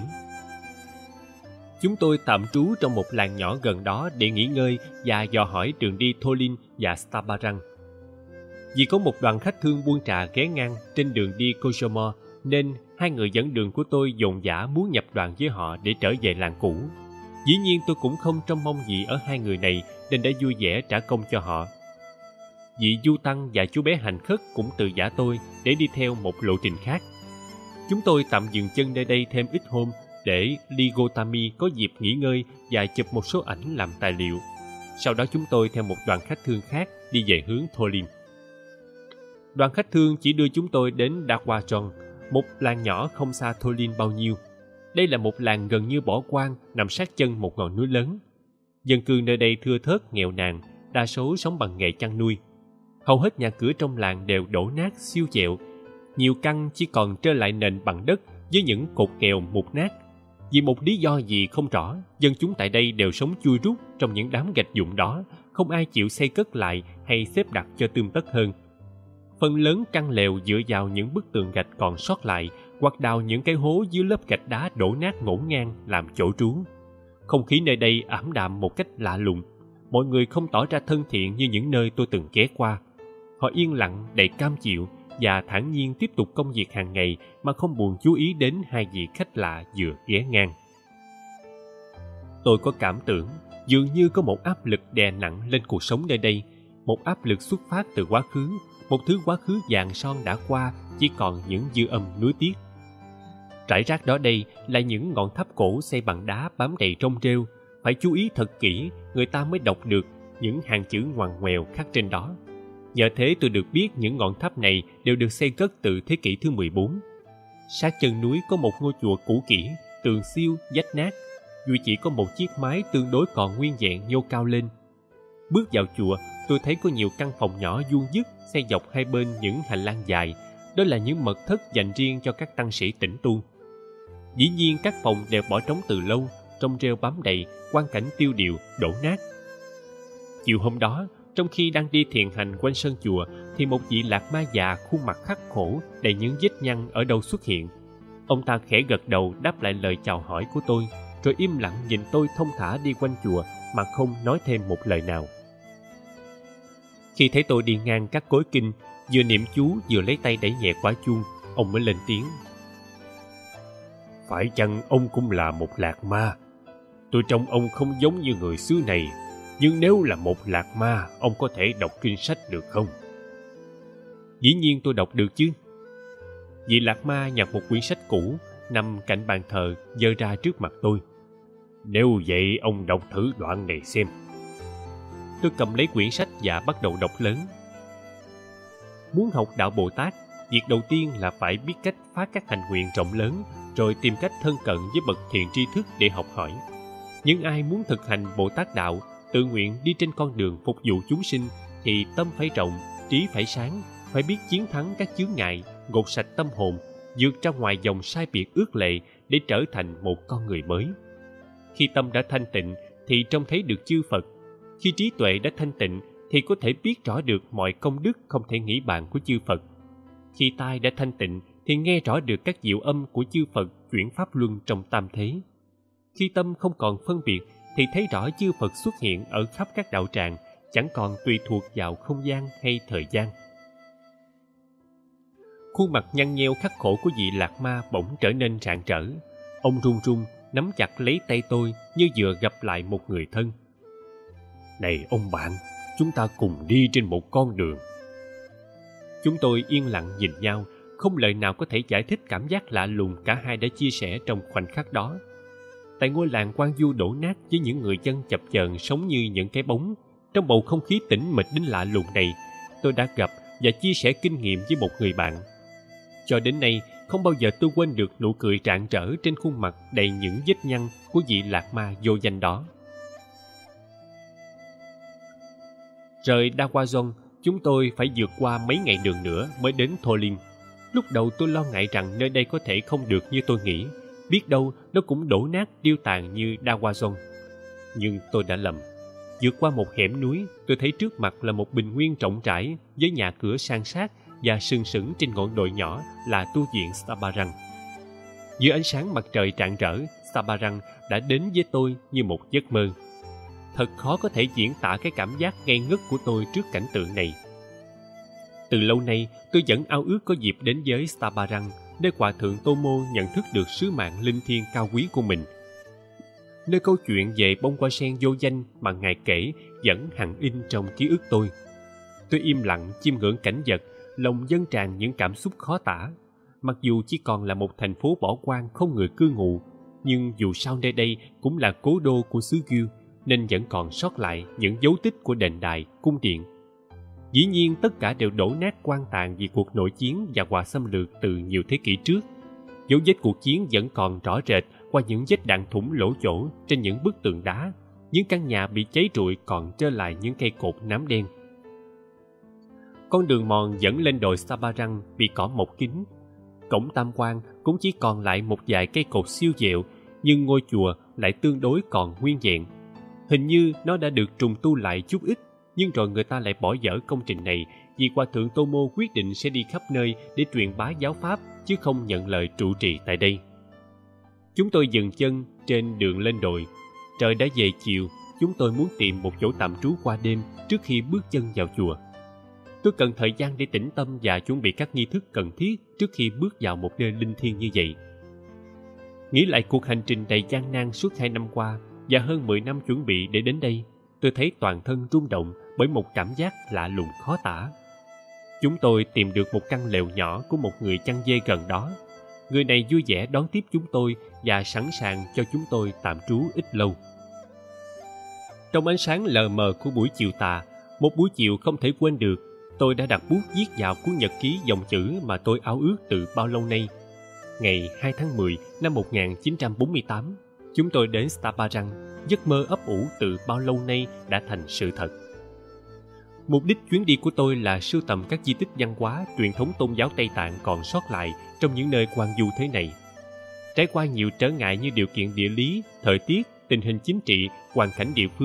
Chúng tôi tạm trú trong một làng nhỏ gần đó để nghỉ ngơi và dò hỏi đường đi Tholin và Stabarang. Vì có một đoàn khách thương buôn trà ghé ngang trên đường đi Kojomo, nên hai người dẫn đường của tôi dồn dã muốn nhập đoàn với họ để trở về làng cũ. Dĩ nhiên tôi cũng không trông mong gì ở hai người này nên đã vui vẻ trả công cho họ. Vị Du Tăng và chú bé Hành Khất cũng từ giả tôi để đi theo một lộ trình khác. Chúng tôi tạm dừng chân nơi đây thêm ít hôm để Lee Gotami có dịp nghỉ ngơi và chụp một số ảnh làm tài liệu. Sau đó chúng tôi theo một đoàn khách thương khác đi về hướng Tholin. Đoàn khách thương chỉ đưa chúng tôi đến Dawajon, một làng nhỏ không xa Tholin bao nhiêu. Đây là một làng gần như bỏ hoang nằm sát chân một ngọn núi lớn. Dân cư nơi đây thưa thớt nghèo nàn, đa số sống bằng nghề chăn nuôi. Hầu hết nhà cửa trong làng đều đổ nát siêu chẹo. Nhiều căn chỉ còn trơ lại nền bằng đất với những cột kèo mục nát. Vì một lý do gì không rõ, dân chúng tại đây đều sống chui rút trong những đám gạch vụn đó, không ai chịu xây cất lại hay xếp đặt cho tươm tất hơn. Phần lớn căn lều dựa vào những bức tường gạch còn sót lại hoặc đào những cái hố dưới lớp gạch đá đổ nát ngổn ngang làm chỗ trú. Không khí nơi đây ảm đạm một cách lạ lùng. Mọi người không tỏ ra thân thiện như những nơi tôi từng ghé qua. Họ yên lặng, đầy cam chịu và thản nhiên tiếp tục công việc hàng ngày mà không buồn chú ý đến hai vị khách lạ vừa ghé ngang. Tôi có cảm tưởng dường như có một áp lực đè nặng lên cuộc sống nơi đây, một áp lực xuất phát từ quá khứ, một thứ quá khứ vàng son đã qua, chỉ còn những dư âm nuối tiếc. Rải rác đó đây là những ngọn tháp cổ xây bằng đá bám đầy rong rêu. Phải chú ý thật kỹ, người ta mới đọc được những hàng chữ ngoằn ngoèo khắc trên đó. Nhờ thế tôi được biết những ngọn tháp này đều được xây cất từ thế kỷ thứ 14. Sát chân núi có một ngôi chùa cũ kỹ, tường xiêu, vách nát. Duy chỉ có một chiếc mái tương đối còn nguyên vẹn nhô cao lên. Bước vào chùa, tôi thấy có nhiều căn phòng nhỏ vuông vức xây dọc hai bên những hành lang dài. Đó là những mật thất dành riêng cho các tăng sĩ tĩnh tu. Dĩ nhiên các phòng đều bỏ trống từ lâu, rong rêu bám đầy, quang cảnh tiêu điều, đổ nát. Chiều hôm đó, Trong khi đang đi thiền hành quanh sân chùa thì một vị lạc ma già khuôn mặt khắc khổ đầy những vết nhăn ở đâu xuất hiện. Ông ta khẽ gật đầu đáp lại lời chào hỏi của tôi, rồi im lặng nhìn tôi thong thả đi quanh chùa mà không nói thêm một lời nào. Khi thấy tôi đi ngang các cối kinh, vừa niệm chú vừa lấy tay đẩy nhẹ quả chuông, ông mới lên tiếng. Phải chăng ông cũng là một lạc ma? Tôi trông ông không giống như người xứ này, nhưng nếu là một lạc ma, ông có thể đọc kinh sách được không? Dĩ nhiên tôi đọc được chứ. Vị lạc ma nhặt một quyển sách cũ nằm cạnh bàn thờ giơ ra trước mặt tôi. Nếu vậy ông đọc thử đoạn này xem. Tôi cầm lấy quyển sách và bắt đầu đọc lớn. Muốn học đạo Bồ Tát, việc đầu tiên là phải biết cách phá các thành nguyện rộng lớn, rồi tìm cách thân cận với bậc thiện tri thức để học hỏi. Những ai muốn thực hành Bồ Tát đạo, tự nguyện đi trên con đường phục vụ chúng sinh, thì tâm phải rộng, trí phải sáng, phải biết chiến thắng các chướng ngại, gột sạch tâm hồn, vượt ra ngoài dòng sai biệt ước lệ để trở thành một con người mới. Khi tâm đã thanh tịnh thì trông thấy được chư Phật. Khi trí tuệ đã thanh tịnh thì có thể biết rõ được mọi công đức không thể nghĩ bàn của chư Phật. Khi tai đã thanh tịnh thì nghe rõ được các diệu âm của chư Phật chuyển pháp luân trong tam thế. Khi tâm không còn phân biệt thì thấy rõ chư Phật xuất hiện ở khắp các đạo tràng, chẳng còn tùy thuộc vào không gian hay thời gian. Khuôn mặt nhăn nheo khắc khổ của vị lạc ma bỗng trở nên rạng rỡ. Ông run run nắm chặt lấy tay tôi như vừa gặp lại một người thân. Này ông bạn, chúng ta cùng đi trên một con đường. Chúng tôi yên lặng nhìn nhau, không lời nào có thể giải thích cảm giác lạ lùng cả hai đã chia sẻ trong khoảnh khắc đó. Tại ngôi làng Quan Du đổ nát với những người dân chập chờn sống như những cái bóng, trong bầu không khí tĩnh mịch đến lạ lùng này, tôi đã gặp và chia sẻ kinh nghiệm với một người bạn. Cho đến nay, không bao giờ tôi quên được nụ cười rạng rỡ trên khuôn mặt đầy những vết nhăn của vị lạc ma vô danh đó. Rời Dawazon, chúng tôi phải vượt qua mấy ngày đường nữa mới đến Tholin. Lúc đầu tôi lo ngại rằng nơi đây có thể không được như tôi nghĩ, biết đâu nó cũng đổ nát điêu tàn như Dawazon. Nhưng tôi đã lầm. Vượt qua một hẻm núi, tôi thấy trước mặt là một bình nguyên rộng rãi với nhà cửa san sát, và sừng sững trên ngọn đồi nhỏ là tu viện Sabarang. Dưới ánh sáng mặt trời rạng rỡ, Sabarang đã đến với tôi như một giấc mơ. Thật khó có thể diễn tả cái cảm giác ngây ngất của tôi trước cảnh tượng này. Từ lâu nay, tôi vẫn ao ước có dịp đến với Sabarang, nơi Hòa thượng Tomo nhận thức được sứ mạng linh thiêng cao quý của mình. Nơi câu chuyện về bông hoa sen vô danh mà Ngài kể vẫn hằn in trong ký ức tôi. Tôi im lặng chiêm ngưỡng cảnh vật, lòng dâng tràn những cảm xúc khó tả. Mặc dù chỉ còn là một thành phố bỏ hoang không người cư ngụ, nhưng dù sao nơi đây cũng là cố đô của xứ Gyu, nên vẫn còn sót lại những dấu tích của đền đài, cung điện. Dĩ nhiên tất cả đều đổ nát quan tàn vì cuộc nội chiến và họa xâm lược từ nhiều thế kỷ trước. Dấu vết cuộc chiến vẫn còn rõ rệt qua những vết đạn thủng lỗ chỗ trên những bức tường đá. Những căn nhà bị cháy rụi còn trơ lại những cây cột nám đen. Con đường mòn dẫn lên đồi Sabarang bị cỏ mọc kín. Cổng tam quan cũng chỉ còn lại một vài cây cột siêu vẹo, nhưng ngôi chùa lại tương đối còn nguyên vẹn. Hình như nó đã được trùng tu lại chút ít, nhưng rồi người ta lại bỏ dở công trình này vì Hòa thượng Tomo quyết định sẽ đi khắp nơi để truyền bá giáo pháp, chứ không nhận lời trụ trì tại đây. Chúng tôi dừng chân trên đường lên đồi. Trời đã về chiều, chúng tôi muốn tìm một chỗ tạm trú qua đêm trước khi bước chân vào chùa. Tôi cần thời gian để tĩnh tâm và chuẩn bị các nghi thức cần thiết trước khi bước vào một nơi linh thiêng như vậy. Nghĩ lại cuộc hành trình đầy gian nan suốt 2 năm qua và hơn 10 năm chuẩn bị để đến đây, tôi thấy toàn thân rung động bởi một cảm giác lạ lùng khó tả. Chúng tôi tìm được một căn lều nhỏ của một người chăn dê gần đó. Người này vui vẻ đón tiếp chúng tôi và sẵn sàng cho chúng tôi tạm trú ít lâu. Trong ánh sáng lờ mờ của buổi chiều tà, một buổi chiều không thể quên được, tôi đã đặt bút viết vào cuốn nhật ký dòng chữ mà tôi ao ước từ bao lâu nay. Ngày 2 tháng 10 năm 1948, chúng tôi đến Sabarang, giấc mơ ấp ủ từ bao lâu nay đã thành sự thật. Mục đích chuyến đi của tôi là sưu tầm các di tích văn hóa, truyền thống tôn giáo Tây Tạng còn sót lại trong những nơi quan du thế này. Trải qua nhiều trở ngại như điều kiện địa lý, thời tiết, tình hình chính trị, hoàn cảnh địa phương,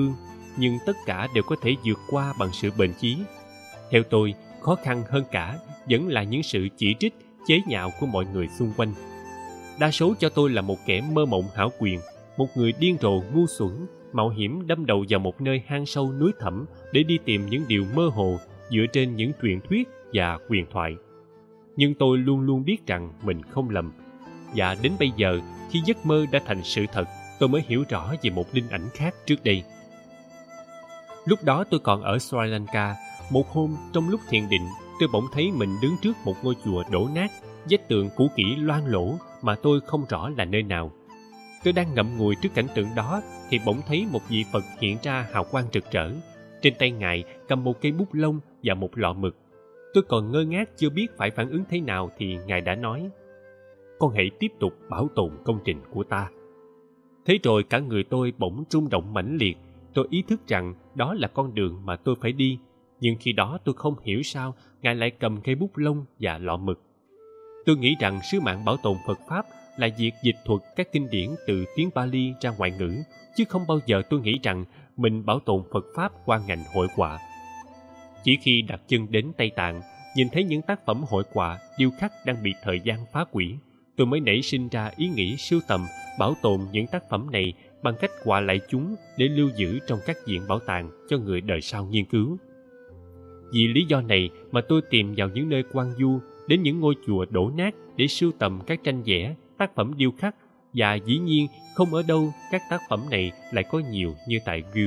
nhưng tất cả đều có thể vượt qua bằng sự bền chí. Theo tôi, khó khăn hơn cả vẫn là những sự chỉ trích, chế nhạo của mọi người xung quanh. Đa số cho tôi là một kẻ mơ mộng hão quyền, một người điên rồ ngu xuẩn, mạo hiểm đâm đầu vào một nơi hang sâu núi thẳm để đi tìm những điều mơ hồ dựa trên những truyền thuyết và huyền thoại. Nhưng tôi luôn luôn biết rằng mình không lầm. Và đến bây giờ, khi giấc mơ đã thành sự thật, tôi mới hiểu rõ về một linh ảnh khác trước đây. Lúc đó tôi còn ở Sri Lanka. Một hôm, trong lúc thiền định, tôi bỗng thấy mình đứng trước một ngôi chùa đổ nát, vách tường cũ kỹ loang lổ mà tôi không rõ là nơi nào. Tôi đang ngậm ngùi trước cảnh tượng đó thì bỗng thấy một vị Phật hiện ra hào quang rực rỡ. Trên tay ngài cầm một cây bút lông và một lọ mực. Tôi còn ngơ ngác chưa biết phải phản ứng thế nào thì ngài đã nói: "Con hãy tiếp tục bảo tồn công trình của ta." Thế rồi cả người tôi bỗng rung động mãnh liệt. Tôi ý thức rằng đó là con đường mà tôi phải đi, nhưng khi đó tôi không hiểu sao ngài lại cầm cây bút lông và lọ mực. Tôi nghĩ rằng sứ mạng bảo tồn Phật Pháp là việc dịch thuật các kinh điển từ tiếng Pali ra ngoại ngữ, chứ không bao giờ tôi nghĩ rằng mình bảo tồn Phật Pháp qua ngành hội họa. Chỉ khi đặt chân đến Tây Tạng, nhìn thấy những tác phẩm hội họa, điêu khắc đang bị thời gian phá hủy, tôi mới nảy sinh ra ý nghĩ sưu tầm, bảo tồn những tác phẩm này bằng cách họa lại chúng để lưu giữ trong các viện bảo tàng cho người đời sau nghiên cứu. Vì lý do này mà tôi tìm vào những nơi hoang vu, đến những ngôi chùa đổ nát để sưu tầm các tranh vẽ, tác phẩm điêu khắc, và dĩ nhiên không ở đâu các tác phẩm này lại có nhiều như tại Gyu.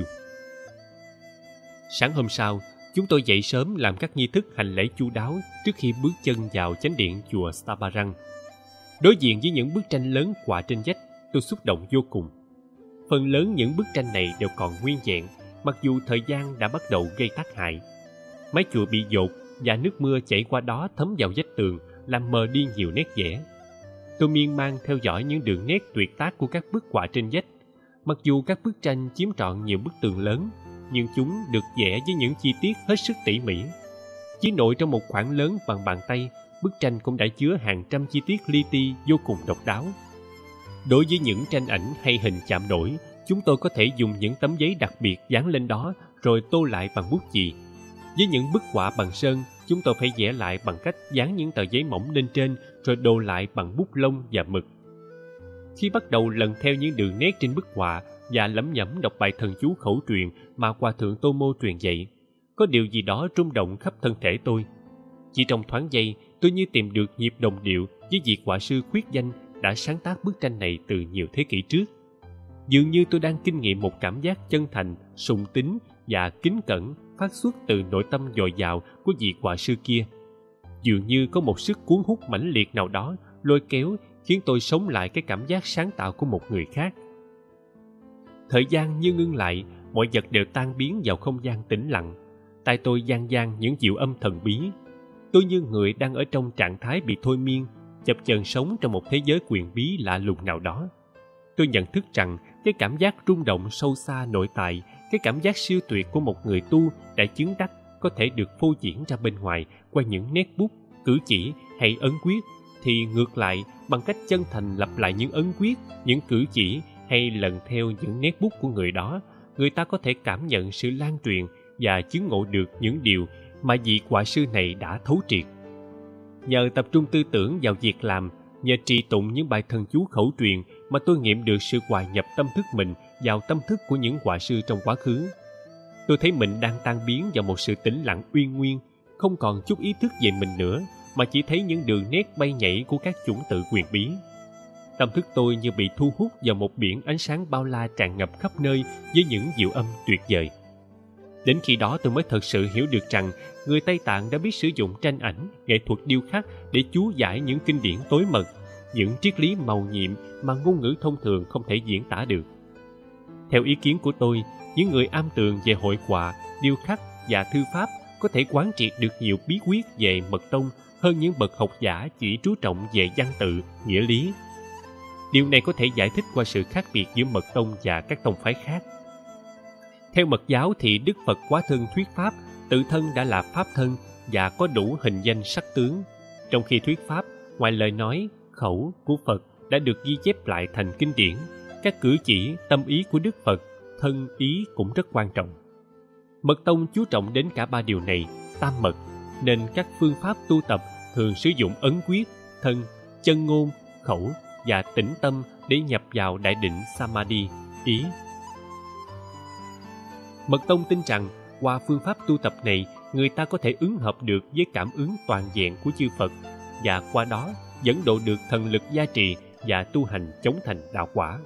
Sáng hôm sau, chúng tôi dậy sớm làm các nghi thức hành lễ chu đáo trước khi bước chân vào chánh điện chùa Stabarang. Đối diện với những bức tranh lớn họa trên vách, tôi xúc động vô cùng. Phần lớn những bức tranh này đều còn nguyên vẹn, mặc dù thời gian đã bắt đầu gây tác hại. Mái chùa bị dột và nước mưa chảy qua đó thấm vào vách tường, làm mờ đi nhiều nét vẽ. Tôi miên man theo dõi những đường nét tuyệt tác của các bức họa trên vách. Mặc dù các bức tranh chiếm trọn nhiều bức tường lớn, nhưng chúng được vẽ với những chi tiết hết sức tỉ mỉ. Chỉ nội trong một khoảng lớn bằng bàn tay, bức tranh cũng đã chứa hàng trăm chi tiết li ti vô cùng độc đáo. Đối với những tranh ảnh hay hình chạm nổi, chúng tôi có thể dùng những tấm giấy đặc biệt dán lên đó rồi tô lại bằng bút chì. Với những bức họa bằng sơn, chúng tôi phải vẽ lại bằng cách dán những tờ giấy mỏng lên trên rồi đồ lại bằng bút lông và mực. Khi bắt đầu lần theo những đường nét trên bức họa và lẩm nhẩm đọc bài thần chú khẩu truyền mà Hòa thượng Tô Mô truyền dạy, có điều gì đó rung động khắp thân thể tôi. Chỉ trong thoáng giây, tôi như tìm được nhịp đồng điệu với vị họa sư khuyết danh đã sáng tác bức tranh này từ nhiều thế kỷ trước. Dường như tôi đang kinh nghiệm một cảm giác chân thành, sùng tín và kính cẩn phát xuất từ nội tâm dồi dào của vị họa sư kia. Dường như có một sức cuốn hút mãnh liệt nào đó lôi kéo khiến tôi sống lại cái cảm giác sáng tạo của một người khác. Thời gian như ngưng lại, mọi vật đều tan biến vào không gian tĩnh lặng. Tai tôi vang vang những diệu âm thần bí. Tôi như người đang ở trong trạng thái bị thôi miên, chập chờn sống trong một thế giới quyền bí lạ lùng nào đó. Tôi nhận thức rằng cái cảm giác rung động sâu xa nội tại, cái cảm giác siêu tuyệt của một người tu đã chứng đắc có thể được phô diễn ra bên ngoài qua những nét bút, cử chỉ hay ấn quyết, thì ngược lại bằng cách chân thành lặp lại những ấn quyết, những cử chỉ hay lần theo những nét bút của người đó, người ta có thể cảm nhận sự lan truyền và chứng ngộ được những điều mà vị họa sư này đã thấu triệt. Nhờ tập trung tư tưởng vào việc làm, nhờ trì tụng những bài thần chú khẩu truyền mà tôi nghiệm được sự hòa nhập tâm thức mình vào tâm thức của những họa sư trong quá khứ. Tôi thấy mình đang tan biến vào một sự tĩnh lặng uyên nguyên, không còn chút ý thức về mình nữa, mà chỉ thấy những đường nét bay nhảy của các chủng tự quyền bí. Tâm thức tôi như bị thu hút vào một biển ánh sáng bao la tràn ngập khắp nơi với những diệu âm tuyệt vời. Đến khi đó tôi mới thật sự hiểu được rằng người Tây Tạng đã biết sử dụng tranh ảnh, nghệ thuật điêu khắc để chú giải những kinh điển tối mật, những triết lý màu nhiệm mà ngôn ngữ thông thường không thể diễn tả được. Theo ý kiến của tôi, những người am tường về hội họa, điêu khắc và thư pháp có thể quán triệt được nhiều bí quyết về mật tông hơn những bậc học giả chỉ chú trọng về văn tự, nghĩa lý. Điều này có thể giải thích qua sự khác biệt giữa mật tông và các tông phái khác. Theo Mật giáo thì Đức Phật hóa thân thuyết pháp, tự thân đã là pháp thân và có đủ hình danh sắc tướng. Trong khi thuyết pháp, ngoài lời nói, khẩu của Phật đã được ghi chép lại thành kinh điển, các cử chỉ, tâm ý của Đức Phật, thân, ý cũng rất quan trọng. Mật tông chú trọng đến cả ba điều này, tam mật, nên các phương pháp tu tập thường sử dụng ấn quyết, thân, chân ngôn, khẩu và tĩnh tâm để nhập vào đại định Samadhi, ý. Mật tông tin rằng qua phương pháp tu tập này, người ta có thể ứng hợp được với cảm ứng toàn vẹn của chư Phật và qua đó dẫn độ được thần lực gia trì và tu hành chống thành đạo quả.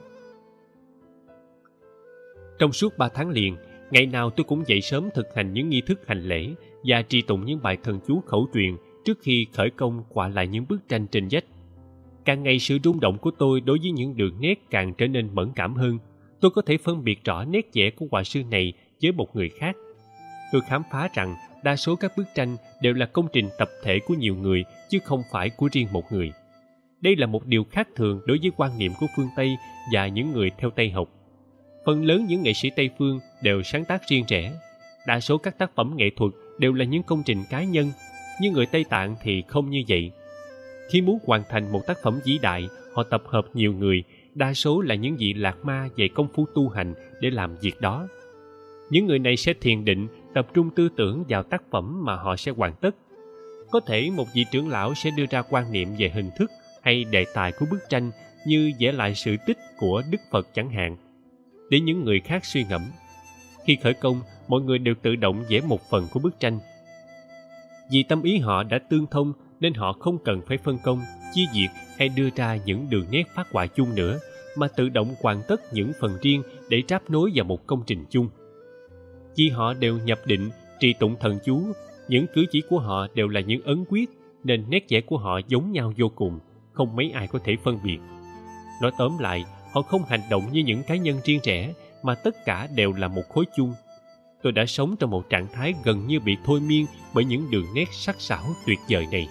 Trong suốt 3 tháng liền, ngày nào tôi cũng dậy sớm thực hành những nghi thức hành lễ và trì tụng những bài thần chú khẩu truyền trước khi khởi công họa lại những bức tranh trên vách. Càng ngày sự rung động của tôi đối với những đường nét càng trở nên mẫn cảm hơn. Tôi có thể phân biệt rõ nét vẽ của họa sư này với một người khác. Tôi khám phá rằng đa số các bức tranh đều là công trình tập thể của nhiều người chứ không phải của riêng một người. Đây là một điều khác thường đối với quan niệm của phương Tây và những người theo Tây học. Phần lớn những nghệ sĩ Tây phương đều sáng tác riêng rẽ. Đa số các tác phẩm nghệ thuật đều là những công trình cá nhân, nhưng người Tây Tạng thì không như vậy. Khi muốn hoàn thành một tác phẩm vĩ đại, họ tập hợp nhiều người, đa số là những vị lạc ma dạy công phu tu hành để làm việc đó. Những người này sẽ thiền định, tập trung tư tưởng vào tác phẩm mà họ sẽ hoàn tất. Có thể một vị trưởng lão sẽ đưa ra quan niệm về hình thức hay đề tài của bức tranh như vẽ lại sự tích của Đức Phật chẳng hạn, để những người khác suy ngẫm. Khi khởi công, mọi người đều tự động vẽ một phần của bức tranh. Vì tâm ý họ đã tương thông nên họ không cần phải phân công, chia việc hay đưa ra những đường nét phác họa chung nữa, mà tự động hoàn tất những phần riêng để ráp nối vào một công trình chung. Vì họ đều nhập định, trì tụng thần chú, những cử chỉ của họ đều là những ấn quyết, nên nét vẽ của họ giống nhau vô cùng, không mấy ai có thể phân biệt. Nói tóm lại, họ không hành động như những cá nhân riêng rẽ, mà tất cả đều là một khối chung. Tôi đã sống trong một trạng thái gần như bị thôi miên bởi những đường nét sắc sảo tuyệt vời này.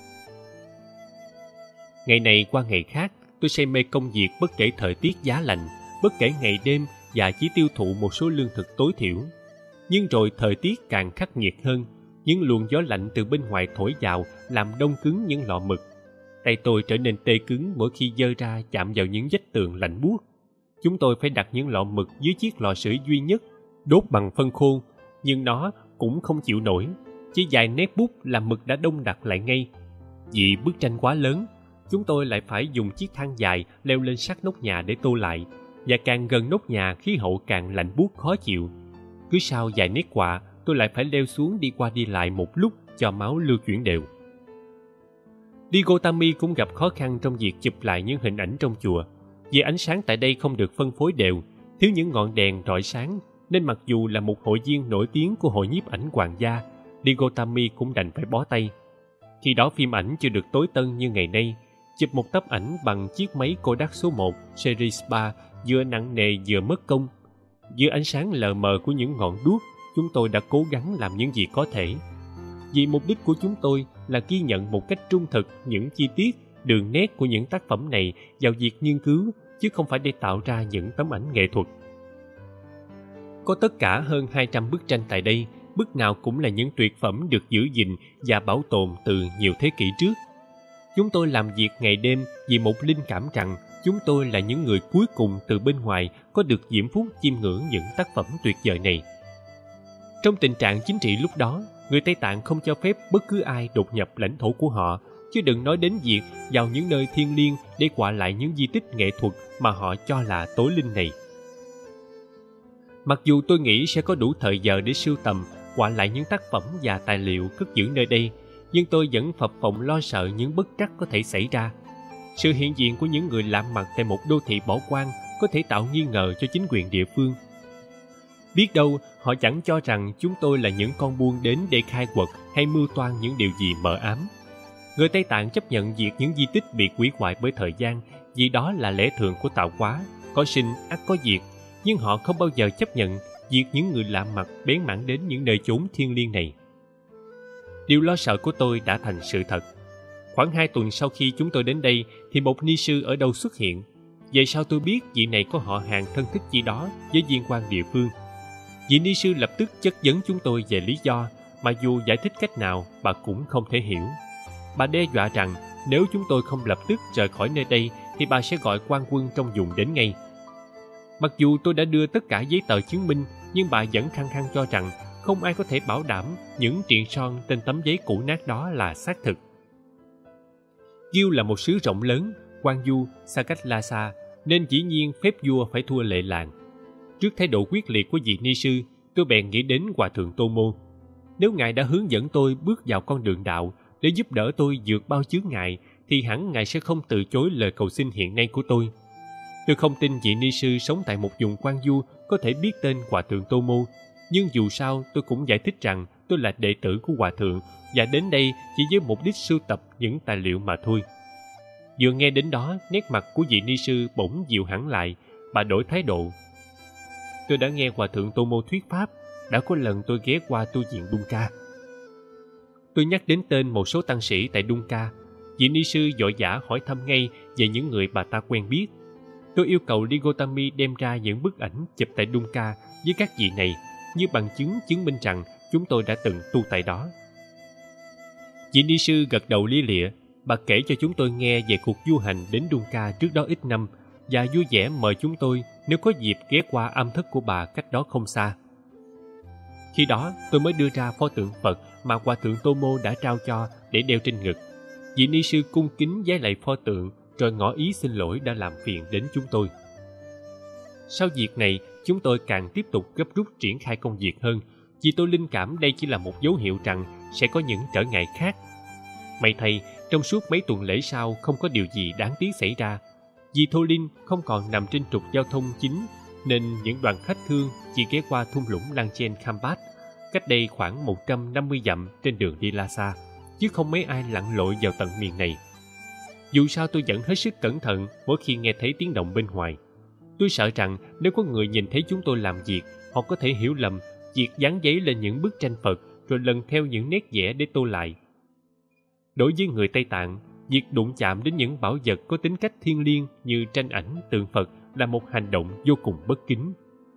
Ngày này qua ngày khác, tôi say mê công việc bất kể thời tiết giá lạnh, bất kể ngày đêm và chỉ tiêu thụ một số lương thực tối thiểu. Nhưng rồi thời tiết càng khắc nghiệt hơn, những luồng gió lạnh từ bên ngoài thổi vào làm đông cứng những lọ mực. Tay tôi trở nên tê cứng mỗi khi giơ ra chạm vào những vách tường lạnh buốt. Chúng tôi phải đặt những lọ mực dưới chiếc lò sưởi duy nhất, đốt bằng phân khô, nhưng nó cũng không chịu nổi. Chỉ vài nét bút làm mực đã đông đặc lại ngay. Vì bức tranh quá lớn, chúng tôi lại phải dùng chiếc thang dài leo lên sát nóc nhà để tô lại, và càng gần nóc nhà khí hậu càng lạnh buốt khó chịu. Cứ sau vài nét họa, tôi lại phải leo xuống đi qua đi lại một lúc cho máu lưu chuyển đều. Đi Gotami cũng gặp khó khăn trong việc chụp lại những hình ảnh trong chùa. Vì ánh sáng tại đây không được phân phối đều, thiếu những ngọn đèn rọi sáng, nên mặc dù là một hội viên nổi tiếng của hội nhiếp ảnh hoàng gia, đi Gotami cũng đành phải bó tay. Khi đó phim ảnh chưa được tối tân như ngày nay, chụp một tấm ảnh bằng chiếc máy Kodak số 1 Series 3 vừa nặng nề vừa mất công. Dưới ánh sáng lờ mờ của những ngọn đuốc, chúng tôi đã cố gắng làm những gì có thể. Vì mục đích của chúng tôi là ghi nhận một cách trung thực những chi tiết, đường nét của những tác phẩm này vào việc nghiên cứu, chứ không phải để tạo ra những tấm ảnh nghệ thuật. Có tất cả hơn 200 bức tranh tại đây, bức nào cũng là những tuyệt phẩm được giữ gìn và bảo tồn từ nhiều thế kỷ trước. Chúng tôi làm việc ngày đêm vì một linh cảm rằng chúng tôi là những người cuối cùng từ bên ngoài có được diễm phúc chiêm ngưỡng những tác phẩm tuyệt vời này. Trong tình trạng chính trị lúc đó, người Tây Tạng không cho phép bất cứ ai đột nhập lãnh thổ của họ, chứ đừng nói đến việc vào những nơi thiêng liêng để họa lại những di tích nghệ thuật mà họ cho là tối linh này. Mặc dù tôi nghĩ sẽ có đủ thời giờ để sưu tầm, họa lại những tác phẩm và tài liệu cất giữ nơi đây, nhưng tôi vẫn phập phồng lo sợ những bất trắc có thể xảy ra. Sự hiện diện của những người lạ mặt tại một đô thị bỏ hoang có thể tạo nghi ngờ cho chính quyền địa phương. Biết đâu họ chẳng cho rằng chúng tôi là những con buôn đến để khai quật hay mưu toan những điều gì mờ ám. Người Tây Tạng chấp nhận việc những di tích bị hủy hoại bởi thời gian, vì đó là lẽ thường của tạo hóa, có sinh ắt có diệt, nhưng họ không bao giờ chấp nhận việc những người lạ mặt bén mảng đến những nơi chốn thiêng liêng này. Điều lo sợ của tôi đã thành sự thật. Khoảng 2 tuần sau khi chúng tôi đến đây thì một ni sư ở đâu xuất hiện. Vậy sao tôi biết vị này có họ hàng thân thích gì đó với viên quan địa phương? Vị ni sư lập tức chất vấn chúng tôi về lý do, mà dù giải thích cách nào bà cũng không thể hiểu. Bà đe dọa rằng nếu chúng tôi không lập tức rời khỏi nơi đây thì bà sẽ gọi quan quân trong vùng đến ngay. Mặc dù tôi đã đưa tất cả giấy tờ chứng minh, nhưng bà vẫn khăng khăng cho rằng không ai có thể bảo đảm những triện son trên tấm giấy cũ nát đó là xác thực. Gil là một xứ rộng lớn, quan du, xa cách Lhasa, nên dĩ nhiên phép vua phải thua lệ làng. Trước thái độ quyết liệt của vị ni sư, tôi bèn nghĩ đến Hòa thượng Tomo. Nếu ngài đã hướng dẫn tôi bước vào con đường đạo để giúp đỡ tôi vượt bao chướng ngại, thì hẳn ngài sẽ không từ chối lời cầu xin hiện nay của tôi. Tôi không tin vị ni sư sống tại một vùng quan du có thể biết tên Hòa thượng Tomo, nhưng dù sao tôi cũng giải thích rằng tôi là đệ tử của Hòa thượng và đến đây chỉ với mục đích sưu tập những tài liệu mà thôi. Vừa nghe đến đó, nét mặt của vị ni sư bỗng dịu hẳn lại, bà đổi thái độ. Tôi đã nghe Hòa thượng Tomo thuyết pháp, đã có lần tôi ghé qua tu viện Dunca. Tôi nhắc đến tên một số tăng sĩ tại Dunca. Vị ni sư vội vã hỏi thăm ngay về những người bà ta quen biết. Tôi yêu cầu Rigotami đem ra những bức ảnh chụp tại Dunca với các vị này như bằng chứng chứng minh rằng chúng tôi đã từng tu tại đó. Vị ni sư gật đầu lia lịa. Bà kể cho chúng tôi nghe về cuộc du hành đến Dunca trước đó ít năm và vui vẻ mời chúng tôi nếu có dịp ghé qua am thất của bà cách đó không xa. Khi đó tôi mới đưa ra pho tượng Phật mà Hòa thượng Tomo đã trao cho để đeo trên ngực. Vị ni sư cung kính vái lạy pho tượng rồi ngỏ ý xin lỗi đã làm phiền đến chúng tôi. Sau việc này, chúng tôi càng tiếp tục gấp rút triển khai công việc hơn, vì tôi linh cảm đây chỉ là một dấu hiệu rằng sẽ có những trở ngại khác. May thay, trong suốt mấy tuần lễ sau không có điều gì đáng tiếc xảy ra. Vì Thô Linh không còn nằm trên trục giao thông chính, nên những đoàn khách thương chỉ ghé qua thung lũng Langchen Khambat, cách đây khoảng 150 dặm trên đường đi Lhasa, chứ không mấy ai lặn lội vào tận miền này. Dù sao tôi vẫn hết sức cẩn thận mỗi khi nghe thấy tiếng động bên ngoài. Tôi sợ rằng nếu có người nhìn thấy chúng tôi làm việc, họ có thể hiểu lầm việc dán giấy lên những bức tranh Phật rồi lần theo những nét vẽ để tô lại. Đối với người Tây Tạng, việc đụng chạm đến những bảo vật có tính cách thiêng liêng như tranh ảnh, tượng Phật là một hành động vô cùng bất kính.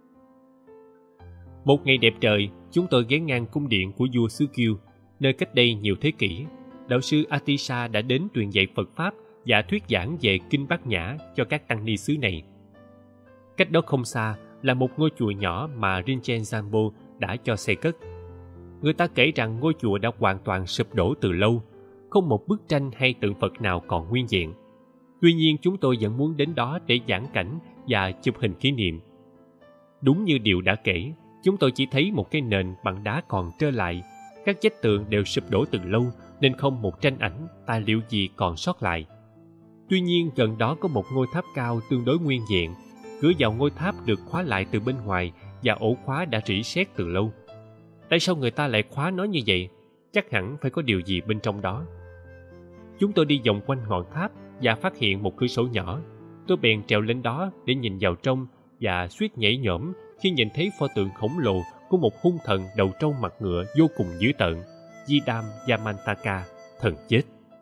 Một ngày đẹp trời, chúng tôi ghé ngang cung điện của vua xứ Kiêu, nơi cách đây nhiều thế kỷ, đạo sư Atisa đã đến truyền dạy Phật Pháp và thuyết giảng về Kinh Bát Nhã cho các tăng ni xứ này. Cách đó không xa là một ngôi chùa nhỏ mà Rinchen Zambo đã cho xây cất. Người ta kể rằng ngôi chùa đã hoàn toàn sụp đổ từ lâu, không một bức tranh hay tượng Phật nào còn nguyên vẹn. Tuy nhiên chúng tôi vẫn muốn đến đó để giảng cảnh và chụp hình kỷ niệm. Đúng như điều đã kể, chúng tôi chỉ thấy một cái nền bằng đá còn trơ lại. Các vách tường đều sụp đổ từ lâu nên không một tranh ảnh, tài liệu gì còn sót lại. Tuy nhiên gần đó có một ngôi tháp cao tương đối nguyên vẹn. Cửa vào ngôi tháp được khóa lại từ bên ngoài và ổ khóa đã rỉ sét từ lâu. Tại sao người ta lại khóa nó như vậy? Chắc hẳn phải có điều gì bên trong đó. Chúng tôi đi vòng quanh ngọn tháp và phát hiện một cửa sổ nhỏ. Tôi bèn trèo lên đó để nhìn vào trong và suýt nhảy nhổm khi nhìn thấy pho tượng khổng lồ của một hung thần đầu trâu mặt ngựa vô cùng dữ tợn, Yidam Yamantaka, thần chết.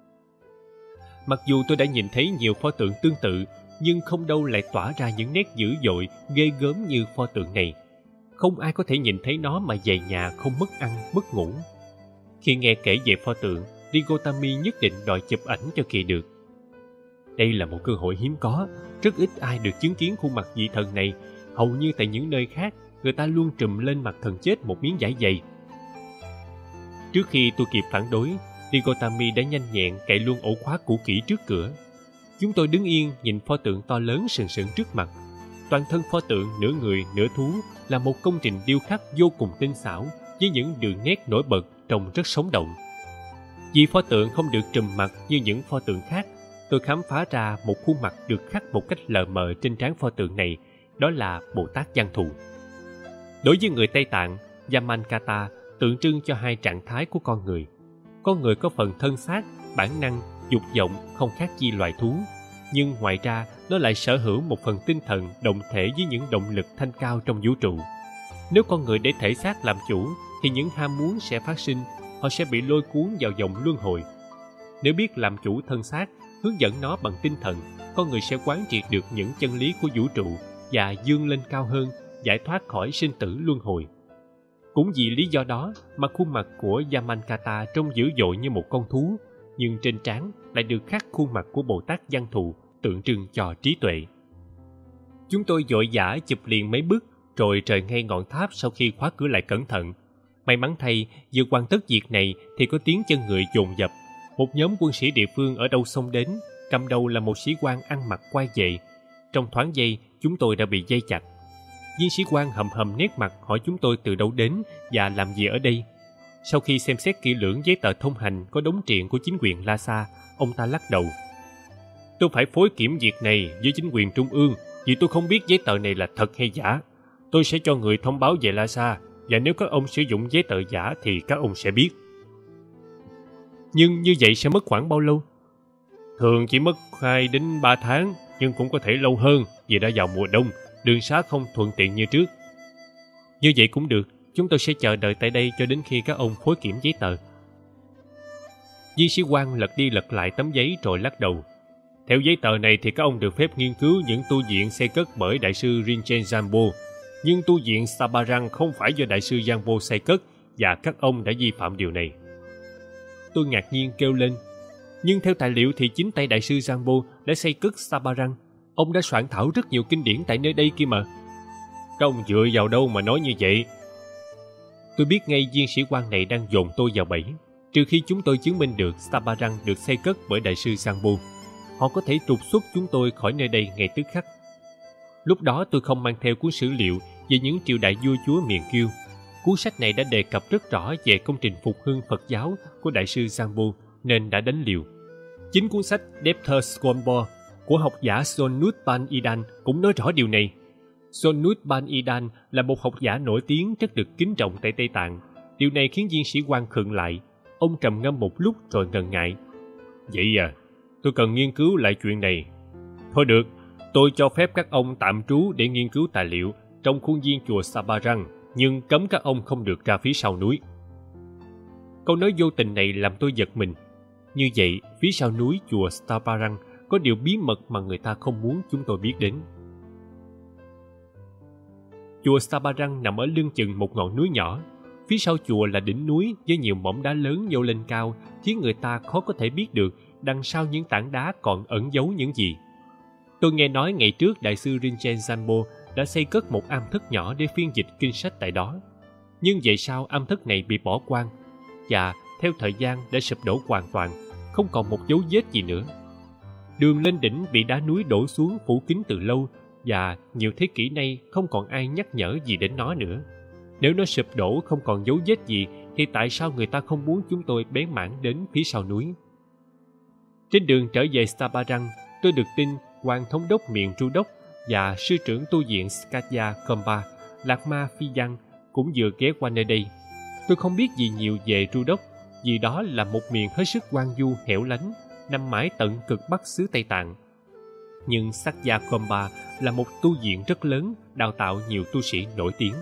Mặc dù tôi đã nhìn thấy nhiều pho tượng tương tự, nhưng không đâu lại tỏa ra những nét dữ dội, ghê gớm như pho tượng này. Không ai có thể nhìn thấy nó mà về nhà không mất ăn, mất ngủ. Khi nghe kể về pho tượng, Rigotami nhất định đòi chụp ảnh cho kỳ được. Đây là một cơ hội hiếm có, rất ít ai được chứng kiến khuôn mặt vị thần này. Hầu như tại những nơi khác, người ta luôn trùm lên mặt thần chết một miếng vải dày. Trước khi tôi kịp phản đối, Rigotami đã nhanh nhẹn cạy luôn ổ khóa cũ kỹ trước cửa. Chúng tôi đứng yên nhìn pho tượng to lớn sừng sững trước mặt. Toàn thân pho tượng nửa người nửa thú là một công trình điêu khắc vô cùng tinh xảo với những đường nét nổi bật trông rất sống động. Vì pho tượng không được trùm mặt như những pho tượng khác, tôi khám phá ra một khuôn mặt được khắc một cách lờ mờ trên trán pho tượng này, đó là Bồ Tát Văn Thù. Đối với người Tây Tạng, Yamankata tượng trưng cho hai trạng thái của con người. Con người có phần thân xác, bản năng, dục vọng không khác chi loài thú, nhưng ngoài ra nó lại sở hữu một phần tinh thần đồng thể với những động lực thanh cao trong vũ trụ. Nếu con người để thể xác làm chủ thì những ham muốn sẽ phát sinh, họ sẽ bị lôi cuốn vào vòng luân hồi. Nếu biết làm chủ thân xác, hướng dẫn nó bằng tinh thần, con người sẽ quán triệt được những chân lý của vũ trụ và vươn lên cao hơn, giải thoát khỏi sinh tử luân hồi. Cũng vì lý do đó mà khuôn mặt của Yamankata trông dữ dội như một con thú, nhưng trên trán lại được khắc khuôn mặt của Bồ Tát Văn Thù tượng trưng cho trí tuệ. Chúng tôi vội vã chụp liền mấy bức rồi rời ngay ngọn tháp sau khi khóa cửa lại cẩn thận. May mắn thay, vừa hoàn tất việc này thì có tiếng chân người dồn dập. Một nhóm quân sĩ địa phương ở đâu xông đến, cầm đầu là một sĩ quan ăn mặc quai vệ. Trong thoáng giây, chúng tôi đã bị dây chặt. Viên sĩ quan hầm hầm nét mặt hỏi chúng tôi từ đâu đến và làm gì ở đây. Sau khi xem xét kỹ lưỡng giấy tờ thông hành có đống triện của chính quyền Lhasa, ông ta lắc đầu. Tôi phải phối kiểm việc này với chính quyền trung ương vì tôi không biết giấy tờ này là thật hay giả. Tôi sẽ cho người thông báo về Lhasa, và nếu các ông sử dụng giấy tờ giả thì các ông sẽ biết. Nhưng như vậy sẽ mất khoảng bao lâu? Thường chỉ mất 2 đến 3 tháng, nhưng cũng có thể lâu hơn vì đã vào mùa đông, đường xá không thuận tiện như trước. Như vậy cũng được, chúng tôi sẽ chờ đợi tại đây cho đến khi các ông phối kiểm giấy tờ. Viên sĩ quan lật đi lật lại tấm giấy rồi lắc đầu. Theo giấy tờ này thì các ông được phép nghiên cứu những tu viện xây cất bởi đại sư Rinchen Jambo, nhưng tu viện Sabarang không phải do đại sư Jambo xây cất và các ông đã vi phạm điều này. Tôi ngạc nhiên kêu lên. Nhưng theo tài liệu thì chính tay đại sư Jambo đã xây cất Sabarang. Ông đã soạn thảo rất nhiều kinh điển tại nơi đây kia mà. Các ông dựa vào đâu mà nói như vậy? Tôi biết ngay viên sĩ quan này đang dồn tôi vào bẫy. Trừ khi chúng tôi chứng minh được Sabarang được xây cất bởi đại sư Jambo, họ có thể trục xuất chúng tôi khỏi nơi đây ngay tức khắc. Lúc đó tôi không mang theo cuốn sử liệu về những triều đại vua chúa miền Kiêu. Cuốn sách này đã đề cập rất rõ về công trình phục hưng Phật giáo của đại sư Jambo nên đã đánh liều. Chính cuốn sách Deptha Skonbo của học giả Sonut Ban Idan cũng nói rõ điều này. Sonut Ban Idan là một học giả nổi tiếng rất được kính trọng tại Tây Tạng. Điều này khiến viên sĩ quan khựng lại. Ông trầm ngâm một lúc rồi ngần ngại. Vậy à, tôi cần nghiên cứu lại chuyện này. Thôi được, tôi cho phép các ông tạm trú để nghiên cứu tài liệu trong khuôn viên chùa Sabarang, nhưng cấm các ông không được ra phía sau núi. Câu nói vô tình này làm tôi giật mình. Như vậy, phía sau núi chùa Sabarang có điều bí mật mà người ta không muốn chúng tôi biết đến. Chùa Sabarang nằm ở lưng chừng một ngọn núi nhỏ. Phía sau chùa là đỉnh núi với nhiều mỏm đá lớn nhô lên cao, khiến người ta khó có thể biết được đằng sau những tảng đá còn ẩn giấu những gì. Tôi nghe nói ngày trước đại sư Rinchen Jambo đã xây cất một am thất nhỏ để phiên dịch kinh sách tại đó. Nhưng vậy sao am thất này bị bỏ hoang và theo thời gian đã sụp đổ hoàn toàn, không còn một dấu vết gì nữa. Đường lên đỉnh bị đá núi đổ xuống phủ kín từ lâu và nhiều thế kỷ nay không còn ai nhắc nhở gì đến nó nữa. Nếu nó sụp đổ không còn dấu vết gì thì tại sao người ta không muốn chúng tôi bén mảng đến phía sau núi? Trên đường trở về Sabarang, tôi được tin quan thống đốc miền Tru Đốc và sư trưởng tu viện Skadya Komba, Lạc Ma Phi Giang cũng vừa ghé qua nơi đây. Tôi không biết gì nhiều về Tru Đốc, vì đó là một miền hết sức hoang vu hẻo lánh, nằm mãi tận cực bắc xứ Tây Tạng. Nhưng Skadya Komba là một tu viện rất lớn, đào tạo nhiều tu sĩ nổi tiếng.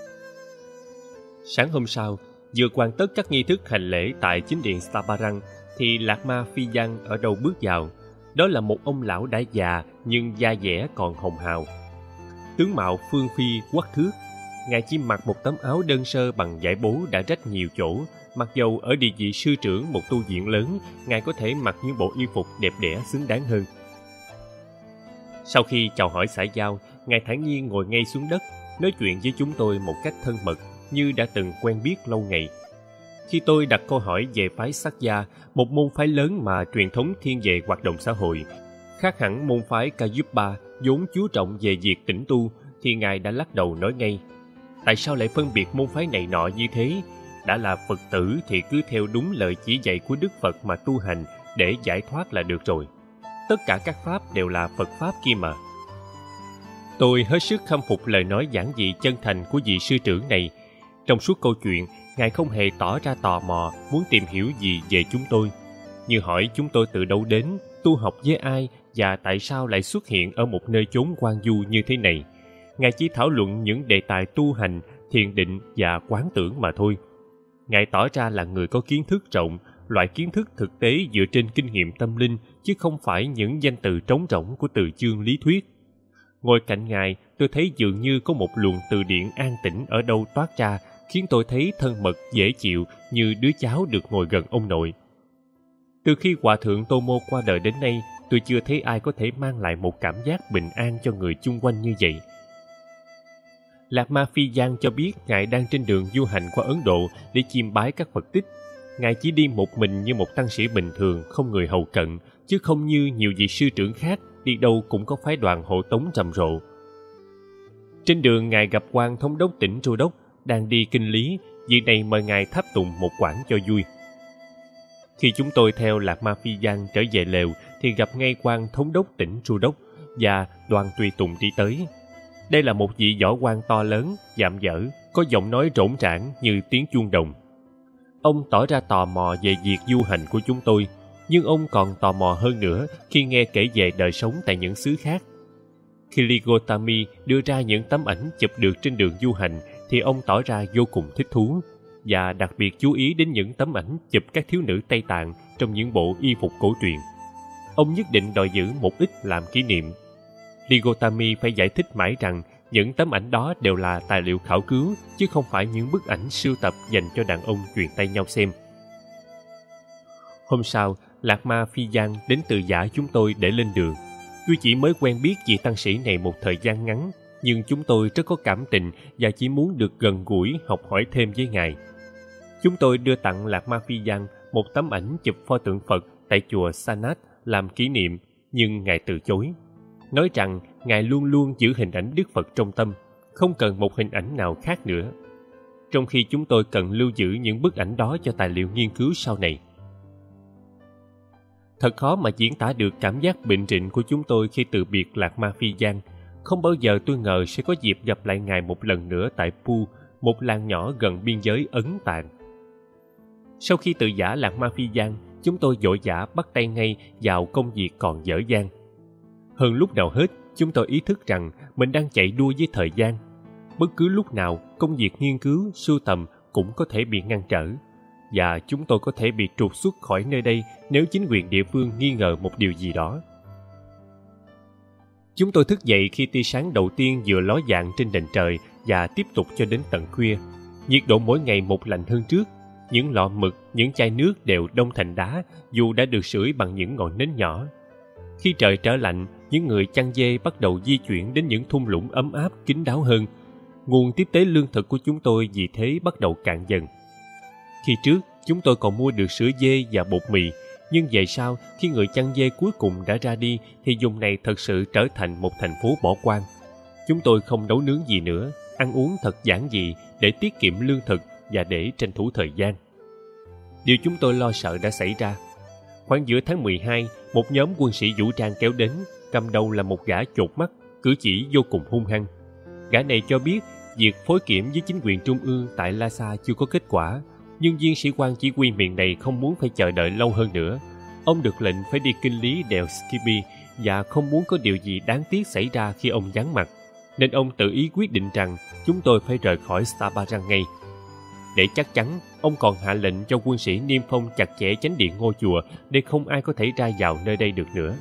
Sáng hôm sau, vừa hoàn tất các nghi thức hành lễ tại chính điện Sabarang, thì Lạc Ma Phi Giang ở đâu bước vào. Đó là một ông lão đã già nhưng da dẻ còn hồng hào. Tướng mạo phương phi quắc thước. Ngài chỉ mặc một tấm áo đơn sơ bằng vải bố đã rách nhiều chỗ. Mặc dầu ở địa vị sư trưởng một tu viện lớn, Ngài có thể mặc những bộ y phục đẹp đẽ xứng đáng hơn. Sau khi chào hỏi xã giao, Ngài thản nhiên ngồi ngay xuống đất, nói chuyện với chúng tôi một cách thân mật như đã từng quen biết lâu ngày. Khi tôi đặt câu hỏi về phái Sakya, một môn phái lớn mà truyền thống thiên về hoạt động xã hội, khác hẳn môn phái Kayupa vốn chú trọng về việc tĩnh tu, thì Ngài đã lắc đầu nói ngay. Tại sao lại phân biệt môn phái này nọ như thế? Đã là Phật tử thì cứ theo đúng lời chỉ dạy của Đức Phật mà tu hành để giải thoát là được rồi. Tất cả các pháp đều là Phật pháp kia mà. Tôi hết sức khâm phục lời nói giản dị chân thành của vị sư trưởng này. Trong suốt câu chuyện, Ngài không hề tỏ ra tò mò muốn tìm hiểu gì về chúng tôi, như hỏi chúng tôi từ đâu đến, tu học với ai và tại sao lại xuất hiện ở một nơi chốn hoang vu như thế này. Ngài chỉ thảo luận những đề tài tu hành, thiền định và quán tưởng mà thôi. Ngài tỏ ra là người có kiến thức rộng, loại kiến thức thực tế dựa trên kinh nghiệm tâm linh, chứ không phải những danh từ trống rỗng của từ chương lý thuyết. Ngồi cạnh Ngài, tôi thấy dường như có một luồng từ điển an tĩnh ở đâu toát ra, khiến tôi thấy thân mật, dễ chịu như đứa cháu được ngồi gần ông nội. Từ khi Hòa thượng Tô Mô qua đời đến nay, tôi chưa thấy ai có thể mang lại một cảm giác bình an cho người chung quanh như vậy. Lạc Ma Phi Giang cho biết Ngài đang trên đường du hành qua Ấn Độ để chiêm bái các Phật tích. Ngài chỉ đi một mình như một tăng sĩ bình thường, không người hầu cận, chứ không như nhiều vị sư trưởng khác, đi đâu cũng có phái đoàn hộ tống rầm rộ. Trên đường Ngài gặp quan thống đốc tỉnh Trô Đốc đang đi kinh lý, vị này mời Ngài tháp tùng một quãng cho vui. Khi chúng tôi theo Lạc Ma Phi Giang trở về lều thì gặp ngay quan thống đốc tỉnh Trô Đốc và đoàn tùy tùng đi tới. Đây là một vị võ quan to lớn, dạm dở, có giọng nói rỗng rãng như tiếng chuông đồng. Ông tỏ ra tò mò về việc du hành của chúng tôi, nhưng ông còn tò mò hơn nữa khi nghe kể về đời sống tại những xứ khác. Khi Ligotami đưa ra những tấm ảnh chụp được trên đường du hành thì ông tỏ ra vô cùng thích thú, và đặc biệt chú ý đến những tấm ảnh chụp các thiếu nữ Tây Tạng trong những bộ y phục cổ truyền. Ông nhất định đòi giữ một ít làm kỷ niệm. Ligotami phải giải thích mãi rằng những tấm ảnh đó đều là tài liệu khảo cứu, chứ không phải những bức ảnh sưu tập dành cho đàn ông truyền tay nhau xem. Hôm sau, Lạc Ma Phi Giang đến từ giả chúng tôi để lên đường. Tôi chỉ mới quen biết vị tăng sĩ này một thời gian ngắn, nhưng chúng tôi rất có cảm tình và chỉ muốn được gần gũi học hỏi thêm với Ngài. Chúng tôi đưa tặng Lạc Ma Phi Giang một tấm ảnh chụp pho tượng Phật tại chùa Sanat làm kỷ niệm, nhưng Ngài từ chối, nói rằng Ngài luôn luôn giữ hình ảnh Đức Phật trong tâm, không cần một hình ảnh nào khác nữa, trong khi chúng tôi cần lưu giữ những bức ảnh đó cho tài liệu nghiên cứu sau này. Thật khó mà diễn tả được cảm giác bình trịnh của chúng tôi khi từ biệt Lạc Ma Phi Giang. Không bao giờ tôi ngờ sẽ có dịp gặp lại Ngài một lần nữa tại Pu, một làng nhỏ gần biên giới Ấn Tạng. Sau khi từ giả Lạc Ma Phi Giang, chúng tôi vội vã bắt tay ngay vào công việc còn dở dang. Hơn lúc nào hết, chúng tôi ý thức rằng mình đang chạy đua với thời gian. Bất cứ lúc nào, công việc nghiên cứu, sưu tầm cũng có thể bị ngăn trở, và chúng tôi có thể bị trục xuất khỏi nơi đây nếu chính quyền địa phương nghi ngờ một điều gì đó. Chúng tôi thức dậy khi tia sáng đầu tiên vừa ló dạng trên nền trời và tiếp tục cho đến tận khuya. Nhiệt độ mỗi ngày một lạnh hơn trước. Những lọ mực, những chai nước đều đông thành đá dù đã được sưởi bằng những ngọn nến nhỏ. Khi trời trở lạnh, những người chăn dê bắt đầu di chuyển đến những thung lũng ấm áp kín đáo hơn. Nguồn tiếp tế lương thực của chúng tôi vì thế bắt đầu cạn dần. Khi trước, chúng tôi còn mua được sữa dê và bột mì, nhưng về sau, khi người chăn dê cuối cùng đã ra đi thì vùng này thật sự trở thành một thành phố bỏ hoang. Chúng tôi không nấu nướng gì nữa, ăn uống thật giản dị để tiết kiệm lương thực và để tranh thủ thời gian. Điều chúng tôi lo sợ đã xảy ra. Khoảng giữa tháng 12, một nhóm quân sĩ vũ trang kéo đến, cầm đầu là một gã chột mắt, cử chỉ vô cùng hung hăng. Gã này cho biết việc phối kiểm với chính quyền trung ương tại Lhasa chưa có kết quả, nhưng viên sĩ quan chỉ huy miền này không muốn phải chờ đợi lâu hơn nữa. Ông được lệnh phải đi kinh lý đèo Skibi và không muốn có điều gì đáng tiếc xảy ra khi ông vắng mặt, nên ông tự ý quyết định rằng chúng tôi phải rời khỏi Stabarang ngay. Để chắc chắn, ông còn hạ lệnh cho quân sĩ niêm phong chặt chẽ chánh điện ngôi chùa để không ai có thể ra vào nơi đây được nữa.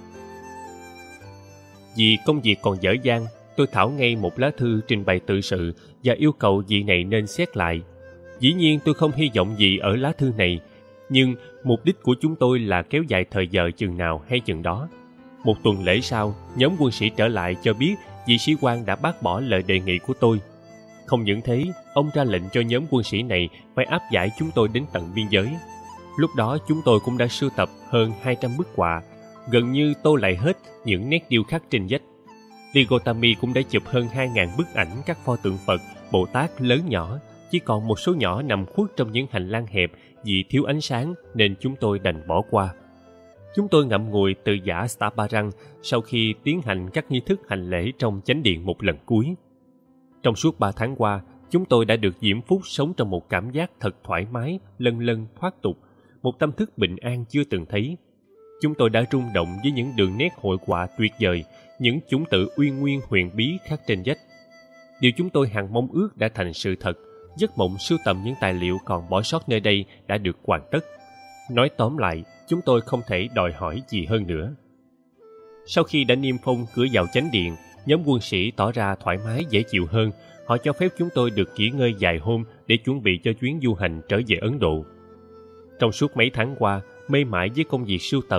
Vì công việc còn dở dang, tôi thảo ngay một lá thư trình bày tự sự và yêu cầu vị này nên xét lại. Dĩ nhiên tôi không hy vọng gì ở lá thư này, nhưng mục đích của chúng tôi là kéo dài thời giờ chừng nào hay chừng đó. Một tuần lễ sau, nhóm quân sĩ trở lại cho biết vị sĩ quan đã bác bỏ lời đề nghị của tôi. Không những thế, ông ra lệnh cho nhóm quân sĩ này phải áp giải chúng tôi đến tận biên giới. Lúc đó chúng tôi cũng đã sưu tập hơn 200 bức họa, gần như tô lại hết những nét điêu khắc trên vách. Ligotami cũng đã chụp hơn 2.000 bức ảnh các pho tượng Phật, Bồ Tát lớn nhỏ, chỉ còn một số nhỏ nằm khuất trong những hành lang hẹp vì thiếu ánh sáng nên chúng tôi đành bỏ qua. Chúng tôi ngậm ngùi từ giã Stabarang sau khi tiến hành các nghi thức hành lễ trong chánh điện một lần cuối. Trong suốt 3 tháng qua, chúng tôi đã được diễm phúc sống trong một cảm giác thật thoải mái, lân lân thoát tục, một tâm thức bình an chưa từng thấy. Chúng tôi đã rung động với những đường nét hội họa tuyệt vời, những chủng tự uy nguyên huyền bí khắc trên vách. Điều chúng tôi hằng mong ước đã thành sự thật, giấc mộng sưu tầm những tài liệu còn bỏ sót nơi đây đã được hoàn tất. Nói tóm lại, chúng tôi không thể đòi hỏi gì hơn nữa. Sau khi đã niêm phong cửa vào chánh điện, nhóm quân sĩ tỏ ra thoải mái dễ chịu hơn. Họ cho phép chúng tôi được nghỉ ngơi vài hôm để chuẩn bị cho chuyến du hành trở về Ấn Độ. Trong suốt mấy tháng qua, mê mải với công việc sưu tầm,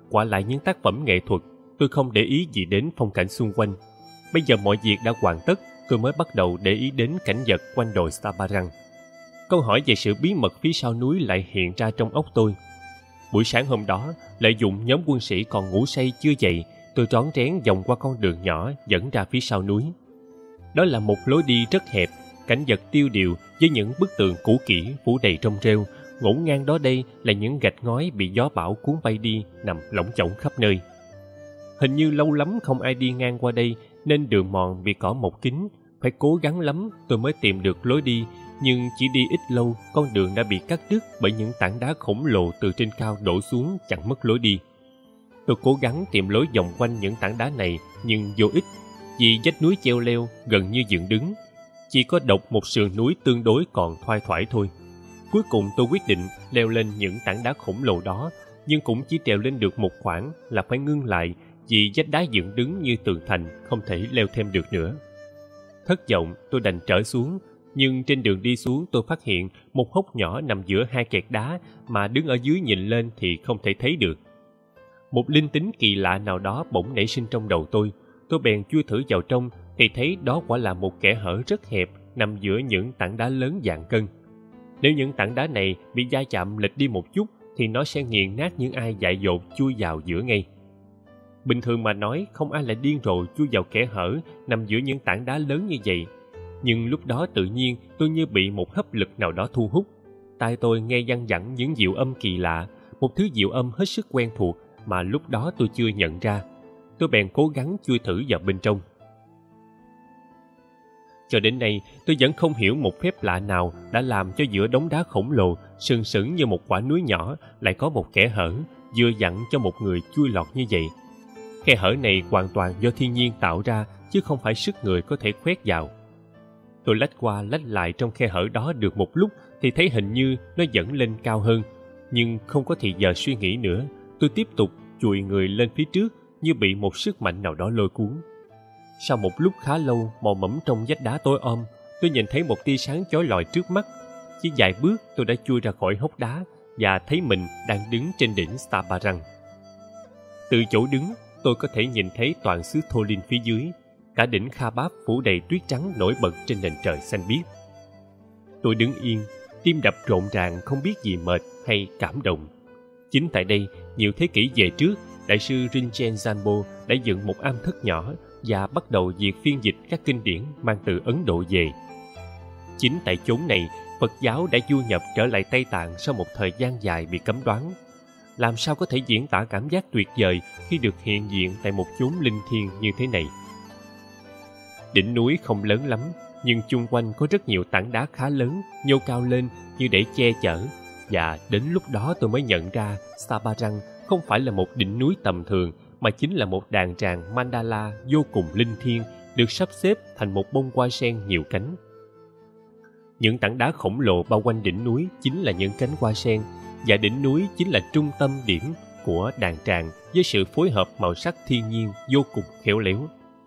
Quả lại những tác phẩm nghệ thuật, tôi không để ý gì đến phong cảnh xung quanh. Bây giờ mọi việc đã hoàn tất, tôi mới bắt đầu để ý đến cảnh vật quanh đồi Stabarang. Câu hỏi về sự bí mật phía sau núi lại hiện ra trong óc tôi. Buổi sáng hôm đó, lợi dụng nhóm quân sĩ còn ngủ say chưa dậy, tôi rón rén vòng qua con đường nhỏ dẫn ra phía sau núi. Đó là một lối đi rất hẹp, cảnh vật tiêu điều với những bức tường cũ kỹ phủ đầy rong rêu. Ngổn ngang đó đây là những gạch ngói bị gió bão cuốn bay đi nằm lỏng chỏng khắp nơi. Hình như lâu lắm không ai đi ngang qua đây nên đường mòn bị cỏ mọc kín. Phải cố gắng lắm tôi mới tìm được lối đi, nhưng chỉ đi ít lâu con đường đã bị cắt đứt bởi những tảng đá khổng lồ từ trên cao đổ xuống chặn mất lối đi. Tôi cố gắng tìm lối vòng quanh những tảng đá này nhưng vô ích, vì vách núi treo leo gần như dựng đứng. Chỉ có độc một sườn núi tương đối còn thoai thoải thôi. Cuối cùng tôi quyết định leo lên những tảng đá khổng lồ đó, nhưng cũng chỉ trèo lên được một khoảng là phải ngưng lại, vì vách đá dựng đứng như tường thành, không thể leo thêm được nữa. Thất vọng, tôi đành trở xuống, nhưng trên đường đi xuống tôi phát hiện một hốc nhỏ nằm giữa hai kẹt đá mà đứng ở dưới nhìn lên thì không thể thấy được. Một linh tính kỳ lạ nào đó bỗng nảy sinh trong đầu tôi bèn chui thử vào trong thì thấy đó quả là một kẽ hở rất hẹp nằm giữa những tảng đá lớn vạn cân. Nếu những tảng đá này bị va chạm lệch đi một chút thì nó sẽ nghiền nát những ai dại dột chui vào giữa ngay. Bình thường mà nói, không ai lại điên rồ chui vào kẽ hở nằm giữa những tảng đá lớn như vậy. Nhưng lúc đó tự nhiên tôi như bị một hấp lực nào đó thu hút. Tai tôi nghe văng vẳng những diệu âm kỳ lạ, một thứ diệu âm hết sức quen thuộc mà lúc đó tôi chưa nhận ra. Tôi bèn cố gắng chui thử vào bên trong. Cho đến nay, tôi vẫn không hiểu một phép lạ nào đã làm cho giữa đống đá khổng lồ, sừng sững như một quả núi nhỏ, lại có một kẽ hở, vừa vặn cho một người chui lọt như vậy. Khe hở này hoàn toàn do thiên nhiên tạo ra, chứ không phải sức người có thể khoét vào. Tôi lách qua lách lại trong khe hở đó được một lúc thì thấy hình như nó dẫn lên cao hơn, nhưng không có thì giờ suy nghĩ nữa. Tôi tiếp tục chùi người lên phía trước như bị một sức mạnh nào đó lôi cuốn. Sau một lúc khá lâu mò mẫm trong vách đá tối om, tôi nhìn thấy một tia sáng chói lọi trước mắt. Chỉ vài bước tôi đã chui ra khỏi hốc đá và thấy mình đang đứng trên đỉnh Stabarang. Từ chỗ đứng, tôi có thể nhìn thấy toàn xứ Tholin phía dưới. Cả đỉnh Kha Báp phủ đầy tuyết trắng nổi bật trên nền trời xanh biếc. Tôi đứng yên, tim đập rộn ràng không biết gì mệt hay cảm động. Chính tại đây, nhiều thế kỷ về trước, Đại sư Rinchen Zanbo đã dựng một am thất nhỏ và bắt đầu việc phiên dịch các kinh điển mang từ Ấn Độ về. Chính tại chốn này, Phật giáo đã du nhập trở lại Tây Tạng sau một thời gian dài bị cấm đoán. Làm sao có thể diễn tả cảm giác tuyệt vời khi được hiện diện tại một chốn linh thiêng như thế này. Đỉnh núi không lớn lắm, nhưng chung quanh có rất nhiều tảng đá khá lớn nhô cao lên như để che chở, và đến lúc đó tôi mới nhận ra Stabarang không phải là một đỉnh núi tầm thường, mà chính là một đàn tràng mandala vô cùng linh thiêng được sắp xếp thành một bông hoa sen nhiều cánh. Những tảng đá khổng lồ bao quanh đỉnh núi chính là những cánh hoa sen, và đỉnh núi chính là trung tâm điểm của đàn tràng với sự phối hợp màu sắc thiên nhiên vô cùng khéo léo.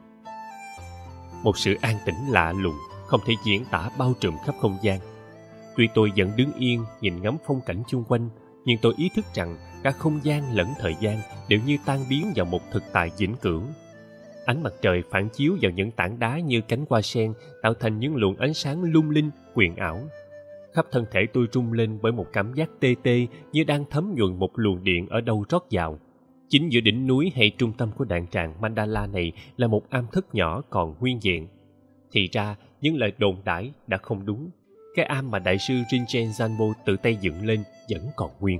Một sự an tĩnh lạ lùng không thể diễn tả bao trùm khắp không gian. Tuy tôi vẫn đứng yên nhìn ngắm phong cảnh chung quanh, nhưng tôi ý thức rằng cả không gian lẫn thời gian đều như tan biến vào một thực tại vĩnh cửu. Ánh mặt trời phản chiếu vào những tảng đá như cánh hoa sen tạo thành những luồng ánh sáng lung linh, huyền ảo. Khắp thân thể tôi rung lên bởi một cảm giác tê tê như đang thấm nhuần một luồng điện ở đâu rót vào. Chính giữa đỉnh núi hay trung tâm của đàn tràng mandala này là một am thất nhỏ còn nguyên vẹn. Thì ra, những lời đồn đãi đã không đúng. Cái am mà Đại sư Rinchen Zanbo tự tay dựng lên vẫn còn nguyên.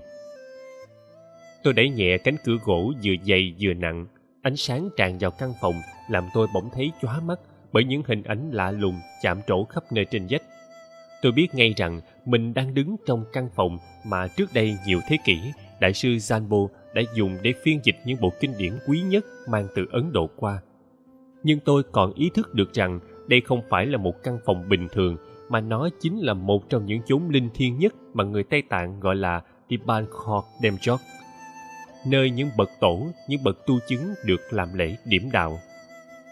Tôi đẩy nhẹ cánh cửa gỗ vừa dày vừa nặng. Ánh sáng tràn vào căn phòng làm tôi bỗng thấy chóa mắt bởi những hình ảnh lạ lùng chạm trổ khắp nơi trên vách. Tôi biết ngay rằng mình đang đứng trong căn phòng mà trước đây nhiều thế kỷ Đại sư Zanbo đã dùng để phiên dịch những bộ kinh điển quý nhất mang từ Ấn Độ qua. Nhưng tôi còn ý thức được rằng đây không phải là một căn phòng bình thường, mà nó chính là một trong những chốn linh thiêng nhất mà người Tây Tạng gọi là Dibankhor Demjok, nơi những bậc tổ, những bậc tu chứng được làm lễ điểm đạo.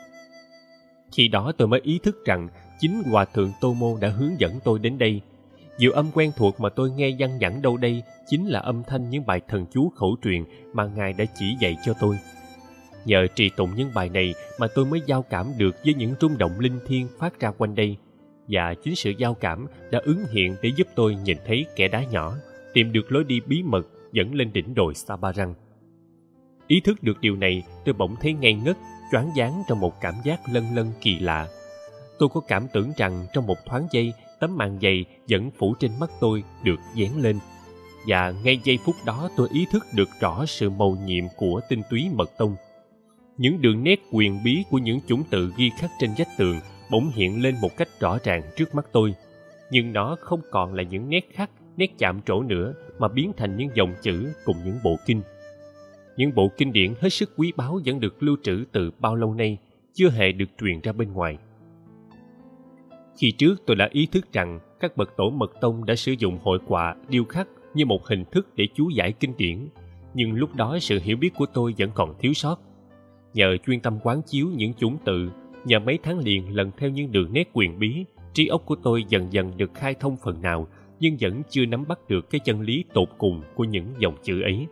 Khi đó tôi mới ý thức rằng chính Hòa thượng Tô Mô đã hướng dẫn tôi đến đây. Diệu âm quen thuộc mà tôi nghe văng vẳng đâu đây chính là âm thanh những bài thần chú khẩu truyền mà Ngài đã chỉ dạy cho tôi. Nhờ trì tụng những bài này mà tôi mới giao cảm được với những rung động linh thiêng phát ra quanh đây. Và chính sự giao cảm đã ứng hiện để giúp tôi nhìn thấy kẻ đá nhỏ, tìm được lối đi bí mật dẫn lên đỉnh đồi Sabarang. Ý thức được điều này, tôi bỗng thấy ngây ngất, choáng váng trong một cảm giác lân lân kỳ lạ. Tôi có cảm tưởng rằng trong một thoáng giây, tấm màn dày vẫn phủ trên mắt tôi được vén lên. Và ngay giây phút đó tôi ý thức được rõ sự mầu nhiệm của tinh túy mật tông. Những đường nét quyền bí của những chủng tự ghi khắc trên vách tường bỗng hiện lên một cách rõ ràng trước mắt tôi. Nhưng nó không còn là những nét khắc, nét chạm trổ nữa mà biến thành những dòng chữ cùng những bộ kinh. Những bộ kinh điển hết sức quý báu vẫn được lưu trữ từ bao lâu nay, chưa hề được truyền ra bên ngoài. Khi trước tôi đã ý thức rằng các bậc tổ mật tông đã sử dụng hội họa, điêu khắc như một hình thức để chú giải kinh điển, nhưng lúc đó sự hiểu biết của tôi vẫn còn thiếu sót. Nhờ chuyên tâm quán chiếu những chủng tự, nhờ mấy tháng liền lần theo những đường nét quyền bí, trí óc của tôi dần dần được khai thông phần nào, nhưng vẫn chưa nắm bắt được cái chân lý tột cùng của những dòng chữ ấy.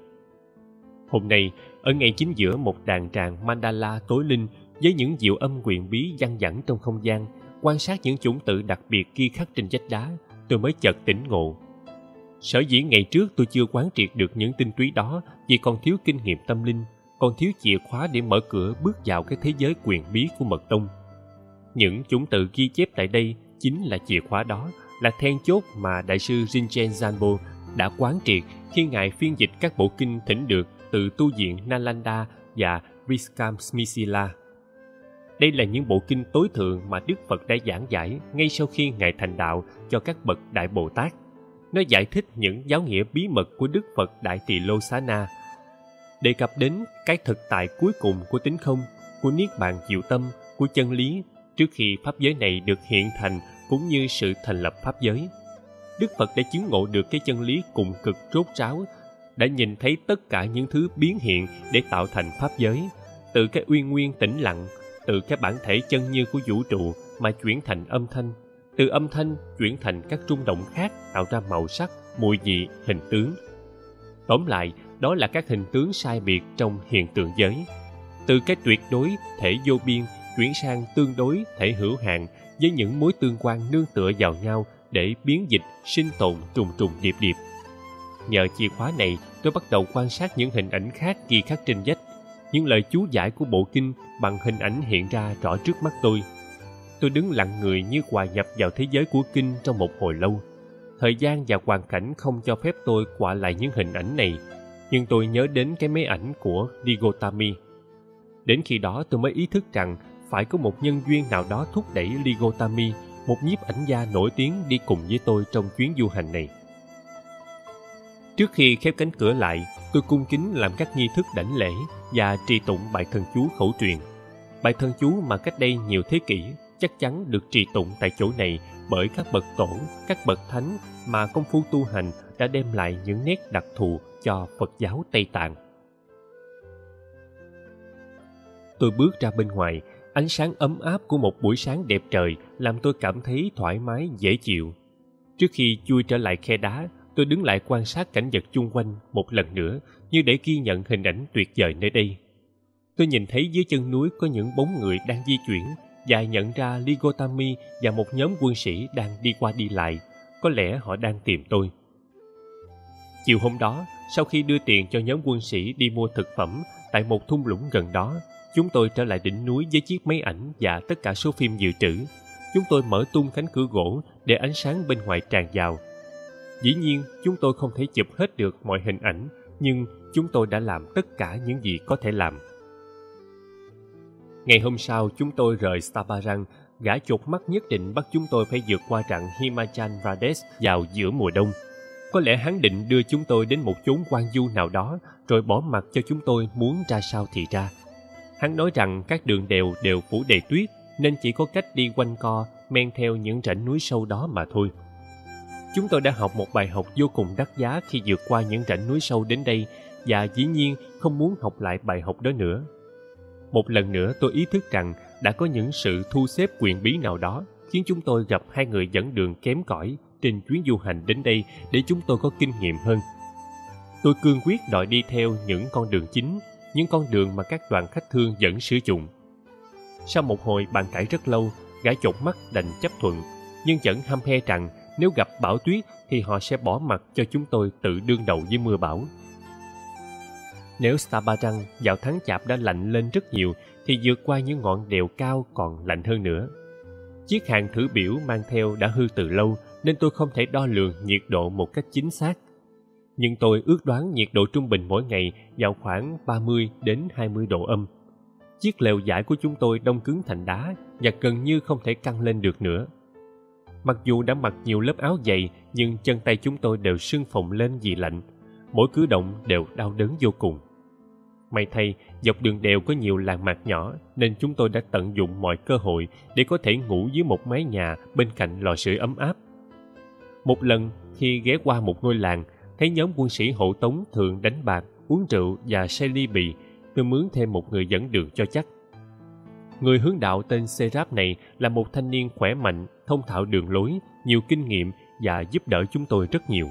Hôm nay, ở ngay chính giữa một đàn tràng mandala tối linh với những diệu âm quyền bí văng vẳng trong không gian, quan sát những chủng tự đặc biệt ghi khắc trên vách đá, tôi mới chợt tỉnh ngộ. Sở dĩ ngày trước tôi chưa quán triệt được những tinh túy đó vì còn thiếu kinh nghiệm tâm linh, còn thiếu chìa khóa để mở cửa bước vào cái thế giới quyền bí của mật tông. Những chủng tự ghi chép tại đây chính là chìa khóa đó, là then chốt mà Đại sư Rinchen Zanbo đã quán triệt khi Ngài phiên dịch các bộ kinh thỉnh được từ tu viện Nalanda và Viskamsmisila. Đây là những bộ kinh tối thượng mà Đức Phật đã giảng giải ngay sau khi Ngài thành đạo cho các bậc Đại Bồ Tát. Nó giải thích những giáo nghĩa bí mật của Đức Phật Đại Tỳ Lô Xá Na, đề cập đến cái thực tại cuối cùng của tính không, của niết bàn diệu tâm, của chân lý trước khi pháp giới này được hiện thành, cũng như sự thành lập pháp giới. Đức Phật đã chứng ngộ được cái chân lý cùng cực rốt ráo, đã nhìn thấy tất cả những thứ biến hiện để tạo thành pháp giới, từ cái uyên nguyên tĩnh lặng, từ cái bản thể chân như của vũ trụ mà chuyển thành âm thanh, từ âm thanh chuyển thành các rung động khác tạo ra màu sắc, mùi vị, hình tướng. Tóm lại, đó là các hình tướng sai biệt trong hiện tượng giới. Từ cái tuyệt đối thể vô biên chuyển sang tương đối thể hữu hạn với những mối tương quan nương tựa vào nhau để biến dịch sinh tồn trùng trùng điệp điệp. Nhờ chìa khóa này, tôi bắt đầu quan sát những hình ảnh khác ghi khắc trên vách. Những lời chú giải của bộ kinh bằng hình ảnh hiện ra rõ trước mắt tôi. Tôi đứng lặng người như hòa nhập vào thế giới của kinh trong một hồi lâu. Thời gian và hoàn cảnh không cho phép tôi quạ lại những hình ảnh này, nhưng tôi nhớ đến cái máy ảnh của Ligotami. Đến khi đó tôi mới ý thức rằng phải có một nhân duyên nào đó thúc đẩy Ligotami, một nhiếp ảnh gia nổi tiếng, đi cùng với tôi trong chuyến du hành này. Trước khi khép cánh cửa lại, tôi cung kính làm các nghi thức đảnh lễ và trì tụng bài thần chú khẩu truyền. Bài thần chú mà cách đây nhiều thế kỷ chắc chắn được trì tụng tại chỗ này bởi các bậc tổ, các bậc thánh mà công phu tu hành đã đem lại những nét đặc thù cho Phật giáo Tây Tạng. Tôi bước ra bên ngoài, ánh sáng ấm áp của một buổi sáng đẹp trời làm tôi cảm thấy thoải mái, dễ chịu. Trước khi chui trở lại khe đá, tôi đứng lại quan sát cảnh vật chung quanh một lần nữa, như để ghi nhận hình ảnh tuyệt vời nơi đây. Tôi nhìn thấy dưới chân núi có những bóng người đang di chuyển, và nhận ra Ligotami và một nhóm quân sĩ đang đi qua đi lại. Có lẽ họ đang tìm tôi. Chiều hôm đó, sau khi đưa tiền cho nhóm quân sĩ đi mua thực phẩm tại một thung lũng gần đó, chúng tôi trở lại đỉnh núi với chiếc máy ảnh và tất cả số phim dự trữ. Chúng tôi mở tung cánh cửa gỗ để ánh sáng bên ngoài tràn vào. Dĩ nhiên, chúng tôi không thể chụp hết được mọi hình ảnh, nhưng chúng tôi đã làm tất cả những gì có thể làm. Ngày hôm sau, chúng tôi rời Sabarang. Gã chột mắt nhất định bắt chúng tôi phải vượt qua rặng Himachal Pradesh vào giữa mùa đông. Có lẽ hắn định đưa chúng tôi đến một chốn hoang vu nào đó, rồi bỏ mặc cho chúng tôi muốn ra sao thì ra. Hắn nói rằng các đường đèo đều phủ đầy tuyết, nên chỉ có cách đi quanh co, men theo những rãnh núi sâu đó mà thôi. Chúng tôi đã học một bài học vô cùng đắt giá khi vượt qua những rãnh núi sâu đến đây, và dĩ nhiên không muốn học lại bài học đó nữa. Một lần nữa tôi ý thức rằng đã có những sự thu xếp quyền bí nào đó khiến chúng tôi gặp hai người dẫn đường kém cỏi trên chuyến du hành đến đây để chúng tôi có kinh nghiệm hơn. Tôi cương quyết đòi đi theo những con đường chính, những con đường mà các đoàn khách thương vẫn sử dụng. Sau một hồi bàn cãi rất lâu, gã chột mắt đành chấp thuận, nhưng vẫn hăm he rằng nếu gặp bão tuyết thì họ sẽ bỏ mặc cho chúng tôi tự đương đầu với mưa bão. Nếu Stabarang vào tháng Chạp đã lạnh lên rất nhiều thì vượt qua những ngọn đèo cao còn lạnh hơn nữa. Chiếc hàng thử biểu mang theo đã hư từ lâu nên tôi không thể đo lường nhiệt độ một cách chính xác. Nhưng tôi ước đoán nhiệt độ trung bình mỗi ngày vào khoảng 30 đến 20 độ âm. Chiếc lều vải của chúng tôi đông cứng thành đá và gần như không thể căng lên được nữa. Mặc dù đã mặc nhiều lớp áo dày nhưng chân tay chúng tôi đều sưng phồng lên vì lạnh. Mỗi cử động đều đau đớn vô cùng. May thay, dọc đường đèo có nhiều làng mạc nhỏ nên chúng tôi đã tận dụng mọi cơ hội để có thể ngủ dưới một mái nhà bên cạnh lò sưởi ấm áp. Một lần khi ghé qua một ngôi làng, thấy nhóm quân sĩ hộ tống thường đánh bạc, uống rượu và say ly bì, tôi mướn thêm một người dẫn đường cho chắc. Người hướng đạo tên Serap này là một thanh niên khỏe mạnh, thông thạo đường lối, nhiều kinh nghiệm và giúp đỡ chúng tôi rất nhiều.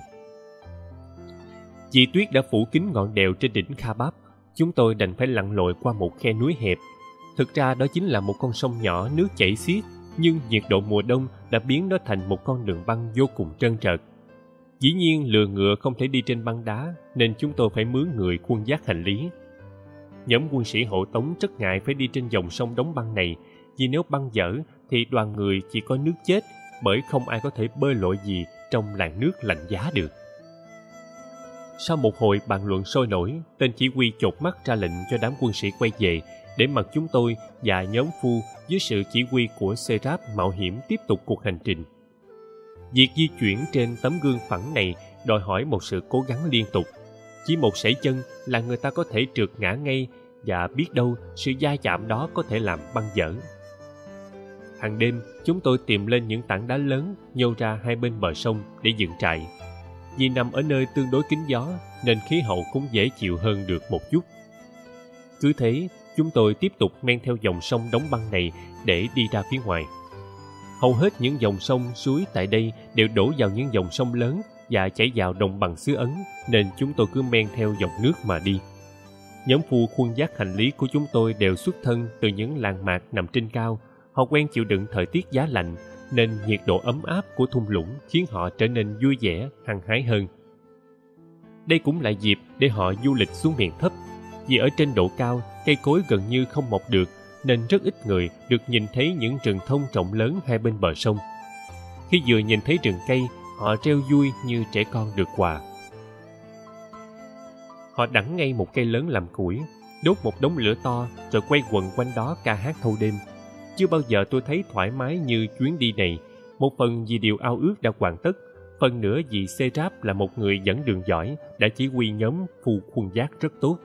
Vì tuyết đã phủ kín ngọn đèo trên đỉnh Kha Báp, chúng tôi đành phải lặn lội qua một khe núi hẹp. Thực ra đó chính là một con sông nhỏ nước chảy xiết, nhưng nhiệt độ mùa đông đã biến nó thành một con đường băng vô cùng trơn trượt. Dĩ nhiên lừa ngựa không thể đi trên băng đá nên chúng tôi phải mướn người khuân vác hành lý. Nhóm quân sĩ hộ tống rất ngại phải đi trên dòng sông đóng băng này, vì nếu băng dở thì đoàn người chỉ có nước chết, bởi không ai có thể bơi lội gì trong làn nước lạnh giá được. Sau một hồi bàn luận sôi nổi, tên chỉ huy chột mắt ra lệnh cho đám quân sĩ quay về, để mặc chúng tôi và nhóm phu dưới sự chỉ huy của Serap mạo hiểm tiếp tục cuộc hành trình. Việc di chuyển trên tấm gương phẳng này đòi hỏi một sự cố gắng liên tục. Chỉ một sẩy chân là người ta có thể trượt ngã ngay, và biết đâu sự va chạm đó có thể làm băng dở. Hàng đêm, chúng tôi tìm lên những tảng đá lớn nhô ra hai bên bờ sông để dựng trại. Vì nằm ở nơi tương đối kín gió nên khí hậu cũng dễ chịu hơn được một chút. Cứ thế, chúng tôi tiếp tục men theo dòng sông đóng băng này để đi ra phía ngoài. Hầu hết những dòng sông, suối tại đây đều đổ vào những dòng sông lớn và chảy vào đồng bằng xứ Ấn, nên chúng tôi cứ men theo dòng nước mà đi. Nhóm phu khuân vác hành lý của chúng tôi đều xuất thân từ những làng mạc nằm trên cao. Họ quen chịu đựng thời tiết giá lạnh, nên nhiệt độ ấm áp của thung lũng khiến họ trở nên vui vẻ, hăng hái hơn. Đây cũng là dịp để họ du lịch xuống miền thấp, vì ở trên độ cao, cây cối gần như không mọc được, nên rất ít người được nhìn thấy những rừng thông rộng lớn hai bên bờ sông. Khi vừa nhìn thấy rừng cây, họ reo vui như trẻ con được quà. Họ đẵng ngay một cây lớn làm củi, đốt một đống lửa to rồi quay quần quanh đó ca hát thâu đêm. Chưa bao giờ tôi thấy thoải mái như chuyến đi này, một phần vì điều ao ước đã hoàn tất, phần nữa vì Serap là một người dẫn đường giỏi, đã chỉ huy nhóm phu khuân vác rất tốt.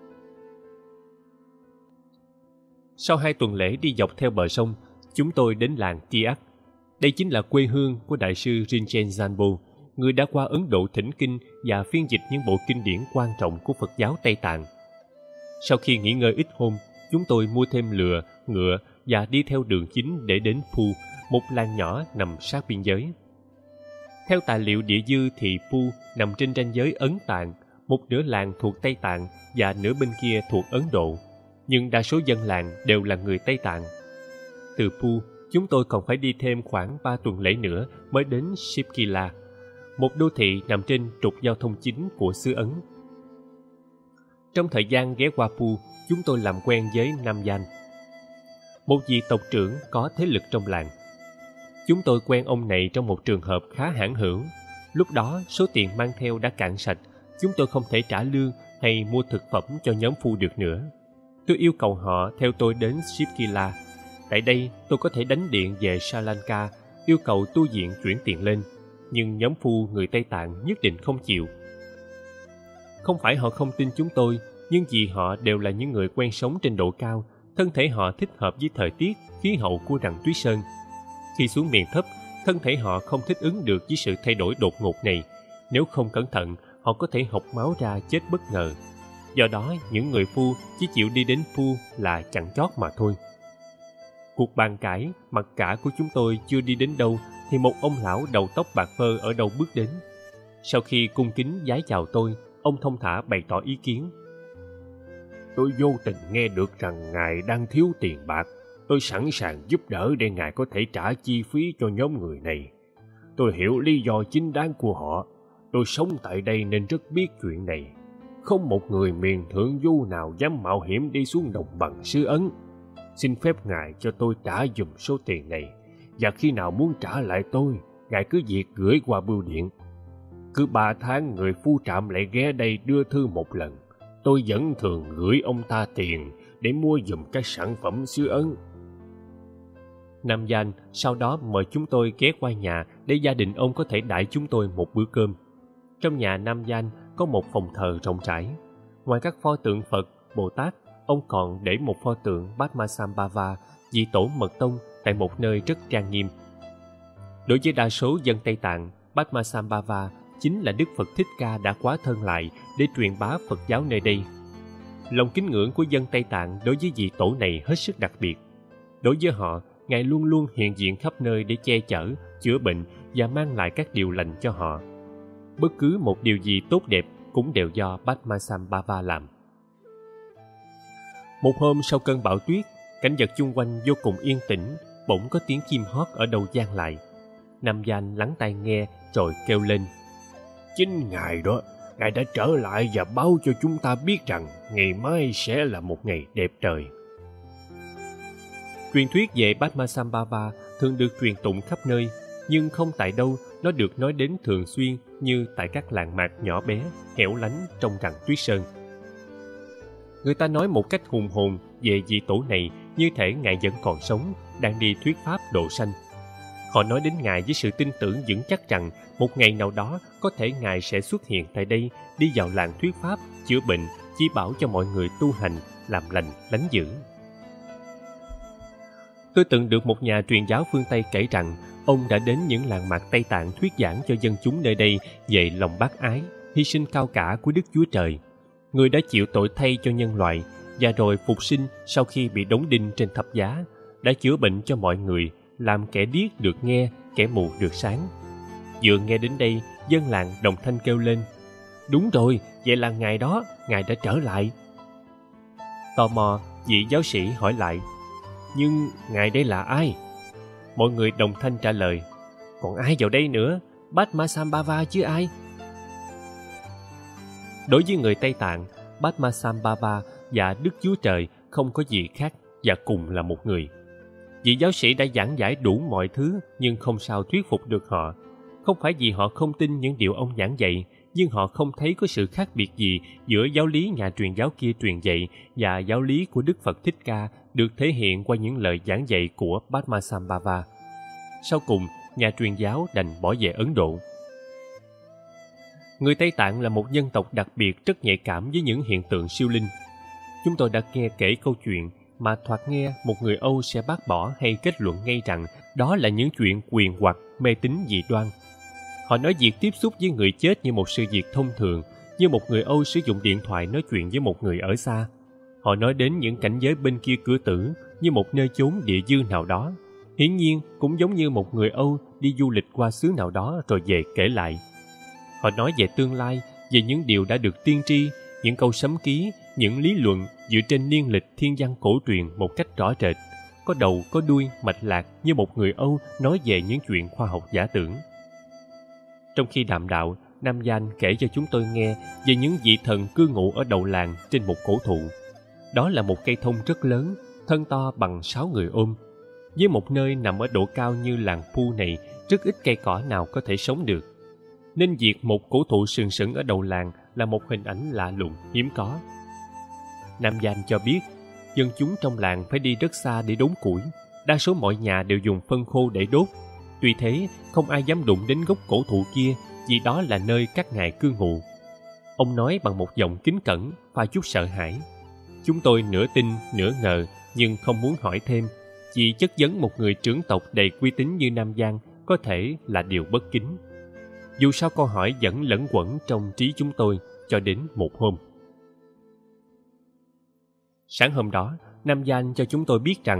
Sau 2 tuần lễ đi dọc theo bờ sông, chúng tôi đến làng Tiak. Đây chính là quê hương của đại sư Rinchen Zanbo, người đã qua Ấn Độ thỉnh kinh và phiên dịch những bộ kinh điển quan trọng của Phật giáo Tây Tạng. Sau khi nghỉ ngơi ít hôm, chúng tôi mua thêm lừa, ngựa và đi theo đường chính để đến Phu, một làng nhỏ nằm sát biên giới. Theo tài liệu địa dư thì Phu nằm trên ranh giới Ấn Tạng, một nửa làng thuộc Tây Tạng và nửa bên kia thuộc Ấn Độ, nhưng đa số dân làng đều là người Tây Tạng. Từ Phu, chúng tôi còn phải đi thêm khoảng 3 tuần lễ nữa mới đến Shipkila, một đô thị nằm trên trục giao thông chính của xứ Ấn. Trong thời gian ghé qua Phu, chúng tôi làm quen với Nam Danh, một vị tộc trưởng có thế lực trong làng. Chúng tôi quen ông này trong một trường hợp khá hãn hữu. Lúc đó, số tiền mang theo đã cạn sạch, chúng tôi không thể trả lương hay mua thực phẩm cho nhóm phu được nữa. Tôi yêu cầu họ theo tôi đến Shipkila. Tại đây, tôi có thể đánh điện về Salanka, yêu cầu tu viện chuyển tiền lên. Nhưng nhóm phu người Tây Tạng nhất định không chịu. Không phải họ không tin chúng tôi, nhưng vì họ đều là những người quen sống trên độ cao, thân thể họ thích hợp với thời tiết, khí hậu của đằng Tuyết Sơn. Khi xuống miền thấp, thân thể họ không thích ứng được với sự thay đổi đột ngột này. Nếu không cẩn thận, họ có thể hộc máu ra chết bất ngờ. Do đó, những người phu chỉ chịu đi đến Phu là chặn chót mà thôi. Cuộc bàn cãi, mặc cả của chúng tôi chưa đi đến đâu thì một ông lão đầu tóc bạc phơ ở đâu bước đến. Sau khi cung kính vái chào tôi, ông thông thả bày tỏ ý kiến. Tôi vô tình nghe được rằng ngài đang thiếu tiền bạc. Tôi sẵn sàng giúp đỡ để ngài có thể trả chi phí cho nhóm người này. Tôi hiểu lý do chính đáng của họ. Tôi sống tại đây nên rất biết chuyện này. Không một người miền thượng du nào dám mạo hiểm đi xuống đồng bằng xứ Ấn. Xin phép ngài cho tôi trả giùm số tiền này. Và khi nào muốn trả lại tôi, ngài cứ việc gửi qua bưu điện. Cứ 3 tháng người phu trạm lại ghé đây đưa thư một lần. Tôi vẫn thường gửi ông ta tiền để mua giùm các sản phẩm xứ Ấn. Nam Danh sau đó mời chúng tôi ghé qua nhà để gia đình ông có thể đãi chúng tôi một bữa cơm. Trong nhà Nam Danh có một phòng thờ rộng rãi. Ngoài các pho tượng Phật, Bồ Tát, ông còn để một pho tượng Padmasambhava, vị tổ mật tông, tại một nơi rất trang nghiêm. Đối với đa số dân Tây Tạng, Padmasambhava chính là Đức Phật Thích Ca đã quá thân lại để truyền bá Phật giáo nơi đây. Lòng kính ngưỡng của dân Tây Tạng đối với vị tổ này hết sức đặc biệt. Đối với họ, Ngài luôn luôn hiện diện khắp nơi để che chở, chữa bệnh và mang lại các điều lành cho họ. Bất cứ một điều gì tốt đẹp cũng đều do Padmasambhava làm. Một hôm sau cơn bão tuyết, cảnh vật chung quanh vô cùng yên tĩnh, bỗng có tiếng chim hót ở đâu vang lại. Nam Danh lắng tai nghe rồi kêu lên. Chính ngài đó, ngài đã trở lại và báo cho chúng ta biết rằng ngày mai sẽ là một ngày đẹp trời. Truyền thuyết về Padmasambhava thường được truyền tụng khắp nơi, nhưng không tại đâu nó được nói đến thường xuyên như tại các làng mạc nhỏ bé, hẻo lánh trong rặng tuyết sơn. Người ta nói một cách hùng hồn về vị tổ này như thể ngài vẫn còn sống, đang đi thuyết pháp độ sanh. Họ nói đến ngài với sự tin tưởng vững chắc rằng một ngày nào đó có thể ngài sẽ xuất hiện tại đây, đi vào làng thuyết pháp, chữa bệnh, chỉ bảo cho mọi người tu hành, làm lành, lánh dữ. Tôi từng được một nhà truyền giáo phương Tây kể rằng ông đã đến những làng mạc Tây Tạng thuyết giảng cho dân chúng nơi đây về lòng bác ái, hy sinh cao cả của Đức Chúa Trời, người đã chịu tội thay cho nhân loại và rồi phục sinh sau khi bị đóng đinh trên thập giá, đã chữa bệnh cho mọi người, làm kẻ điếc được nghe, kẻ mù được sáng. Vừa nghe đến đây, dân làng đồng thanh kêu lên: Đúng rồi, vậy là ngài đó, ngài đã trở lại. Tò mò, vị giáo sĩ hỏi lại: Nhưng ngài đây là ai? Mọi người đồng thanh trả lời: Còn ai vào đây nữa, Padmasambhava chứ ai? Đối với người Tây Tạng, Padmasambhava và Đức Chúa Trời không có gì khác và cùng là một người. Vị giáo sĩ đã giảng giải đủ mọi thứ nhưng không sao thuyết phục được họ. Không phải vì họ không tin những điều ông giảng dạy, nhưng họ không thấy có sự khác biệt gì giữa giáo lý nhà truyền giáo kia truyền dạy và giáo lý của Đức Phật Thích Ca được thể hiện qua những lời giảng dạy của Padmasambhava. Sau cùng, nhà truyền giáo đành bỏ về Ấn Độ. Người Tây Tạng là một dân tộc đặc biệt rất nhạy cảm với những hiện tượng siêu linh. Chúng tôi đã nghe kể câu chuyện mà thoạt nghe một người Âu sẽ bác bỏ hay kết luận ngay rằng đó là những chuyện quyền hoặc, mê tín dị đoan. Họ nói việc tiếp xúc với người chết như một sự việc thông thường, như một người Âu sử dụng điện thoại nói chuyện với một người ở xa. Họ nói đến những cảnh giới bên kia cửa tử như một nơi chốn địa dư nào đó. Hiển nhiên cũng giống như một người Âu đi du lịch qua xứ nào đó rồi về kể lại. Họ nói về tương lai, về những điều đã được tiên tri, những câu sấm ký, những lý luận dựa trên niên lịch thiên văn cổ truyền một cách rõ rệt, có đầu có đuôi, mạch lạc như một người Âu nói về những chuyện khoa học giả tưởng. Trong khi đàm đạo, Nam Danh kể cho chúng tôi nghe về những vị thần cư ngụ ở đầu làng trên một cổ thụ. Đó là một cây thông rất lớn, thân to bằng 6 người ôm. Với một nơi nằm ở độ cao như làng Pu này, rất ít cây cỏ nào có thể sống được. Nên việc một cổ thụ sừng sững ở đầu làng là một hình ảnh lạ lùng, hiếm có. Nam Danh cho biết, dân chúng trong làng phải đi rất xa để đốn củi. Đa số mọi nhà đều dùng phân khô để đốt. Tuy thế, không ai dám đụng đến gốc cổ thụ kia vì đó là nơi các ngài cư ngụ. Ông nói bằng một giọng kính cẩn, pha chút sợ hãi. Chúng tôi nửa tin, nửa ngờ, nhưng không muốn hỏi thêm, vì chất vấn một người trưởng tộc đầy uy tín như Nam Giang có thể là điều bất kính. Dù sao câu hỏi vẫn lẫn quẩn trong trí chúng tôi cho đến một hôm. Sáng hôm đó, Nam Danh cho chúng tôi biết rằng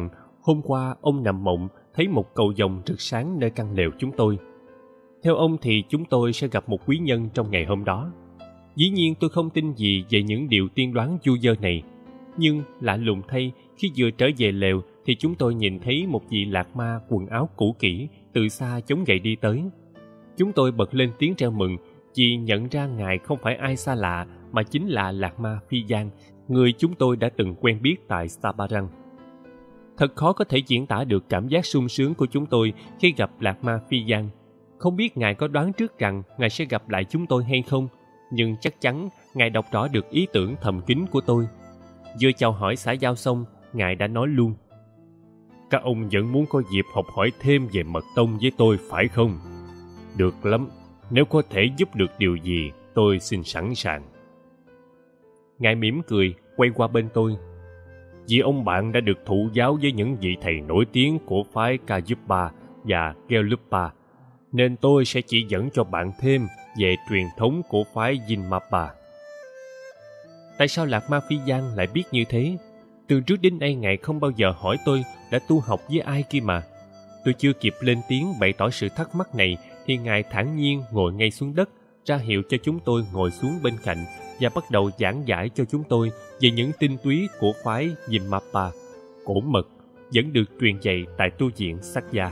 Hôm qua ông nằm mộng thấy một cầu vồng rực sáng nơi căn lều chúng tôi. Theo ông thì chúng tôi sẽ gặp một quý nhân trong ngày hôm đó. Dĩ nhiên tôi không tin gì về những điều tiên đoán du dơ này. Nhưng lạ lùng thay, khi vừa trở về lều thì chúng tôi nhìn thấy một vị lạc ma quần áo cũ kỹ từ xa chống gậy đi tới. Chúng tôi bật lên tiếng reo mừng vì nhận ra ngài không phải ai xa lạ mà chính là Lạc Ma Phi Giang, người chúng tôi đã từng quen biết tại Saparang. Thật khó có thể diễn tả được cảm giác sung sướng của chúng tôi khi gặp Lạc Ma Phi Giang. Không biết ngài có đoán trước rằng ngài sẽ gặp lại chúng tôi hay không, nhưng chắc chắn ngài đọc rõ được ý tưởng thầm kín của tôi. Vừa chào hỏi xã giao xong, ngài đã nói luôn: "Các ông vẫn muốn có dịp học hỏi thêm về mật tông với tôi phải không? Được lắm, nếu có thể giúp được điều gì, tôi xin sẵn sàng." Ngài mỉm cười, quay qua bên tôi. "Vì ông bạn đã được thụ giáo với những vị thầy nổi tiếng của phái Kayupa và Gelugpa, nên tôi sẽ chỉ dẫn cho bạn thêm về truyền thống của phái Jinmapa." Tại sao Lạc Ma Phi Giang lại biết như thế? Từ trước đến nay ngài không bao giờ hỏi tôi đã tu học với ai kia mà. Tôi chưa kịp lên tiếng bày tỏ sự thắc mắc này thì ngài thản nhiên ngồi ngay xuống đất, ra hiệu cho chúng tôi ngồi xuống bên cạnh và bắt đầu giảng giải cho chúng tôi về những tinh túy của phái Jinmapa, cổ mật, vẫn được truyền dạy tại tu viện Sakya.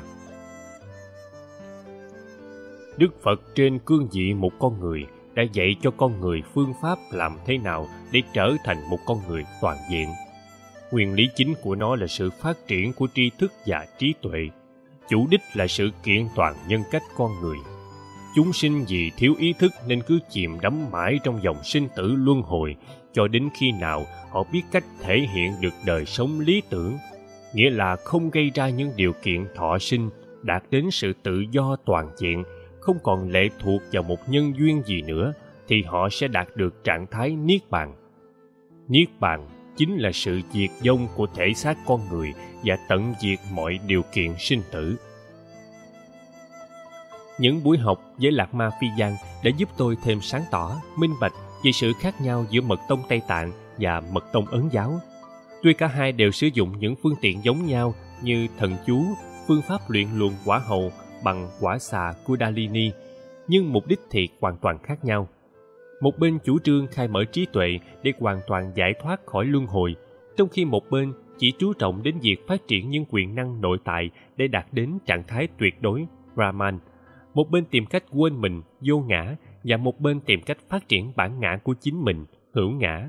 Đức Phật trên cương vị một con người đã dạy cho con người phương pháp làm thế nào để trở thành một con người toàn diện. Nguyên lý chính của nó là sự phát triển của tri thức và trí tuệ. Chủ đích là sự kiện toàn nhân cách con người. Chúng sinh vì thiếu ý thức nên cứ chìm đắm mãi trong dòng sinh tử luân hồi cho đến khi nào họ biết cách thể hiện được đời sống lý tưởng, nghĩa là không gây ra những điều kiện thọ sinh, đạt đến sự tự do toàn diện, không còn lệ thuộc vào một nhân duyên gì nữa, thì họ sẽ đạt được trạng thái niết bàn. Niết bàn chính là sự diệt vong của thể xác con người và tận diệt mọi điều kiện sinh tử. Những buổi học với Lạc Ma Phi Giang đã giúp tôi thêm sáng tỏ, minh bạch về sự khác nhau giữa mật tông Tây Tạng và mật tông Ấn giáo. Tuy cả hai đều sử dụng những phương tiện giống nhau như thần chú, phương pháp luyện luồng quả hầu bằng quả xà Kundalini, nhưng mục đích thì hoàn toàn khác nhau. Một bên chủ trương khai mở trí tuệ để hoàn toàn giải thoát khỏi luân hồi, trong khi một bên chỉ chú trọng đến việc phát triển những quyền năng nội tại để đạt đến trạng thái tuyệt đối Brahman. Một bên tìm cách quên mình, vô ngã, và một bên tìm cách phát triển bản ngã của chính mình, hữu ngã.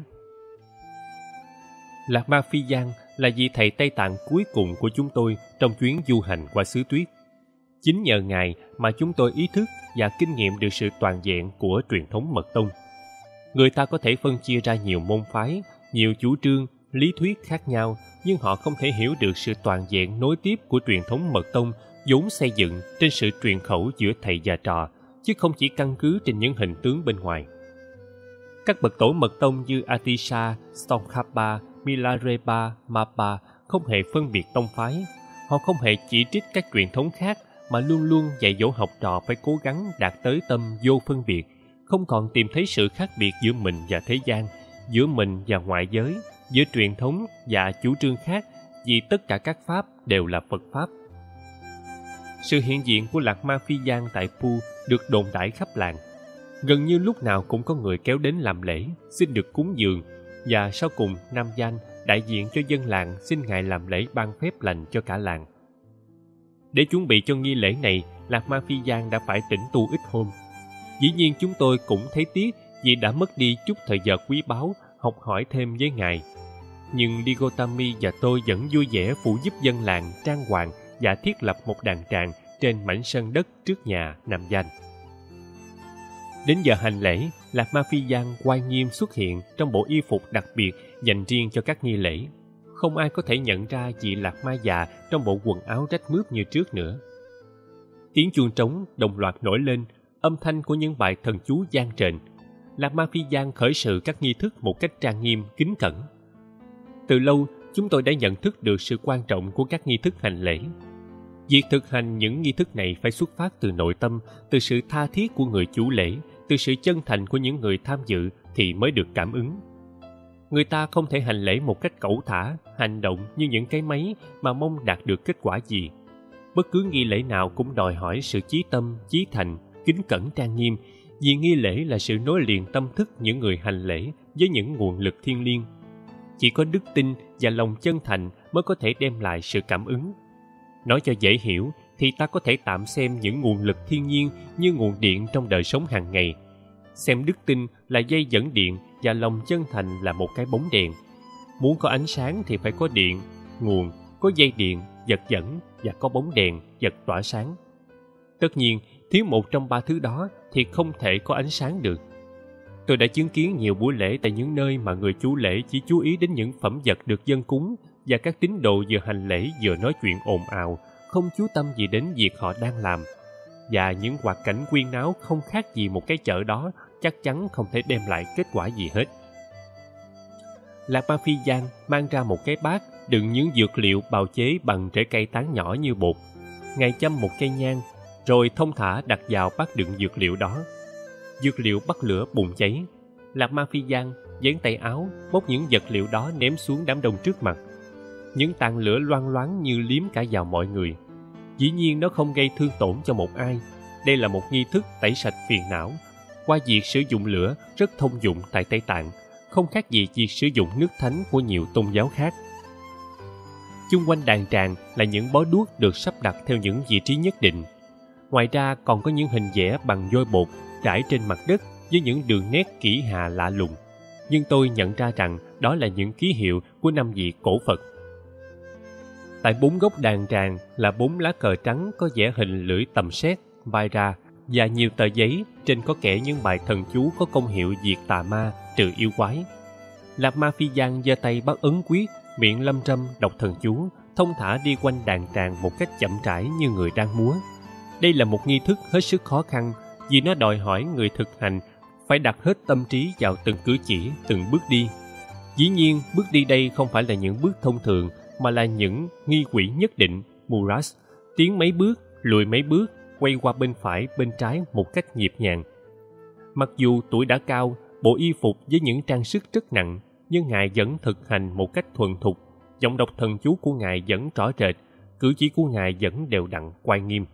Lạc Ma Phi Giang là vị thầy Tây Tạng cuối cùng của chúng tôi trong chuyến du hành qua xứ tuyết. Chính nhờ ngài mà chúng tôi ý thức và kinh nghiệm được sự toàn vẹn của truyền thống mật tông. Người ta có thể phân chia ra nhiều môn phái, nhiều chủ trương, lý thuyết khác nhau, nhưng họ không thể hiểu được sự toàn vẹn nối tiếp của truyền thống mật tông vốn xây dựng trên sự truyền khẩu giữa thầy và trò, chứ không chỉ căn cứ trên những hình tướng bên ngoài. Các bậc tổ mật tông như Atisha, Tsongkhapa, Milarepa, Mapa không hề phân biệt tông phái. Họ không hề chỉ trích các truyền thống khác, mà luôn luôn dạy dỗ học trò phải cố gắng đạt tới tâm vô phân biệt, không còn tìm thấy sự khác biệt giữa mình và thế gian, giữa mình và ngoại giới, giữa truyền thống và chủ trương khác, vì tất cả các pháp đều là Phật pháp. Sự hiện diện của Lạc Ma Phi Giang tại Pu được đồn đại khắp làng. Gần như lúc nào cũng có người kéo đến làm lễ, xin được cúng dường, và sau cùng Nam Danh đại diện cho dân làng xin ngài làm lễ ban phép lành cho cả làng. Để chuẩn bị cho nghi lễ này, Lạc Ma Phi Giang đã phải tĩnh tu ít hôm. Dĩ nhiên chúng tôi cũng thấy tiếc vì đã mất đi chút thời giờ quý báu học hỏi thêm với ngài. Nhưng Digotami và tôi vẫn vui vẻ phụ giúp dân làng trang hoàng và thiết lập một đàn tràng trên mảnh sân đất trước nhà Nam Danh. Đến giờ hành lễ, Lạc Ma Phi Giang oai nghiêm xuất hiện trong bộ y phục đặc biệt dành riêng cho các nghi lễ. Không ai có thể nhận ra vị Lạc Ma già trong bộ quần áo rách mướp như trước nữa. Tiếng chuông trống đồng loạt nổi lên, âm thanh của những bài thần chú vang rền. Lạc Ma Phi Giang khởi sự các nghi thức một cách trang nghiêm, kính cẩn. Từ lâu, chúng tôi đã nhận thức được sự quan trọng của các nghi thức hành lễ. Việc thực hành những nghi thức này phải xuất phát từ nội tâm, từ sự tha thiết của người chủ lễ, từ sự chân thành của những người tham dự thì mới được cảm ứng. Người ta không thể hành lễ một cách cẩu thả, hành động như những cái máy mà mong đạt được kết quả gì. Bất cứ nghi lễ nào cũng đòi hỏi sự chí tâm, chí thành, kính cẩn trang nghiêm, vì nghi lễ là sự nối liền tâm thức những người hành lễ với những nguồn lực thiêng liêng. Chỉ có đức tin và lòng chân thành mới có thể đem lại sự cảm ứng. Nói cho dễ hiểu thì ta có thể tạm xem những nguồn lực thiên nhiên như nguồn điện trong đời sống hàng ngày. Xem đức tin là dây dẫn điện và lòng chân thành là một cái bóng đèn. Muốn có ánh sáng thì phải có điện, nguồn, có dây điện, vật dẫn và có bóng đèn, vật tỏa sáng. Tất nhiên, thiếu một trong ba thứ đó thì không thể có ánh sáng được. Tôi đã chứng kiến nhiều buổi lễ tại những nơi mà người chủ lễ chỉ chú ý đến những phẩm vật được dâng cúng và các tín đồ vừa hành lễ vừa nói chuyện ồn ào, không chú tâm gì đến việc họ đang làm. Và những hoạt cảnh quyên náo không khác gì một cái chợ đó chắc chắn không thể đem lại kết quả gì hết. Lạc Ma Phi Giang mang ra một cái bát đựng những dược liệu bào chế bằng rễ cây tán nhỏ như bột. Ngài châm một cây nhang, rồi thông thả đặt vào bát đựng dược liệu đó. Dược liệu bắt lửa bùng cháy. Lạc Ma Phi Giang dán tay áo bốc những vật liệu đó ném xuống đám đông trước mặt. Những tàn lửa loang loáng như liếm cả vào mọi người. Dĩ nhiên nó không gây thương tổn cho một ai. Đây là một nghi thức tẩy sạch phiền não qua việc sử dụng lửa rất thông dụng tại Tây Tạng, không khác gì việc sử dụng nước thánh của nhiều tôn giáo khác. Chung quanh đàn tràng là những bó đuốc được sắp đặt theo những vị trí nhất định. Ngoài ra còn có những hình vẽ bằng vôi bột trải trên mặt đất với những đường nét kỹ hà lạ lùng. Nhưng tôi nhận ra rằng đó là những ký hiệu của 5 vị cổ Phật. Tại 4 góc đàn tràng là 4 lá cờ trắng có vẽ hình lưỡi tầm sét, vai ra và nhiều tờ giấy trên có kẻ những bài thần chú có công hiệu diệt tà ma, trừ yêu quái. Lạc Ma Phi Giang giơ tay bắt ấn quyết, miệng lâm râm đọc thần chú, thông thả đi quanh đàn tràng một cách chậm rãi như người đang múa. Đây là một nghi thức hết sức khó khăn vì nó đòi hỏi người thực hành phải đặt hết tâm trí vào từng cử chỉ, từng bước đi. Dĩ nhiên, bước đi đây không phải là những bước thông thường mà là những nghi quỹ nhất định, muras, tiến mấy bước, lùi mấy bước, quay qua bên phải, bên trái một cách nhịp nhàng. Mặc dù tuổi đã cao, bộ y phục với những trang sức rất nặng, nhưng Ngài vẫn thực hành một cách thuần thục. Giọng đọc thần chú của Ngài vẫn rõ rệt, cử chỉ của Ngài vẫn đều đặn, oai nghiêm.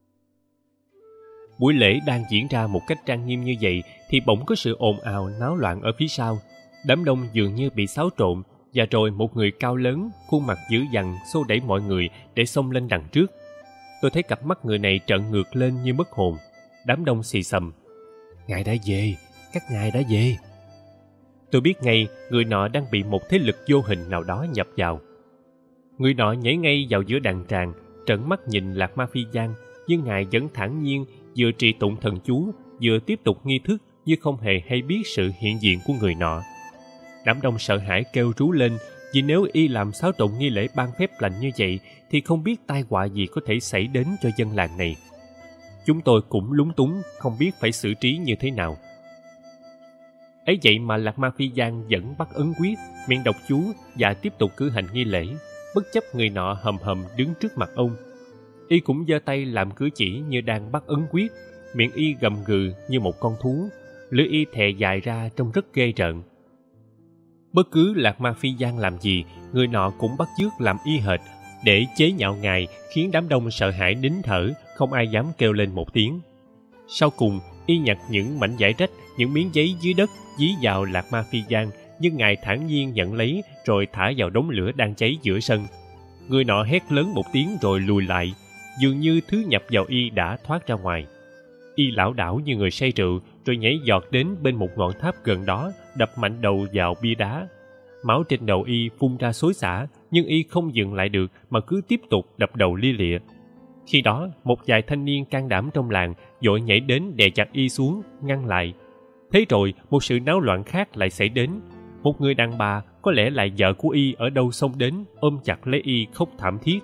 Buổi lễ đang diễn ra một cách trang nghiêm như vậy thì bỗng có sự ồn ào náo loạn ở phía sau. Đám đông dường như bị xáo trộn, và rồi một người cao lớn, khuôn mặt dữ dằn xô đẩy mọi người để xông lên đằng trước. Tôi thấy cặp mắt người này trợn ngược lên như mất hồn. Đám đông xì xầm: "Ngài đã về, các ngài đã về." Tôi biết ngay người nọ đang bị một thế lực vô hình nào đó nhập vào. Người nọ nhảy ngay vào giữa đàn tràng, trợn mắt nhìn Lạc Ma Phi Giang, nhưng Ngài vẫn thản nhiên vừa trì tụng thần chú, vừa tiếp tục nghi thức như không hề hay biết sự hiện diện của người nọ. Đám đông sợ hãi kêu rú lên, vì nếu y làm xáo trộn nghi lễ ban phép lành như vậy thì không biết tai họa gì có thể xảy đến cho dân làng này. Chúng tôi cũng lúng túng, không biết phải xử trí như thế nào. Ấy vậy mà Lạc Ma Phi Giang vẫn bắt ấn quyết, miệng đọc chú và tiếp tục cử hành nghi lễ, bất chấp người nọ hầm hầm đứng trước mặt ông. Y cũng giơ tay làm cử chỉ như đang bắt ấn quyết, miệng y gầm gừ như một con thú, lưỡi y thè dài ra trông rất ghê rợn. Bất cứ Lạc Ma Phi Giang làm gì, người nọ cũng bắt chước làm y hệt để chế nhạo Ngài, khiến đám đông sợ hãi nín thở, không ai dám kêu lên một tiếng. Sau cùng, y nhặt những mảnh vải rách, những miếng giấy dưới đất dí vào Lạc Ma Phi Giang, nhưng Ngài thản nhiên nhận lấy rồi thả vào đống lửa đang cháy giữa sân. Người nọ hét lớn một tiếng rồi lùi lại, dường như thứ nhập vào y đã thoát ra ngoài. Y lảo đảo như người say rượu, rồi nhảy giọt đến bên một ngọn tháp gần đó, đập mạnh đầu vào bia đá. Máu trên đầu y phun ra xối xả, nhưng y không dừng lại được mà cứ tiếp tục đập đầu lia lịa. Khi đó, một vài thanh niên can đảm trong làng vội nhảy đến đè chặt y xuống, ngăn lại. Thế rồi, một sự náo loạn khác lại xảy đến. Một người đàn bà, có lẽ là vợ của y ở đâu xông đến, ôm chặt lấy y khóc thảm thiết.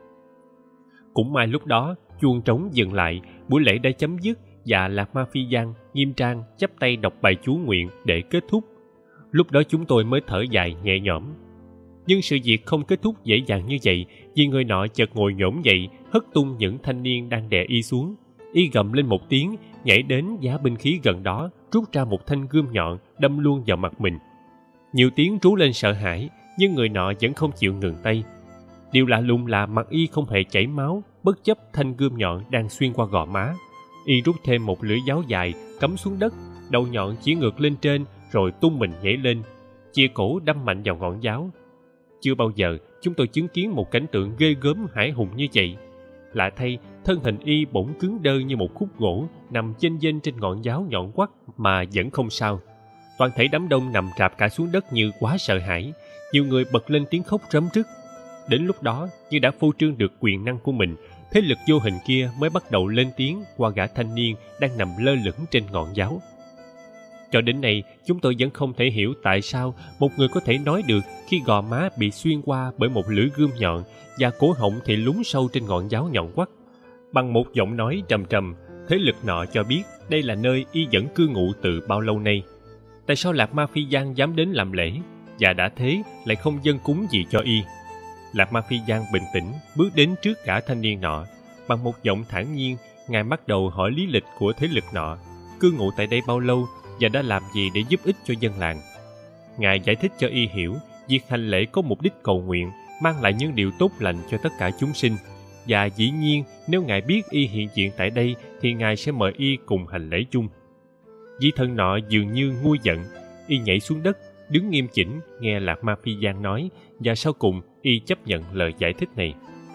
Cũng may lúc đó, chuông trống dừng lại, buổi lễ đã chấm dứt và Lạc Ma Phi Giang nghiêm trang chắp tay đọc bài chú nguyện để kết thúc. Lúc đó chúng tôi mới thở dài nhẹ nhõm. Nhưng sự việc không kết thúc dễ dàng như vậy, vì người nọ chợt ngồi nhổm dậy, hất tung những thanh niên đang đè y xuống. Y gầm lên một tiếng, nhảy đến giá binh khí gần đó, rút ra một thanh gươm nhọn đâm luôn vào mặt mình. Nhiều tiếng rú lên sợ hãi, nhưng người nọ vẫn không chịu ngừng tay. Điều lạ lùng là mặt y không hề chảy máu, bất chấp thanh gươm nhọn đang xuyên qua gò má. Y rút thêm một lưỡi giáo dài cắm xuống đất, đầu nhọn chỉ ngược lên trên rồi tung mình nhảy lên, chia cổ đâm mạnh vào ngọn giáo. Chưa bao giờ chúng tôi chứng kiến một cảnh tượng ghê gớm hãi hùng như vậy. Lạ thay, thân hình y bỗng cứng đơ như một khúc gỗ nằm chênh vênh trên ngọn giáo nhọn quắt mà vẫn không sao. Toàn thể đám đông nằm rạp cả xuống đất như quá sợ hãi. Nhiều người bật lên tiếng khóc rấm rứt. Đến lúc đó, như đã phô trương được quyền năng của mình, thế lực vô hình kia mới bắt đầu lên tiếng qua gã thanh niên đang nằm lơ lửng trên ngọn giáo. Cho đến nay, chúng tôi vẫn không thể hiểu tại sao một người có thể nói được khi gò má bị xuyên qua bởi một lưỡi gươm nhọn và cổ họng thì lún sâu trên ngọn giáo nhọn quắt. Bằng một giọng nói trầm trầm, thế lực nọ cho biết đây là nơi y vẫn cư ngụ từ bao lâu nay. Tại sao Lạc Ma Phi Giang dám đến làm lễ, và đã thế lại không dâng cúng gì cho y? Lạc Ma Phi Giang bình tĩnh bước đến trước gã thanh niên nọ. Bằng một giọng thản nhiên, ngài bắt đầu hỏi lý lịch của thế lực nọ, cư ngụ tại đây bao lâu và đã làm gì để giúp ích cho dân làng. Ngài giải thích cho y hiểu việc hành lễ có mục đích cầu nguyện, mang lại những điều tốt lành cho tất cả chúng sinh. Và dĩ nhiên, nếu ngài biết y hiện diện tại đây thì ngài sẽ mời y cùng hành lễ chung. Vị thần nọ dường như nguôi giận, y nhảy xuống đất, đứng nghiêm chỉnh nghe Lạc Ma Phi Giang nói, và sau cùng y chấp nhận lời giải thích này.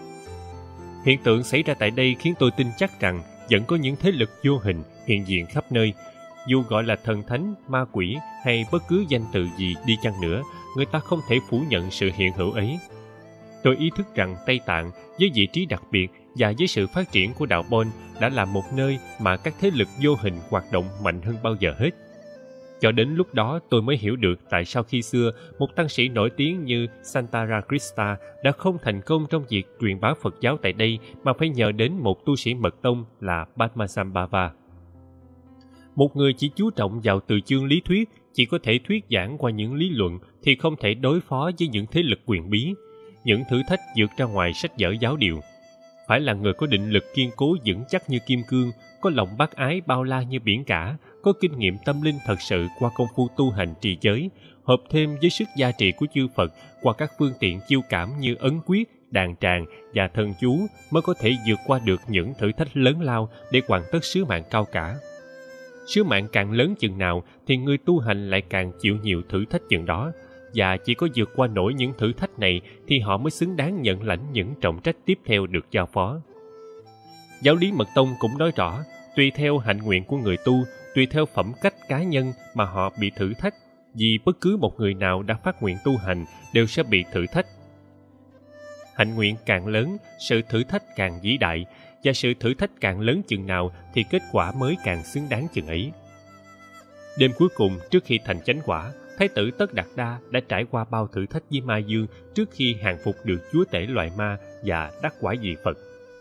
Hiện tượng xảy ra tại đây khiến tôi tin chắc rằng vẫn có những thế lực vô hình hiện diện khắp nơi. Dù gọi là thần thánh, ma quỷ hay bất cứ danh từ gì đi chăng nữa, người ta không thể phủ nhận sự hiện hữu ấy. Tôi ý thức rằng Tây Tạng với vị trí đặc biệt và với sự phát triển của đạo Bon đã là một nơi mà các thế lực vô hình hoạt động mạnh hơn bao giờ hết. Cho đến lúc đó tôi mới hiểu được tại sao khi xưa một tăng sĩ nổi tiếng như Santara Krista đã không thành công trong việc truyền bá Phật giáo tại đây mà phải nhờ đến một tu sĩ mật tông là Padmasambhava. Một người chỉ chú trọng vào từ chương lý thuyết, chỉ có thể thuyết giảng qua những lý luận thì không thể đối phó với những thế lực quyền bí, những thử thách vượt ra ngoài sách vở giáo điều. Phải là người có định lực kiên cố vững chắc như kim cương, có lòng bác ái bao la như biển cả, có kinh nghiệm tâm linh thật sự qua công phu tu hành trì giới, hợp thêm với sức gia trị của chư Phật qua các phương tiện chiêu cảm như ấn quyết, đàn tràng và thần chú mới có thể vượt qua được những thử thách lớn lao để hoàn tất sứ mạng cao cả. Sứ mạng càng lớn chừng nào thì người tu hành lại càng chịu nhiều thử thách chừng đó, và chỉ có vượt qua nổi những thử thách này thì họ mới xứng đáng nhận lãnh những trọng trách tiếp theo được giao phó. Giáo lý Mật Tông cũng nói rõ, tùy theo hạnh nguyện của người tu, tùy theo phẩm cách cá nhân mà họ bị thử thách, vì bất cứ một người nào đã phát nguyện tu hành đều sẽ bị thử thách. Hạnh nguyện càng lớn, sự thử thách càng vĩ đại, và sự thử thách càng lớn chừng nào thì kết quả mới càng xứng đáng chừng ấy. Đêm cuối cùng trước khi thành chánh quả, Thái tử Tất Đạt Đa đã trải qua bao thử thách với Ma Dương trước khi hàng phục được chúa tể loài ma và đắc quả vị Phật.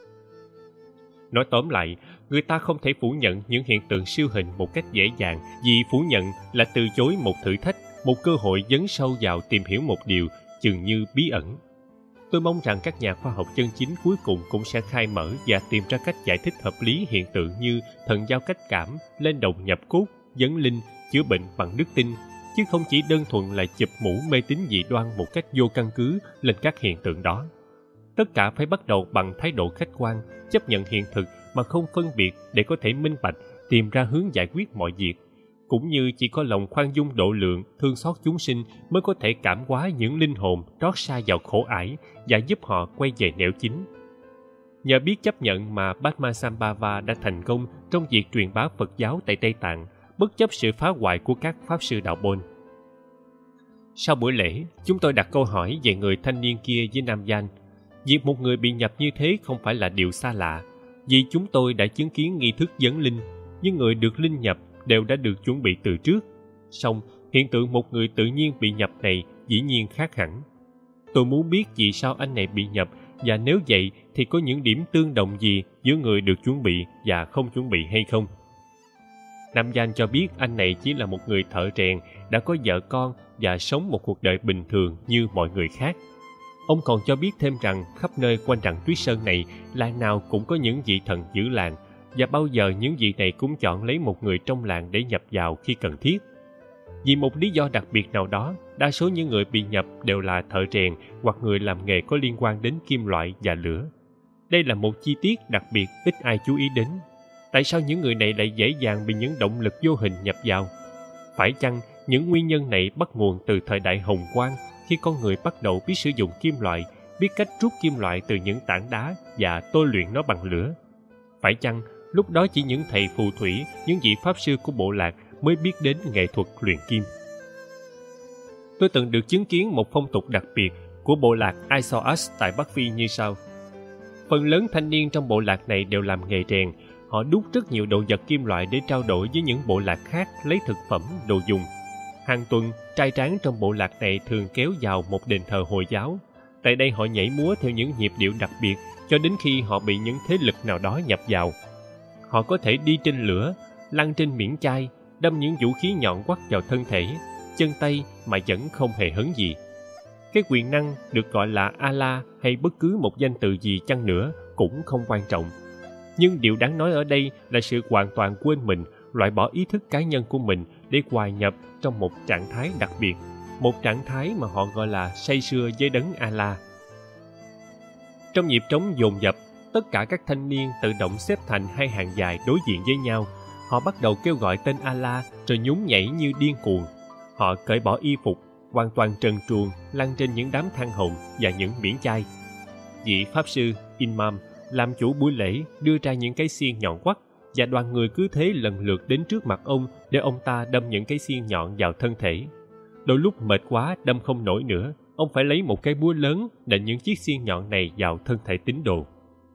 Nói tóm lại, người ta không thể phủ nhận những hiện tượng siêu hình một cách dễ dàng, vì phủ nhận là từ chối một thử thách, một cơ hội dấn sâu vào tìm hiểu một điều chừng như bí ẩn. Tôi mong rằng các nhà khoa học chân chính cuối cùng cũng sẽ khai mở và tìm ra cách giải thích hợp lý hiện tượng như thần giao cách cảm, lên đồng nhập cốt, vấn linh, chữa bệnh bằng đức tin, chứ không chỉ đơn thuần là chụp mũ mê tín dị đoan một cách vô căn cứ lên các hiện tượng đó. Tất cả phải bắt đầu bằng thái độ khách quan, chấp nhận hiện thực mà không phân biệt để có thể minh bạch, tìm ra hướng giải quyết mọi việc. Cũng như chỉ có lòng khoan dung độ lượng, thương xót chúng sinh mới có thể cảm hóa những linh hồn trót xa vào khổ ải và giúp họ quay về nẻo chính. Nhờ biết chấp nhận mà Padmasambhava đã thành công trong việc truyền bá Phật giáo tại Tây Tạng, bất chấp sự phá hoại của các pháp sư đạo Bon. Sau buổi lễ, chúng tôi đặt câu hỏi về người thanh niên kia với nam danh. Việc một người bị nhập như thế không phải là điều xa lạ, vì chúng tôi đã chứng kiến nghi thức vấn linh, nhưng người được linh nhập đều đã được chuẩn bị từ trước. Song, hiện tượng một người tự nhiên bị nhập này dĩ nhiên khác hẳn. Tôi muốn biết vì sao anh này bị nhập, và nếu vậy thì có những điểm tương đồng gì giữa người được chuẩn bị và không chuẩn bị hay không. Nam danh cho biết anh này chỉ là một người thợ rèn, đã có vợ con và sống một cuộc đời bình thường như mọi người khác. Ông còn cho biết thêm rằng khắp nơi quanh rặng Tuyết Sơn này, làng nào cũng có những vị thần giữ làng, và bao giờ những vị này cũng chọn lấy một người trong làng để nhập vào khi cần thiết. Vì một lý do đặc biệt nào đó, đa số những người bị nhập đều là thợ rèn hoặc người làm nghề có liên quan đến kim loại và lửa. Đây là một chi tiết đặc biệt ít ai chú ý đến. Tại sao những người này lại dễ dàng bị những động lực vô hình nhập vào? Phải chăng những nguyên nhân này bắt nguồn từ thời đại Hồng Quang, khi con người bắt đầu biết sử dụng kim loại, biết cách rút kim loại từ những tảng đá và tôi luyện nó bằng lửa? Phải chăng lúc đó chỉ những thầy phù thủy, những vị pháp sư của bộ lạc mới biết đến nghệ thuật luyện kim? Tôi từng được chứng kiến một phong tục đặc biệt của bộ lạc Isoas tại Bắc Phi như sau. Phần lớn thanh niên trong bộ lạc này đều làm nghề rèn. Họ đúc rất nhiều đồ vật kim loại để trao đổi với những bộ lạc khác lấy thực phẩm, đồ dùng. Hàng tuần, trai tráng trong bộ lạc này thường kéo vào một đền thờ Hồi giáo. Tại đây họ nhảy múa theo những nhịp điệu đặc biệt cho đến khi họ bị những thế lực nào đó nhập vào. Họ có thể đi trên lửa, lăn trên miệng chai, đâm những vũ khí nhọn quắt vào thân thể, chân tay mà vẫn không hề hấn gì. Cái quyền năng được gọi là Allah hay bất cứ một danh từ gì chăng nữa cũng không quan trọng. Nhưng điều đáng nói ở đây là sự hoàn toàn quên mình, loại bỏ ý thức cá nhân của mình để hòa nhập trong một trạng thái đặc biệt, một trạng thái mà họ gọi là say sưa với đấng Allah. Trong nhịp trống dồn dập, tất cả các thanh niên tự động xếp thành hai hàng dài đối diện với nhau. Họ bắt đầu kêu gọi tên Allah rồi nhún nhảy như điên cuồng. Họ cởi bỏ y phục, hoàn toàn trần truồng, lăn trên những đám than hồng và những miễn chai. Vị pháp sư Imam làm chủ buổi lễ đưa ra những cái xiên nhọn quắt, và đoàn người cứ thế lần lượt đến trước mặt ông để ông ta đâm những cái xiên nhọn vào thân thể. Đôi lúc mệt quá đâm không nổi nữa, ông phải lấy một cái búa lớn đậy những chiếc xiên nhọn này vào thân thể tín đồ.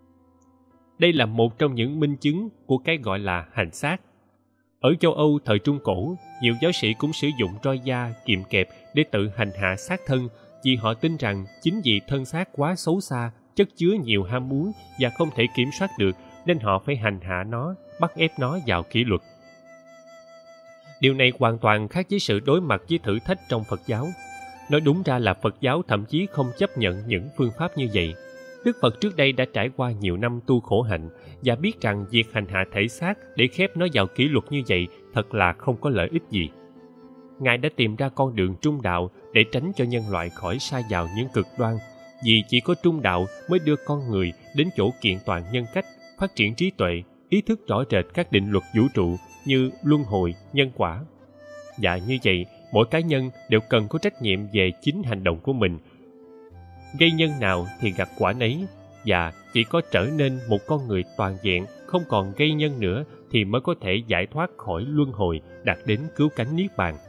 Đây là một trong những minh chứng của cái gọi là hành xác. Ở châu Âu thời Trung Cổ, nhiều giáo sĩ cũng sử dụng roi da, kiềm kẹp để tự hành hạ xác thân, vì họ tin rằng chính vì thân xác quá xấu xa, chất chứa nhiều ham muốn và không thể kiểm soát được, nên họ phải hành hạ nó, bắt ép nó vào kỷ luật. Điều này hoàn toàn khác với sự đối mặt với thử thách trong Phật giáo. Nói đúng ra là Phật giáo thậm chí không chấp nhận những phương pháp như vậy. Đức Phật trước đây đã trải qua nhiều năm tu khổ hạnh và biết rằng việc hành hạ thể xác để khép nó vào kỷ luật như vậy thật là không có lợi ích gì. Ngài đã tìm ra con đường trung đạo để tránh cho nhân loại khỏi sa vào những cực đoan, vì chỉ có trung đạo mới đưa con người đến chỗ kiện toàn nhân cách, phát triển trí tuệ, ý thức rõ rệt các định luật vũ trụ như luân hồi, nhân quả. Và như vậy, mỗi cá nhân đều cần có trách nhiệm về chính hành động của mình. Gây nhân nào thì gặt quả nấy, và chỉ có trở nên một con người toàn vẹn, không còn gây nhân nữa thì mới có thể giải thoát khỏi luân hồi, đạt đến cứu cánh niết bàn.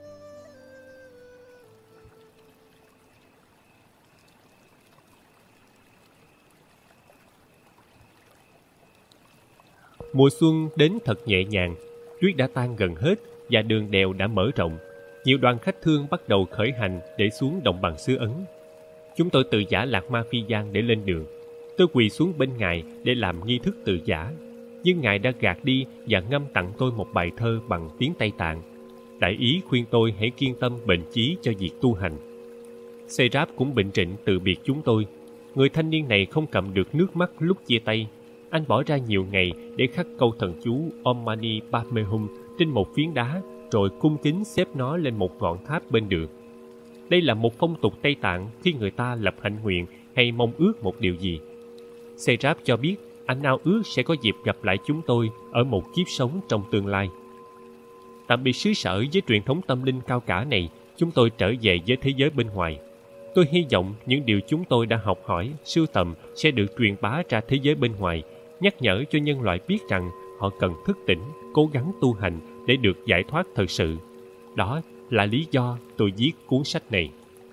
Mùa xuân đến thật nhẹ nhàng, tuyết đã tan gần hết và đường đèo đã mở rộng. Nhiều đoàn khách thương bắt đầu khởi hành để xuống đồng bằng xứ Ấn. Chúng tôi từ giả Lạc Ma Phi Giang để lên đường. Tôi quỳ xuống bên Ngài để làm nghi thức từ giả, nhưng Ngài đã gạt đi và ngâm tặng tôi một bài thơ bằng tiếng Tây Tạng. Đại ý khuyên tôi hãy kiên tâm bền chí cho việc tu hành. Serap cũng bệnh trịnh từ biệt chúng tôi. Người thanh niên này không cầm được nước mắt lúc chia tay. Anh bỏ ra nhiều ngày để khắc câu thần chú Om Mani Padme Hum trên một phiến đá, rồi cung kính xếp nó lên một ngọn tháp bên đường. Đây là một phong tục Tây Tạng khi người ta lập hạnh nguyện hay mong ước một điều gì. Serap cho biết anh ao ước sẽ có dịp gặp lại chúng tôi ở một kiếp sống trong tương lai. Tạm biệt xứ sở với truyền thống tâm linh cao cả này, chúng tôi trở về với thế giới bên ngoài. Tôi hy vọng những điều chúng tôi đã học hỏi, sưu tầm sẽ được truyền bá ra thế giới bên ngoài, nhắc nhở cho nhân loại biết rằng họ cần thức tỉnh, cố gắng tu hành để được giải thoát thật sự. Đó là lý do tôi viết cuốn sách này.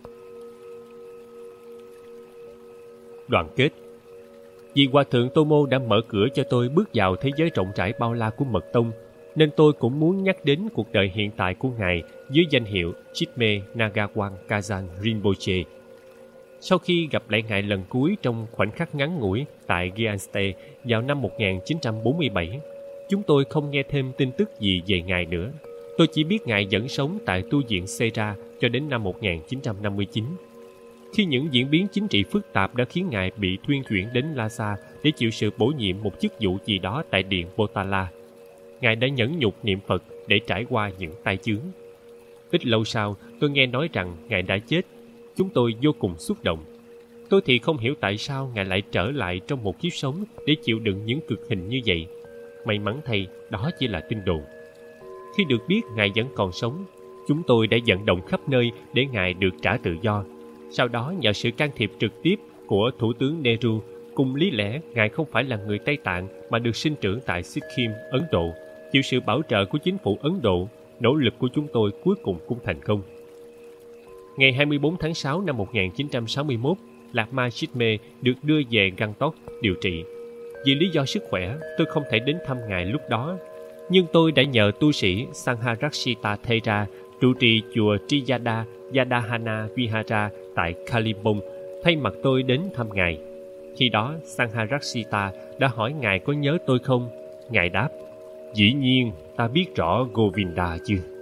Đoàn kết. Vì Hòa Thượng Tô Mô đã mở cửa cho tôi bước vào thế giới rộng rãi bao la của Mật Tông, nên tôi cũng muốn nhắc đến cuộc đời hiện tại của Ngài dưới danh hiệu Chitme Nagawang Kazan Rinpoche. Sau khi gặp lại Ngài lần cuối trong khoảnh khắc ngắn ngủi tại Gyanste vào năm 1947, chúng tôi không nghe thêm tin tức gì về Ngài nữa. Tôi chỉ biết Ngài vẫn sống tại tu viện Sera cho đến năm 1959. Khi những diễn biến chính trị phức tạp đã khiến Ngài bị thuyên chuyển đến Lhasa để chịu sự bổ nhiệm một chức vụ gì đó tại điện Potala, Ngài đã nhẫn nhục niệm Phật để trải qua những tai chướng. Ít lâu sau, tôi nghe nói rằng Ngài đã chết. Chúng tôi vô cùng xúc động. Tôi thì không hiểu tại sao Ngài lại trở lại trong một kiếp sống để chịu đựng những cực hình như vậy. May mắn thay, đó chỉ là tin đồn. Khi được biết Ngài vẫn còn sống, chúng tôi đã vận động khắp nơi để Ngài được trả tự do. Sau đó, nhờ sự can thiệp trực tiếp của Thủ tướng Nehru, cùng lý lẽ Ngài không phải là người Tây Tạng mà được sinh trưởng tại Sikkim, Ấn Độ, chịu sự bảo trợ của chính phủ Ấn Độ, nỗ lực của chúng tôi cuối cùng cũng thành công. Ngày 24 tháng 6 năm 1961, Lakma Chitme được đưa về Gangtok điều trị. Vì lý do sức khỏe, tôi không thể đến thăm Ngài lúc đó, nhưng tôi đã nhờ tu sĩ Sangharakshita Thera trụ trì chùa Triyada Yadahana Vihara tại Kalimpong thay mặt tôi đến thăm Ngài. Khi đó, Sangharakshita đã hỏi Ngài có nhớ tôi không? Ngài đáp, dĩ nhiên, ta biết rõ Govinda chứ.